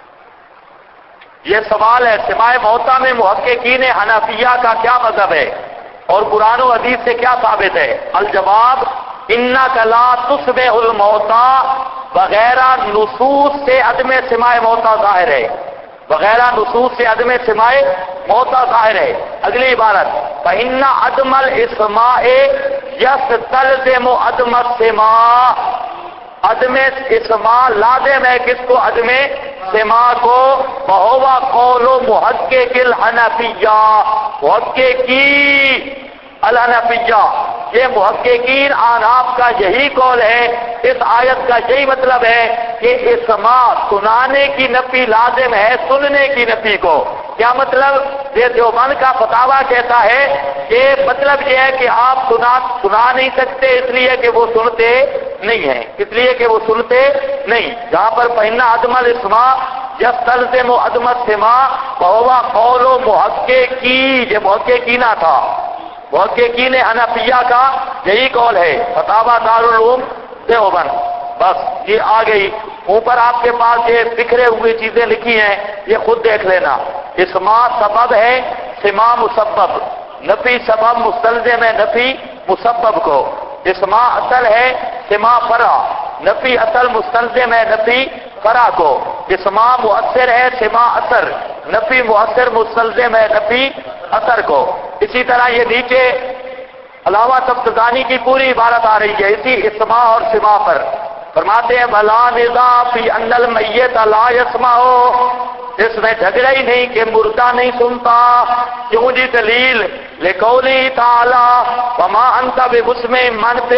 یہ سوال ہے سماع موتا میں محققین حنفیہ کا کیا مذہب ہے اور قرآن و حدیث سے کیا ثابت ہے؟ الجواب انک لا تسمع الموتا، وغیرہ نصوص سے عدم سماع موتا ظاہر ہے، وغیرہ نصوص سے عدم سماع موتا ظاہر ہے۔ اگلی عبارت فإن عدم الاسماع یستلزم عدم السماع، عدم اسماع لازم ہے کس کو؟ عدم سماع کو۔ وہو قول محقق الحنفیہ، محققی الحنفیہ، یہ محققین احناف کا یہی قول ہے، اس آیت کا یہی مطلب ہے کہ اسماع سنانے کی نفی لازم ہے سننے کی نفی کو۔ کیا مطلب؟ یہ دیوبند کا فتاویٰ کہتا ہے کہ مطلب یہ ہے کہ آپ سنا نہیں سکتے اس لیے کہ وہ سنتے نہیں ہیں، اس لیے کہ وہ سنتے نہیں، جہاں پر فإن عدم الاسماع یستلزم عدم السماع وہو قول محققی، یہ محققینہ تھا، محققین حنفیہ کا یہی قول ہے، فتاوی دارالعلوم دیوبند۔ بس یہ آ گئی، اوپر آپ کے پاس یہ بکھرے ہوئے چیزیں لکھی ہیں، یہ خود دیکھ لینا۔ اسماع سبب ہے، سماع مسبب، نفی سبب مستلزم ہے نفی مسبب کو، اسماع اصل ہے سماع فرع، نفی اصل مستلزم ہے نفی فرع کو، اسماع مؤثر ہے سماع اثر، نفی مؤثر مستلزم ہے نفی اثر کو۔ اسی طرح یہ نیچے علاوہ تفتزانی کی پوری عبارت آ رہی ہے اسی اسماع اور سماع پر، فرماتے ہیں بھلا نزا فی ان المیت لا یسمع، اس میں جھگڑا ہی نہیں کہ مردہ نہیں سنتا۔ کیوں جی؟ دلیل لقولی تعالی وما انت بمسمع من فی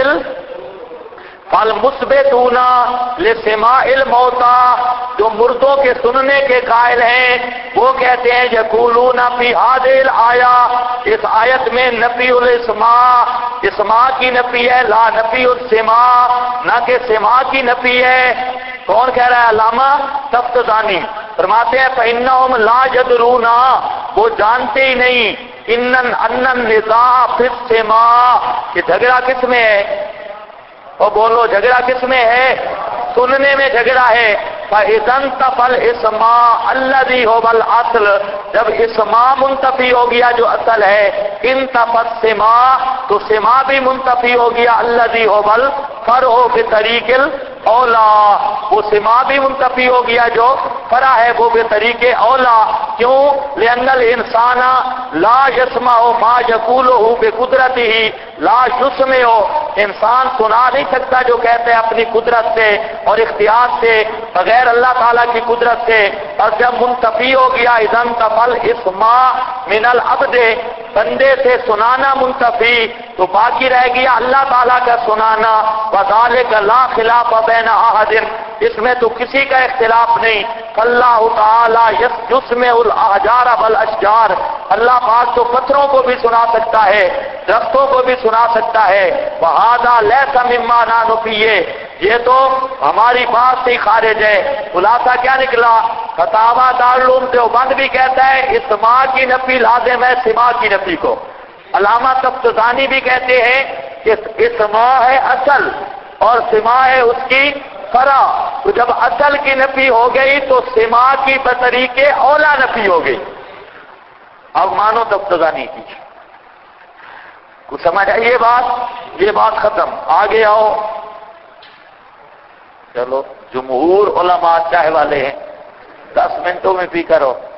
فالمثبتون لسماع الموتى، جو مردوں کے سننے کے قائل ہیں وہ کہتے ہیں یقولون فی هذه الآیہ، اس آیت میں نفی الاسماع، اسماع کی نفی ہے، لا نفی السماع، نہ کہ سماع کی نفی ہے۔ کون کہہ رہا ہے؟ علامہ تفتزانی فرماتے ہیں فإنهم لا يدرون، وہ جانتے ہی نہیں، ان النزاع فی السماع، کہ جھگڑا کس میں ہے؟ اور بولو جھگڑا کس میں ہے؟ سننے میں جھگڑا ہے۔ فَإِذَا انْتَفَى الْإِسْمَاعُ الَّذِي هُوَ الْأَصْلُ، جب اسماع منتفی ہو گیا جو اصل ہے، انتفى السماع، تو سماع بھی منتفی ہو گیا، الَّذِي هُوَ الْفَرْعُ بِطَرِيقِ الْأَوْلَى، وہ سماع بھی منتفی ہو گیا جو فرع ہے وہ بطریق اولا۔ کیوں؟ لأن الانسان لا يسمع ما يقوله بقدرته لا يسمع، انسان سنا نہیں سکتا جو کہتے ہیں اپنی قدرت سے اور اختیار سے، بغیر اللہ تعالیٰ کی قدرت سے، اور جب منتفی ہو گیا اذا انتفى الاسماع من العبد، بندے سے سنانا منتفی، تو باقی رہ گیا اللہ تعالیٰ کا سنانا، وذلك لا خلاف بین احد، اس میں تو کسی کا اختلاف نہیں۔ اللہ تعالیٰ یسمع الاحجار والاشجار، اللہ پاک تو پتھروں کو بھی سنا سکتا ہے، درختوں کو بھی سنا سکتا ہے۔ وہذا لیس مما نحن فیہ، یہ تو ہماری بات سے ہی خارج ہے. خلاصہ کیا نکلا؟ فتاوی دارالعلوم دیوبند بھی کہتا ہے اسماع کی نفی لازم ہے سماع کی نفی کو. علامہ تفتزانی بھی کہتے ہیں کہ اسماع ہے اصل اور سماع ہے اس کی فرع. تو جب اصل کی نفی ہو گئی تو سماع کی بطریق اولا نفی ہو گئی. اب مانو تفتزانی کی. کچھ سمجھ آئی یہ بات ختم. آگے آؤ. چلو جمہور علماء چاہے والے ہیں 10 منٹوں میں بھی کرو.